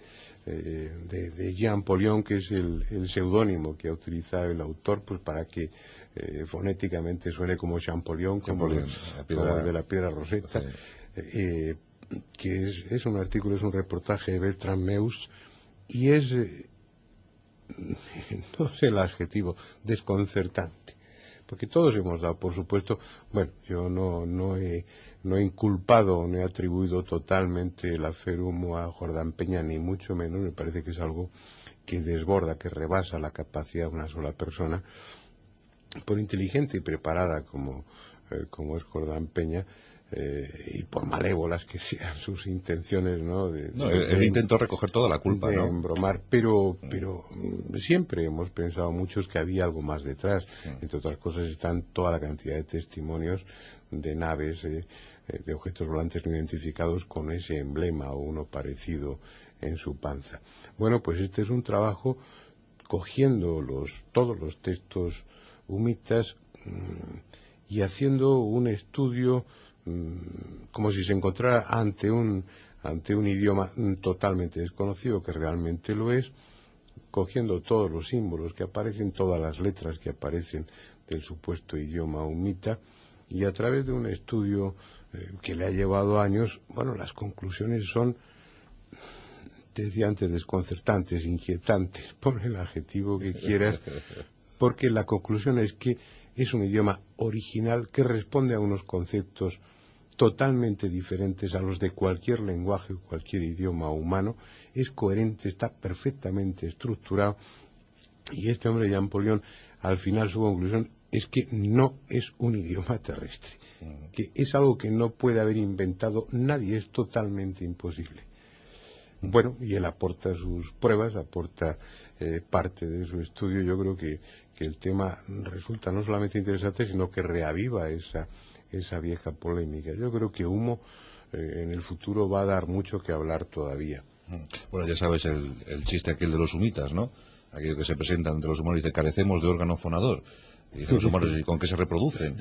de Jean Polion, que es el seudónimo que ha utilizado el autor pues para que fonéticamente suene como Champollion, como el de la piedra Rosetta, sí. Que es un artículo, es un reportaje de Bertrand Meus, y es, no sé el adjetivo, desconcertante. Porque todos hemos dado, por supuesto, yo no he inculpado, no he atribuido totalmente el hacer humo a Jordán Peña, ni mucho menos. Me parece que es algo que desborda, que rebasa la capacidad de una sola persona, por inteligente y preparada como es Jordán Peña, y por malévolas que sean sus intenciones, ¿no? Él intentó recoger toda la culpa, ¿no? Embromar, pero siempre hemos pensado muchos que había algo más detrás. Entre otras cosas están toda la cantidad de testimonios de naves, de objetos volantes no identificados con ese emblema o uno parecido en su panza. Bueno, pues este es un trabajo cogiendo todos los textos humitas y haciendo un estudio como si se encontrara ante un idioma totalmente desconocido, que realmente lo es, cogiendo todos los símbolos que aparecen, todas las letras que aparecen del supuesto idioma humita, y a través de un estudio que le ha llevado años, las conclusiones son, te decía antes, desconcertantes, inquietantes, pon el adjetivo que quieras, porque la conclusión es que es un idioma original que responde a unos conceptos totalmente diferentes a los de cualquier lenguaje o cualquier idioma humano, es coherente, está perfectamente estructurado, y este hombre, Jean Polion, al final su conclusión es que no es un idioma terrestre, que es algo que no puede haber inventado nadie, es totalmente imposible. Bueno, y él aporta sus pruebas, aporta parte de su estudio. Yo creo que el tema resulta no solamente interesante, sino que reaviva esa vieja polémica. Yo creo que humo en el futuro va a dar mucho que hablar todavía. Bueno, ya sabes el chiste aquel de los humitas, ¿no? Aquello que se presentan entre los humanos y dice, carecemos de órgano fonador. Y dicen los humanos, ¿y con qué se reproducen?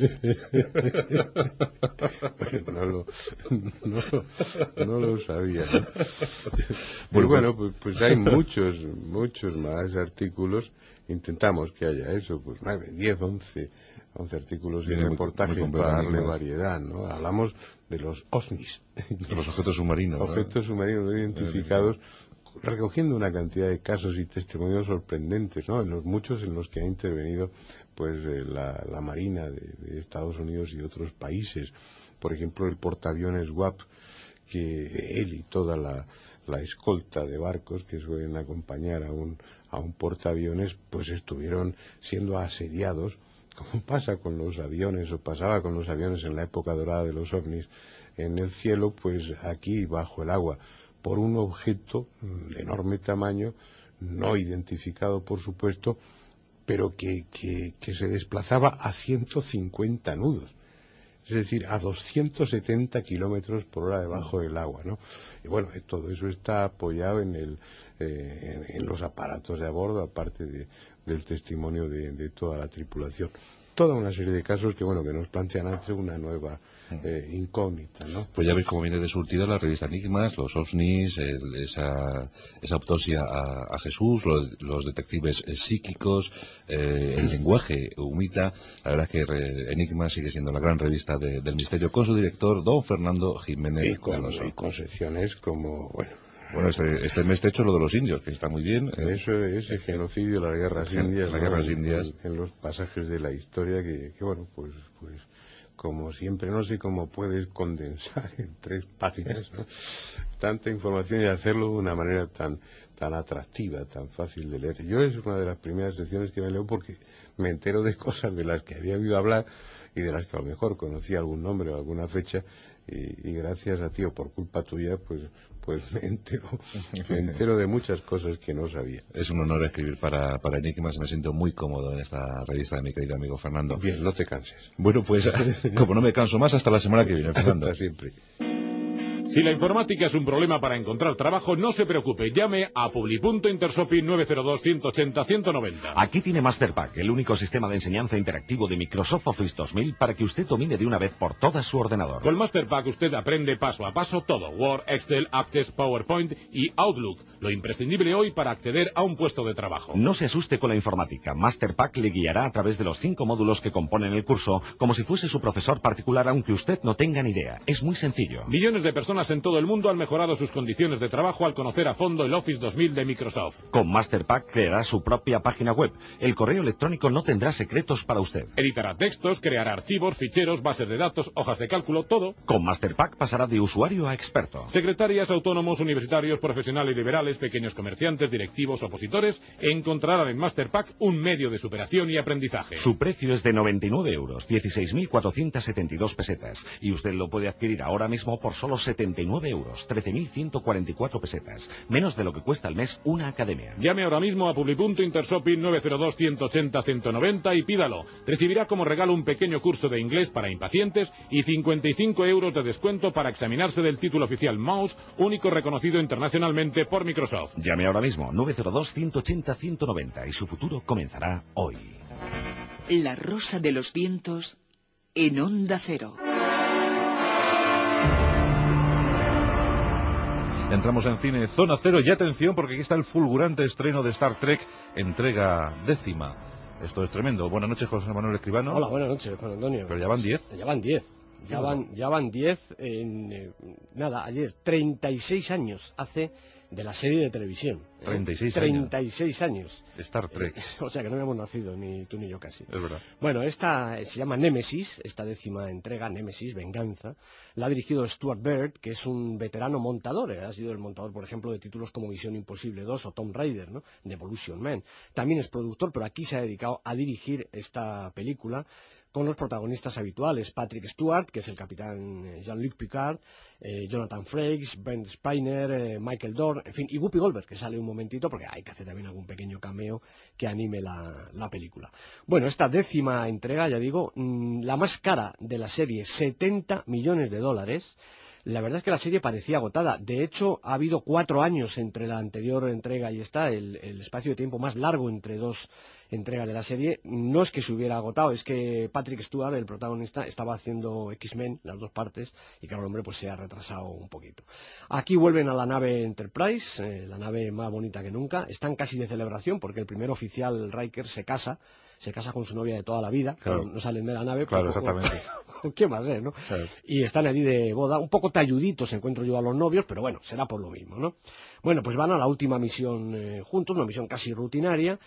No lo sabía, ¿no? Bueno, pues hay muchos más artículos. Intentamos que haya eso, 10, 11 artículos y reportajes para darle variedad, ¿no? Hablamos de los OVNIs, de los objetos submarinos, objetos submarinos no identificados, recogiendo una cantidad de casos y testimonios sorprendentes, ¿no? En los muchos en los que ha intervenido la Marina de Estados Unidos y otros países. Por ejemplo, el portaaviones WAP, que él y toda la escolta de barcos que suelen acompañar a un un portaaviones, pues estuvieron siendo asediados, como pasa con los aviones, o pasaba con los aviones en la época dorada de los ovnis, en el cielo, pues aquí bajo el agua, por un objeto de enorme tamaño, no identificado por supuesto, pero que se desplazaba a 150 nudos. Es decir, a 270 kilómetros por hora debajo del agua, ¿no? Y bueno, todo eso está apoyado en los aparatos de a bordo, aparte del testimonio de toda la tripulación. Toda una serie de casos que nos plantean ante una nueva incógnita, ¿no? Pues ya veis cómo viene de surtida la revista Enigmas, los ovnis, esa autopsia a Jesús, los detectives psíquicos, el lenguaje humita. La verdad es que Enigmas sigue siendo la gran revista del misterio, con su director, don Fernando Jiménez Canoso. Y con secciones como, Bueno, este mes te he hecho lo de los indios, que está muy bien. Eso es el genocidio, las guerras indias. Las guerras indias. En los pasajes de la historia que pues como siempre, no sé cómo puedes condensar en 3 páginas, ¿no?, tanta información y hacerlo de una manera tan atractiva, tan fácil de leer. Yo es una de las primeras secciones que me leo porque me entero de cosas de las que había oído hablar y de las que a lo mejor conocía algún nombre o alguna fecha, y gracias a ti o por culpa tuya, pues me entero de muchas cosas que no sabía. Es un honor escribir para Enigmas, me siento muy cómodo en esta revista de mi querido amigo Fernando. Bien, no te canses. Bueno, pues como no me canso más, hasta la semana que viene, Fernando. Hasta siempre. Si la informática es un problema para encontrar trabajo, no se preocupe, llame a Publipunto Intershopping 902-180-190. Aquí tiene Masterpack, el único sistema de enseñanza interactivo de Microsoft Office 2000 para que usted domine de una vez por todas su ordenador. Con Masterpack usted aprende paso a paso todo: Word, Excel, Access, PowerPoint y Outlook, lo imprescindible hoy para acceder a un puesto de trabajo. No se asuste con la informática, Masterpack le guiará a través de los 5 módulos que componen el curso, como si fuese su profesor particular, aunque usted no tenga ni idea. Es muy sencillo. Millones de personas en todo el mundo han mejorado sus condiciones de trabajo al conocer a fondo el Office 2000 de Microsoft. Con Masterpack creará su propia página web. El correo electrónico no tendrá secretos para usted. Editará textos, creará archivos, ficheros, bases de datos, hojas de cálculo, todo. Con Masterpack pasará de usuario a experto. Secretarias, autónomos, universitarios, profesionales liberales, pequeños comerciantes, directivos, opositores, encontrarán en Masterpack un medio de superación y aprendizaje. Su precio es de 99 euros, 16.472 pesetas. Y usted lo puede adquirir ahora mismo por solo 79 euros, 13.144 pesetas. Menos de lo que cuesta al mes una academia. Llame ahora mismo a Publipunto Intershopping 902-180-190 y pídalo. Recibirá como regalo un pequeño curso de inglés para impacientes y 55 euros de descuento para examinarse del título oficial Mouse, único reconocido internacionalmente por Microsoft. Llame ahora mismo, 902-180-190, y su futuro comenzará hoy. La Rosa de los Vientos en Onda Cero. Entramos en cine Zona Cero y atención porque aquí está el fulgurante estreno de Star Trek, entrega 10ª. Esto es tremendo. Buenas noches, José Manuel Escribano. Hola, buenas noches, Juan Antonio. Pero ya van 10. Ya van 10. Ya van 10 en... ayer, 36 años hace de la serie de televisión. 36 años. Star Trek. O sea que no habíamos nacido, ni tú ni yo casi. Es verdad. Bueno, esta se llama Némesis, esta 10ª entrega, Némesis, Venganza. La ha dirigido Stuart Baird, que es un veterano montador. Ha sido el montador, por ejemplo, de títulos como Misión Imposible 2 o Tomb Raider, ¿no? Devolution Man. También es productor, pero aquí se ha dedicado a dirigir esta película con los protagonistas habituales: Patrick Stewart, que es el capitán Jean-Luc Picard, Jonathan Frakes, Brent Spiner, Michael Dorn, en fin, y Whoopi Goldberg, que sale un momentito porque hay que hacer también algún pequeño cameo que anime la película. Bueno, esta 10ª entrega, ya digo, la más cara de la serie, $70 millones. La verdad es que la serie parecía agotada. De hecho, ha habido 4 años entre la anterior entrega y esta, el espacio de tiempo más largo entre dos entregas de la serie. No es que se hubiera agotado, es que Patrick Stewart, el protagonista, estaba haciendo X-Men, las 2 partes, y claro, el hombre pues se ha retrasado un poquito. Aquí vuelven a la nave Enterprise, la nave más bonita que nunca. Están casi de celebración porque el primer oficial, Riker, se casa con su novia de toda la vida, claro. No salen de la nave. Claro, exactamente. ¿Qué más es, no? Claro. Y están allí de boda, un poco talluditos encuentro yo a los novios, pero bueno, será por lo mismo, ¿no? Bueno, pues van a la última misión juntos, una misión casi rutinaria,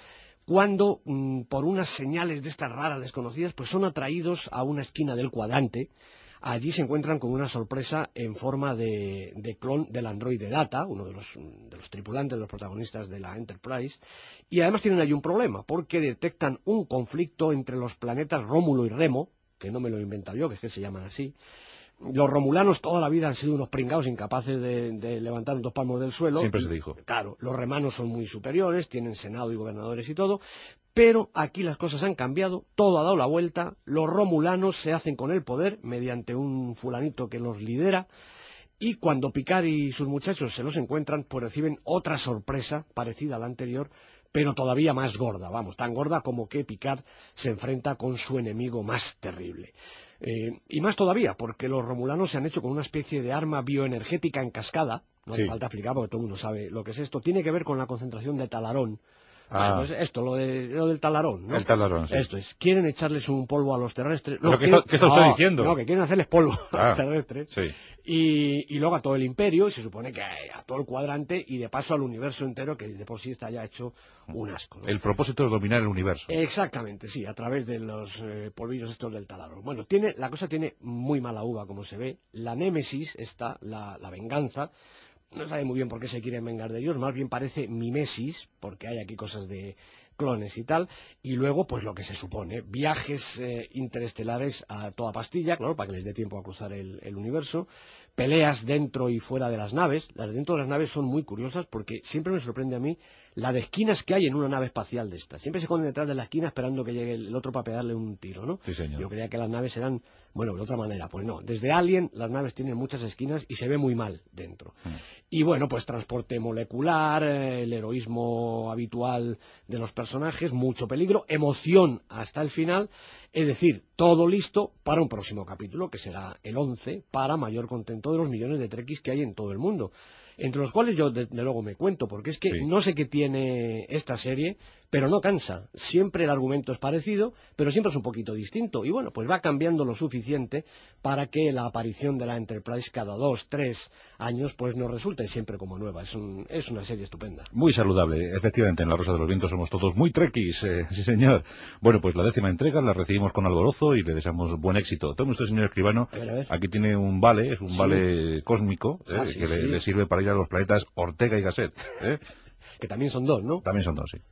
cuando, por unas señales de estas raras desconocidas, pues son atraídos a una esquina del cuadrante. Allí se encuentran con una sorpresa en forma de clon del androide Data, uno de los tripulantes, de los protagonistas de la Enterprise, y además tienen allí un problema, porque detectan un conflicto entre los planetas Rómulo y Remo, que no me lo he inventado yo, que es que se llaman así. Los romulanos toda la vida han sido unos pringados incapaces de levantar 2 palmos del suelo. Siempre se dijo. Claro, los remanos son muy superiores, tienen senado y gobernadores y todo, pero aquí las cosas han cambiado, todo ha dado la vuelta, los romulanos se hacen con el poder mediante un fulanito que los lidera, y cuando Picard y sus muchachos se los encuentran, pues reciben otra sorpresa parecida a la anterior, pero todavía más gorda, vamos, tan gorda como que Picard se enfrenta con su enemigo más terrible. Y más todavía, porque los romulanos se han hecho con una especie de arma bioenergética en cascada, no hace falta explicar porque todo el mundo sabe lo que es esto, tiene que ver con la concentración de talarón. Bueno, pues esto, lo del talarón, ¿no? El talarón, sí. Esto es, quieren echarles un polvo a los terrestres. ¿Pero qué está usted diciendo? No, que quieren hacerles polvo a los terrestres. Sí. Y luego a todo el imperio, y se supone que a todo el cuadrante, y de paso al universo entero, que de por sí está ya hecho un asco, ¿no? El propósito es dominar el universo. Exactamente, sí, a través de los polvillos estos del talarón. Bueno, la cosa tiene muy mala uva, como se ve. La némesis, la venganza, no sabe muy bien por qué se quieren vengar de ellos, más bien parece mimesis, porque hay aquí cosas de clones y tal, y luego pues lo que se supone, viajes interestelares a toda pastilla, claro, para que les dé tiempo a cruzar el universo, peleas dentro y fuera de las naves. Las de dentro de las naves son muy curiosas porque siempre me sorprende a mí la de esquinas que hay en una nave espacial de estas. Siempre se esconden detrás de la esquina esperando que llegue el otro para pegarle un tiro, ¿no? Sí, señor. Yo creía que las naves eran, bueno, de otra manera. Pues no, desde Alien las naves tienen muchas esquinas y se ve muy mal dentro. Y bueno, pues transporte molecular, el heroísmo habitual de los personajes, mucho peligro, emoción hasta el final. Es decir, todo listo para un próximo capítulo, que será el 11, para mayor contento de los millones de trekkies que hay en todo el mundo. Entre los cuales yo, de luego, me cuento, porque es que no sé qué tiene esta serie, pero no cansa. Siempre el argumento es parecido, pero siempre es un poquito distinto. Y bueno, pues va cambiando lo suficiente para que la aparición de la Enterprise cada 2, 3 años, pues nos resulte siempre como nueva. Es una serie estupenda. Muy saludable, efectivamente, en La Rosa de los Vientos somos todos muy trekkies, sí señor. Bueno, pues la 10ª entrega la recibimos con alborozo y le deseamos buen éxito. Tome usted, señor escribano, a ver. Aquí tiene un vale, es un vale cósmico, sí, que le sirve para ir a los planetas Ortega y Gasset. Que también son 2, ¿no? También son 2, sí.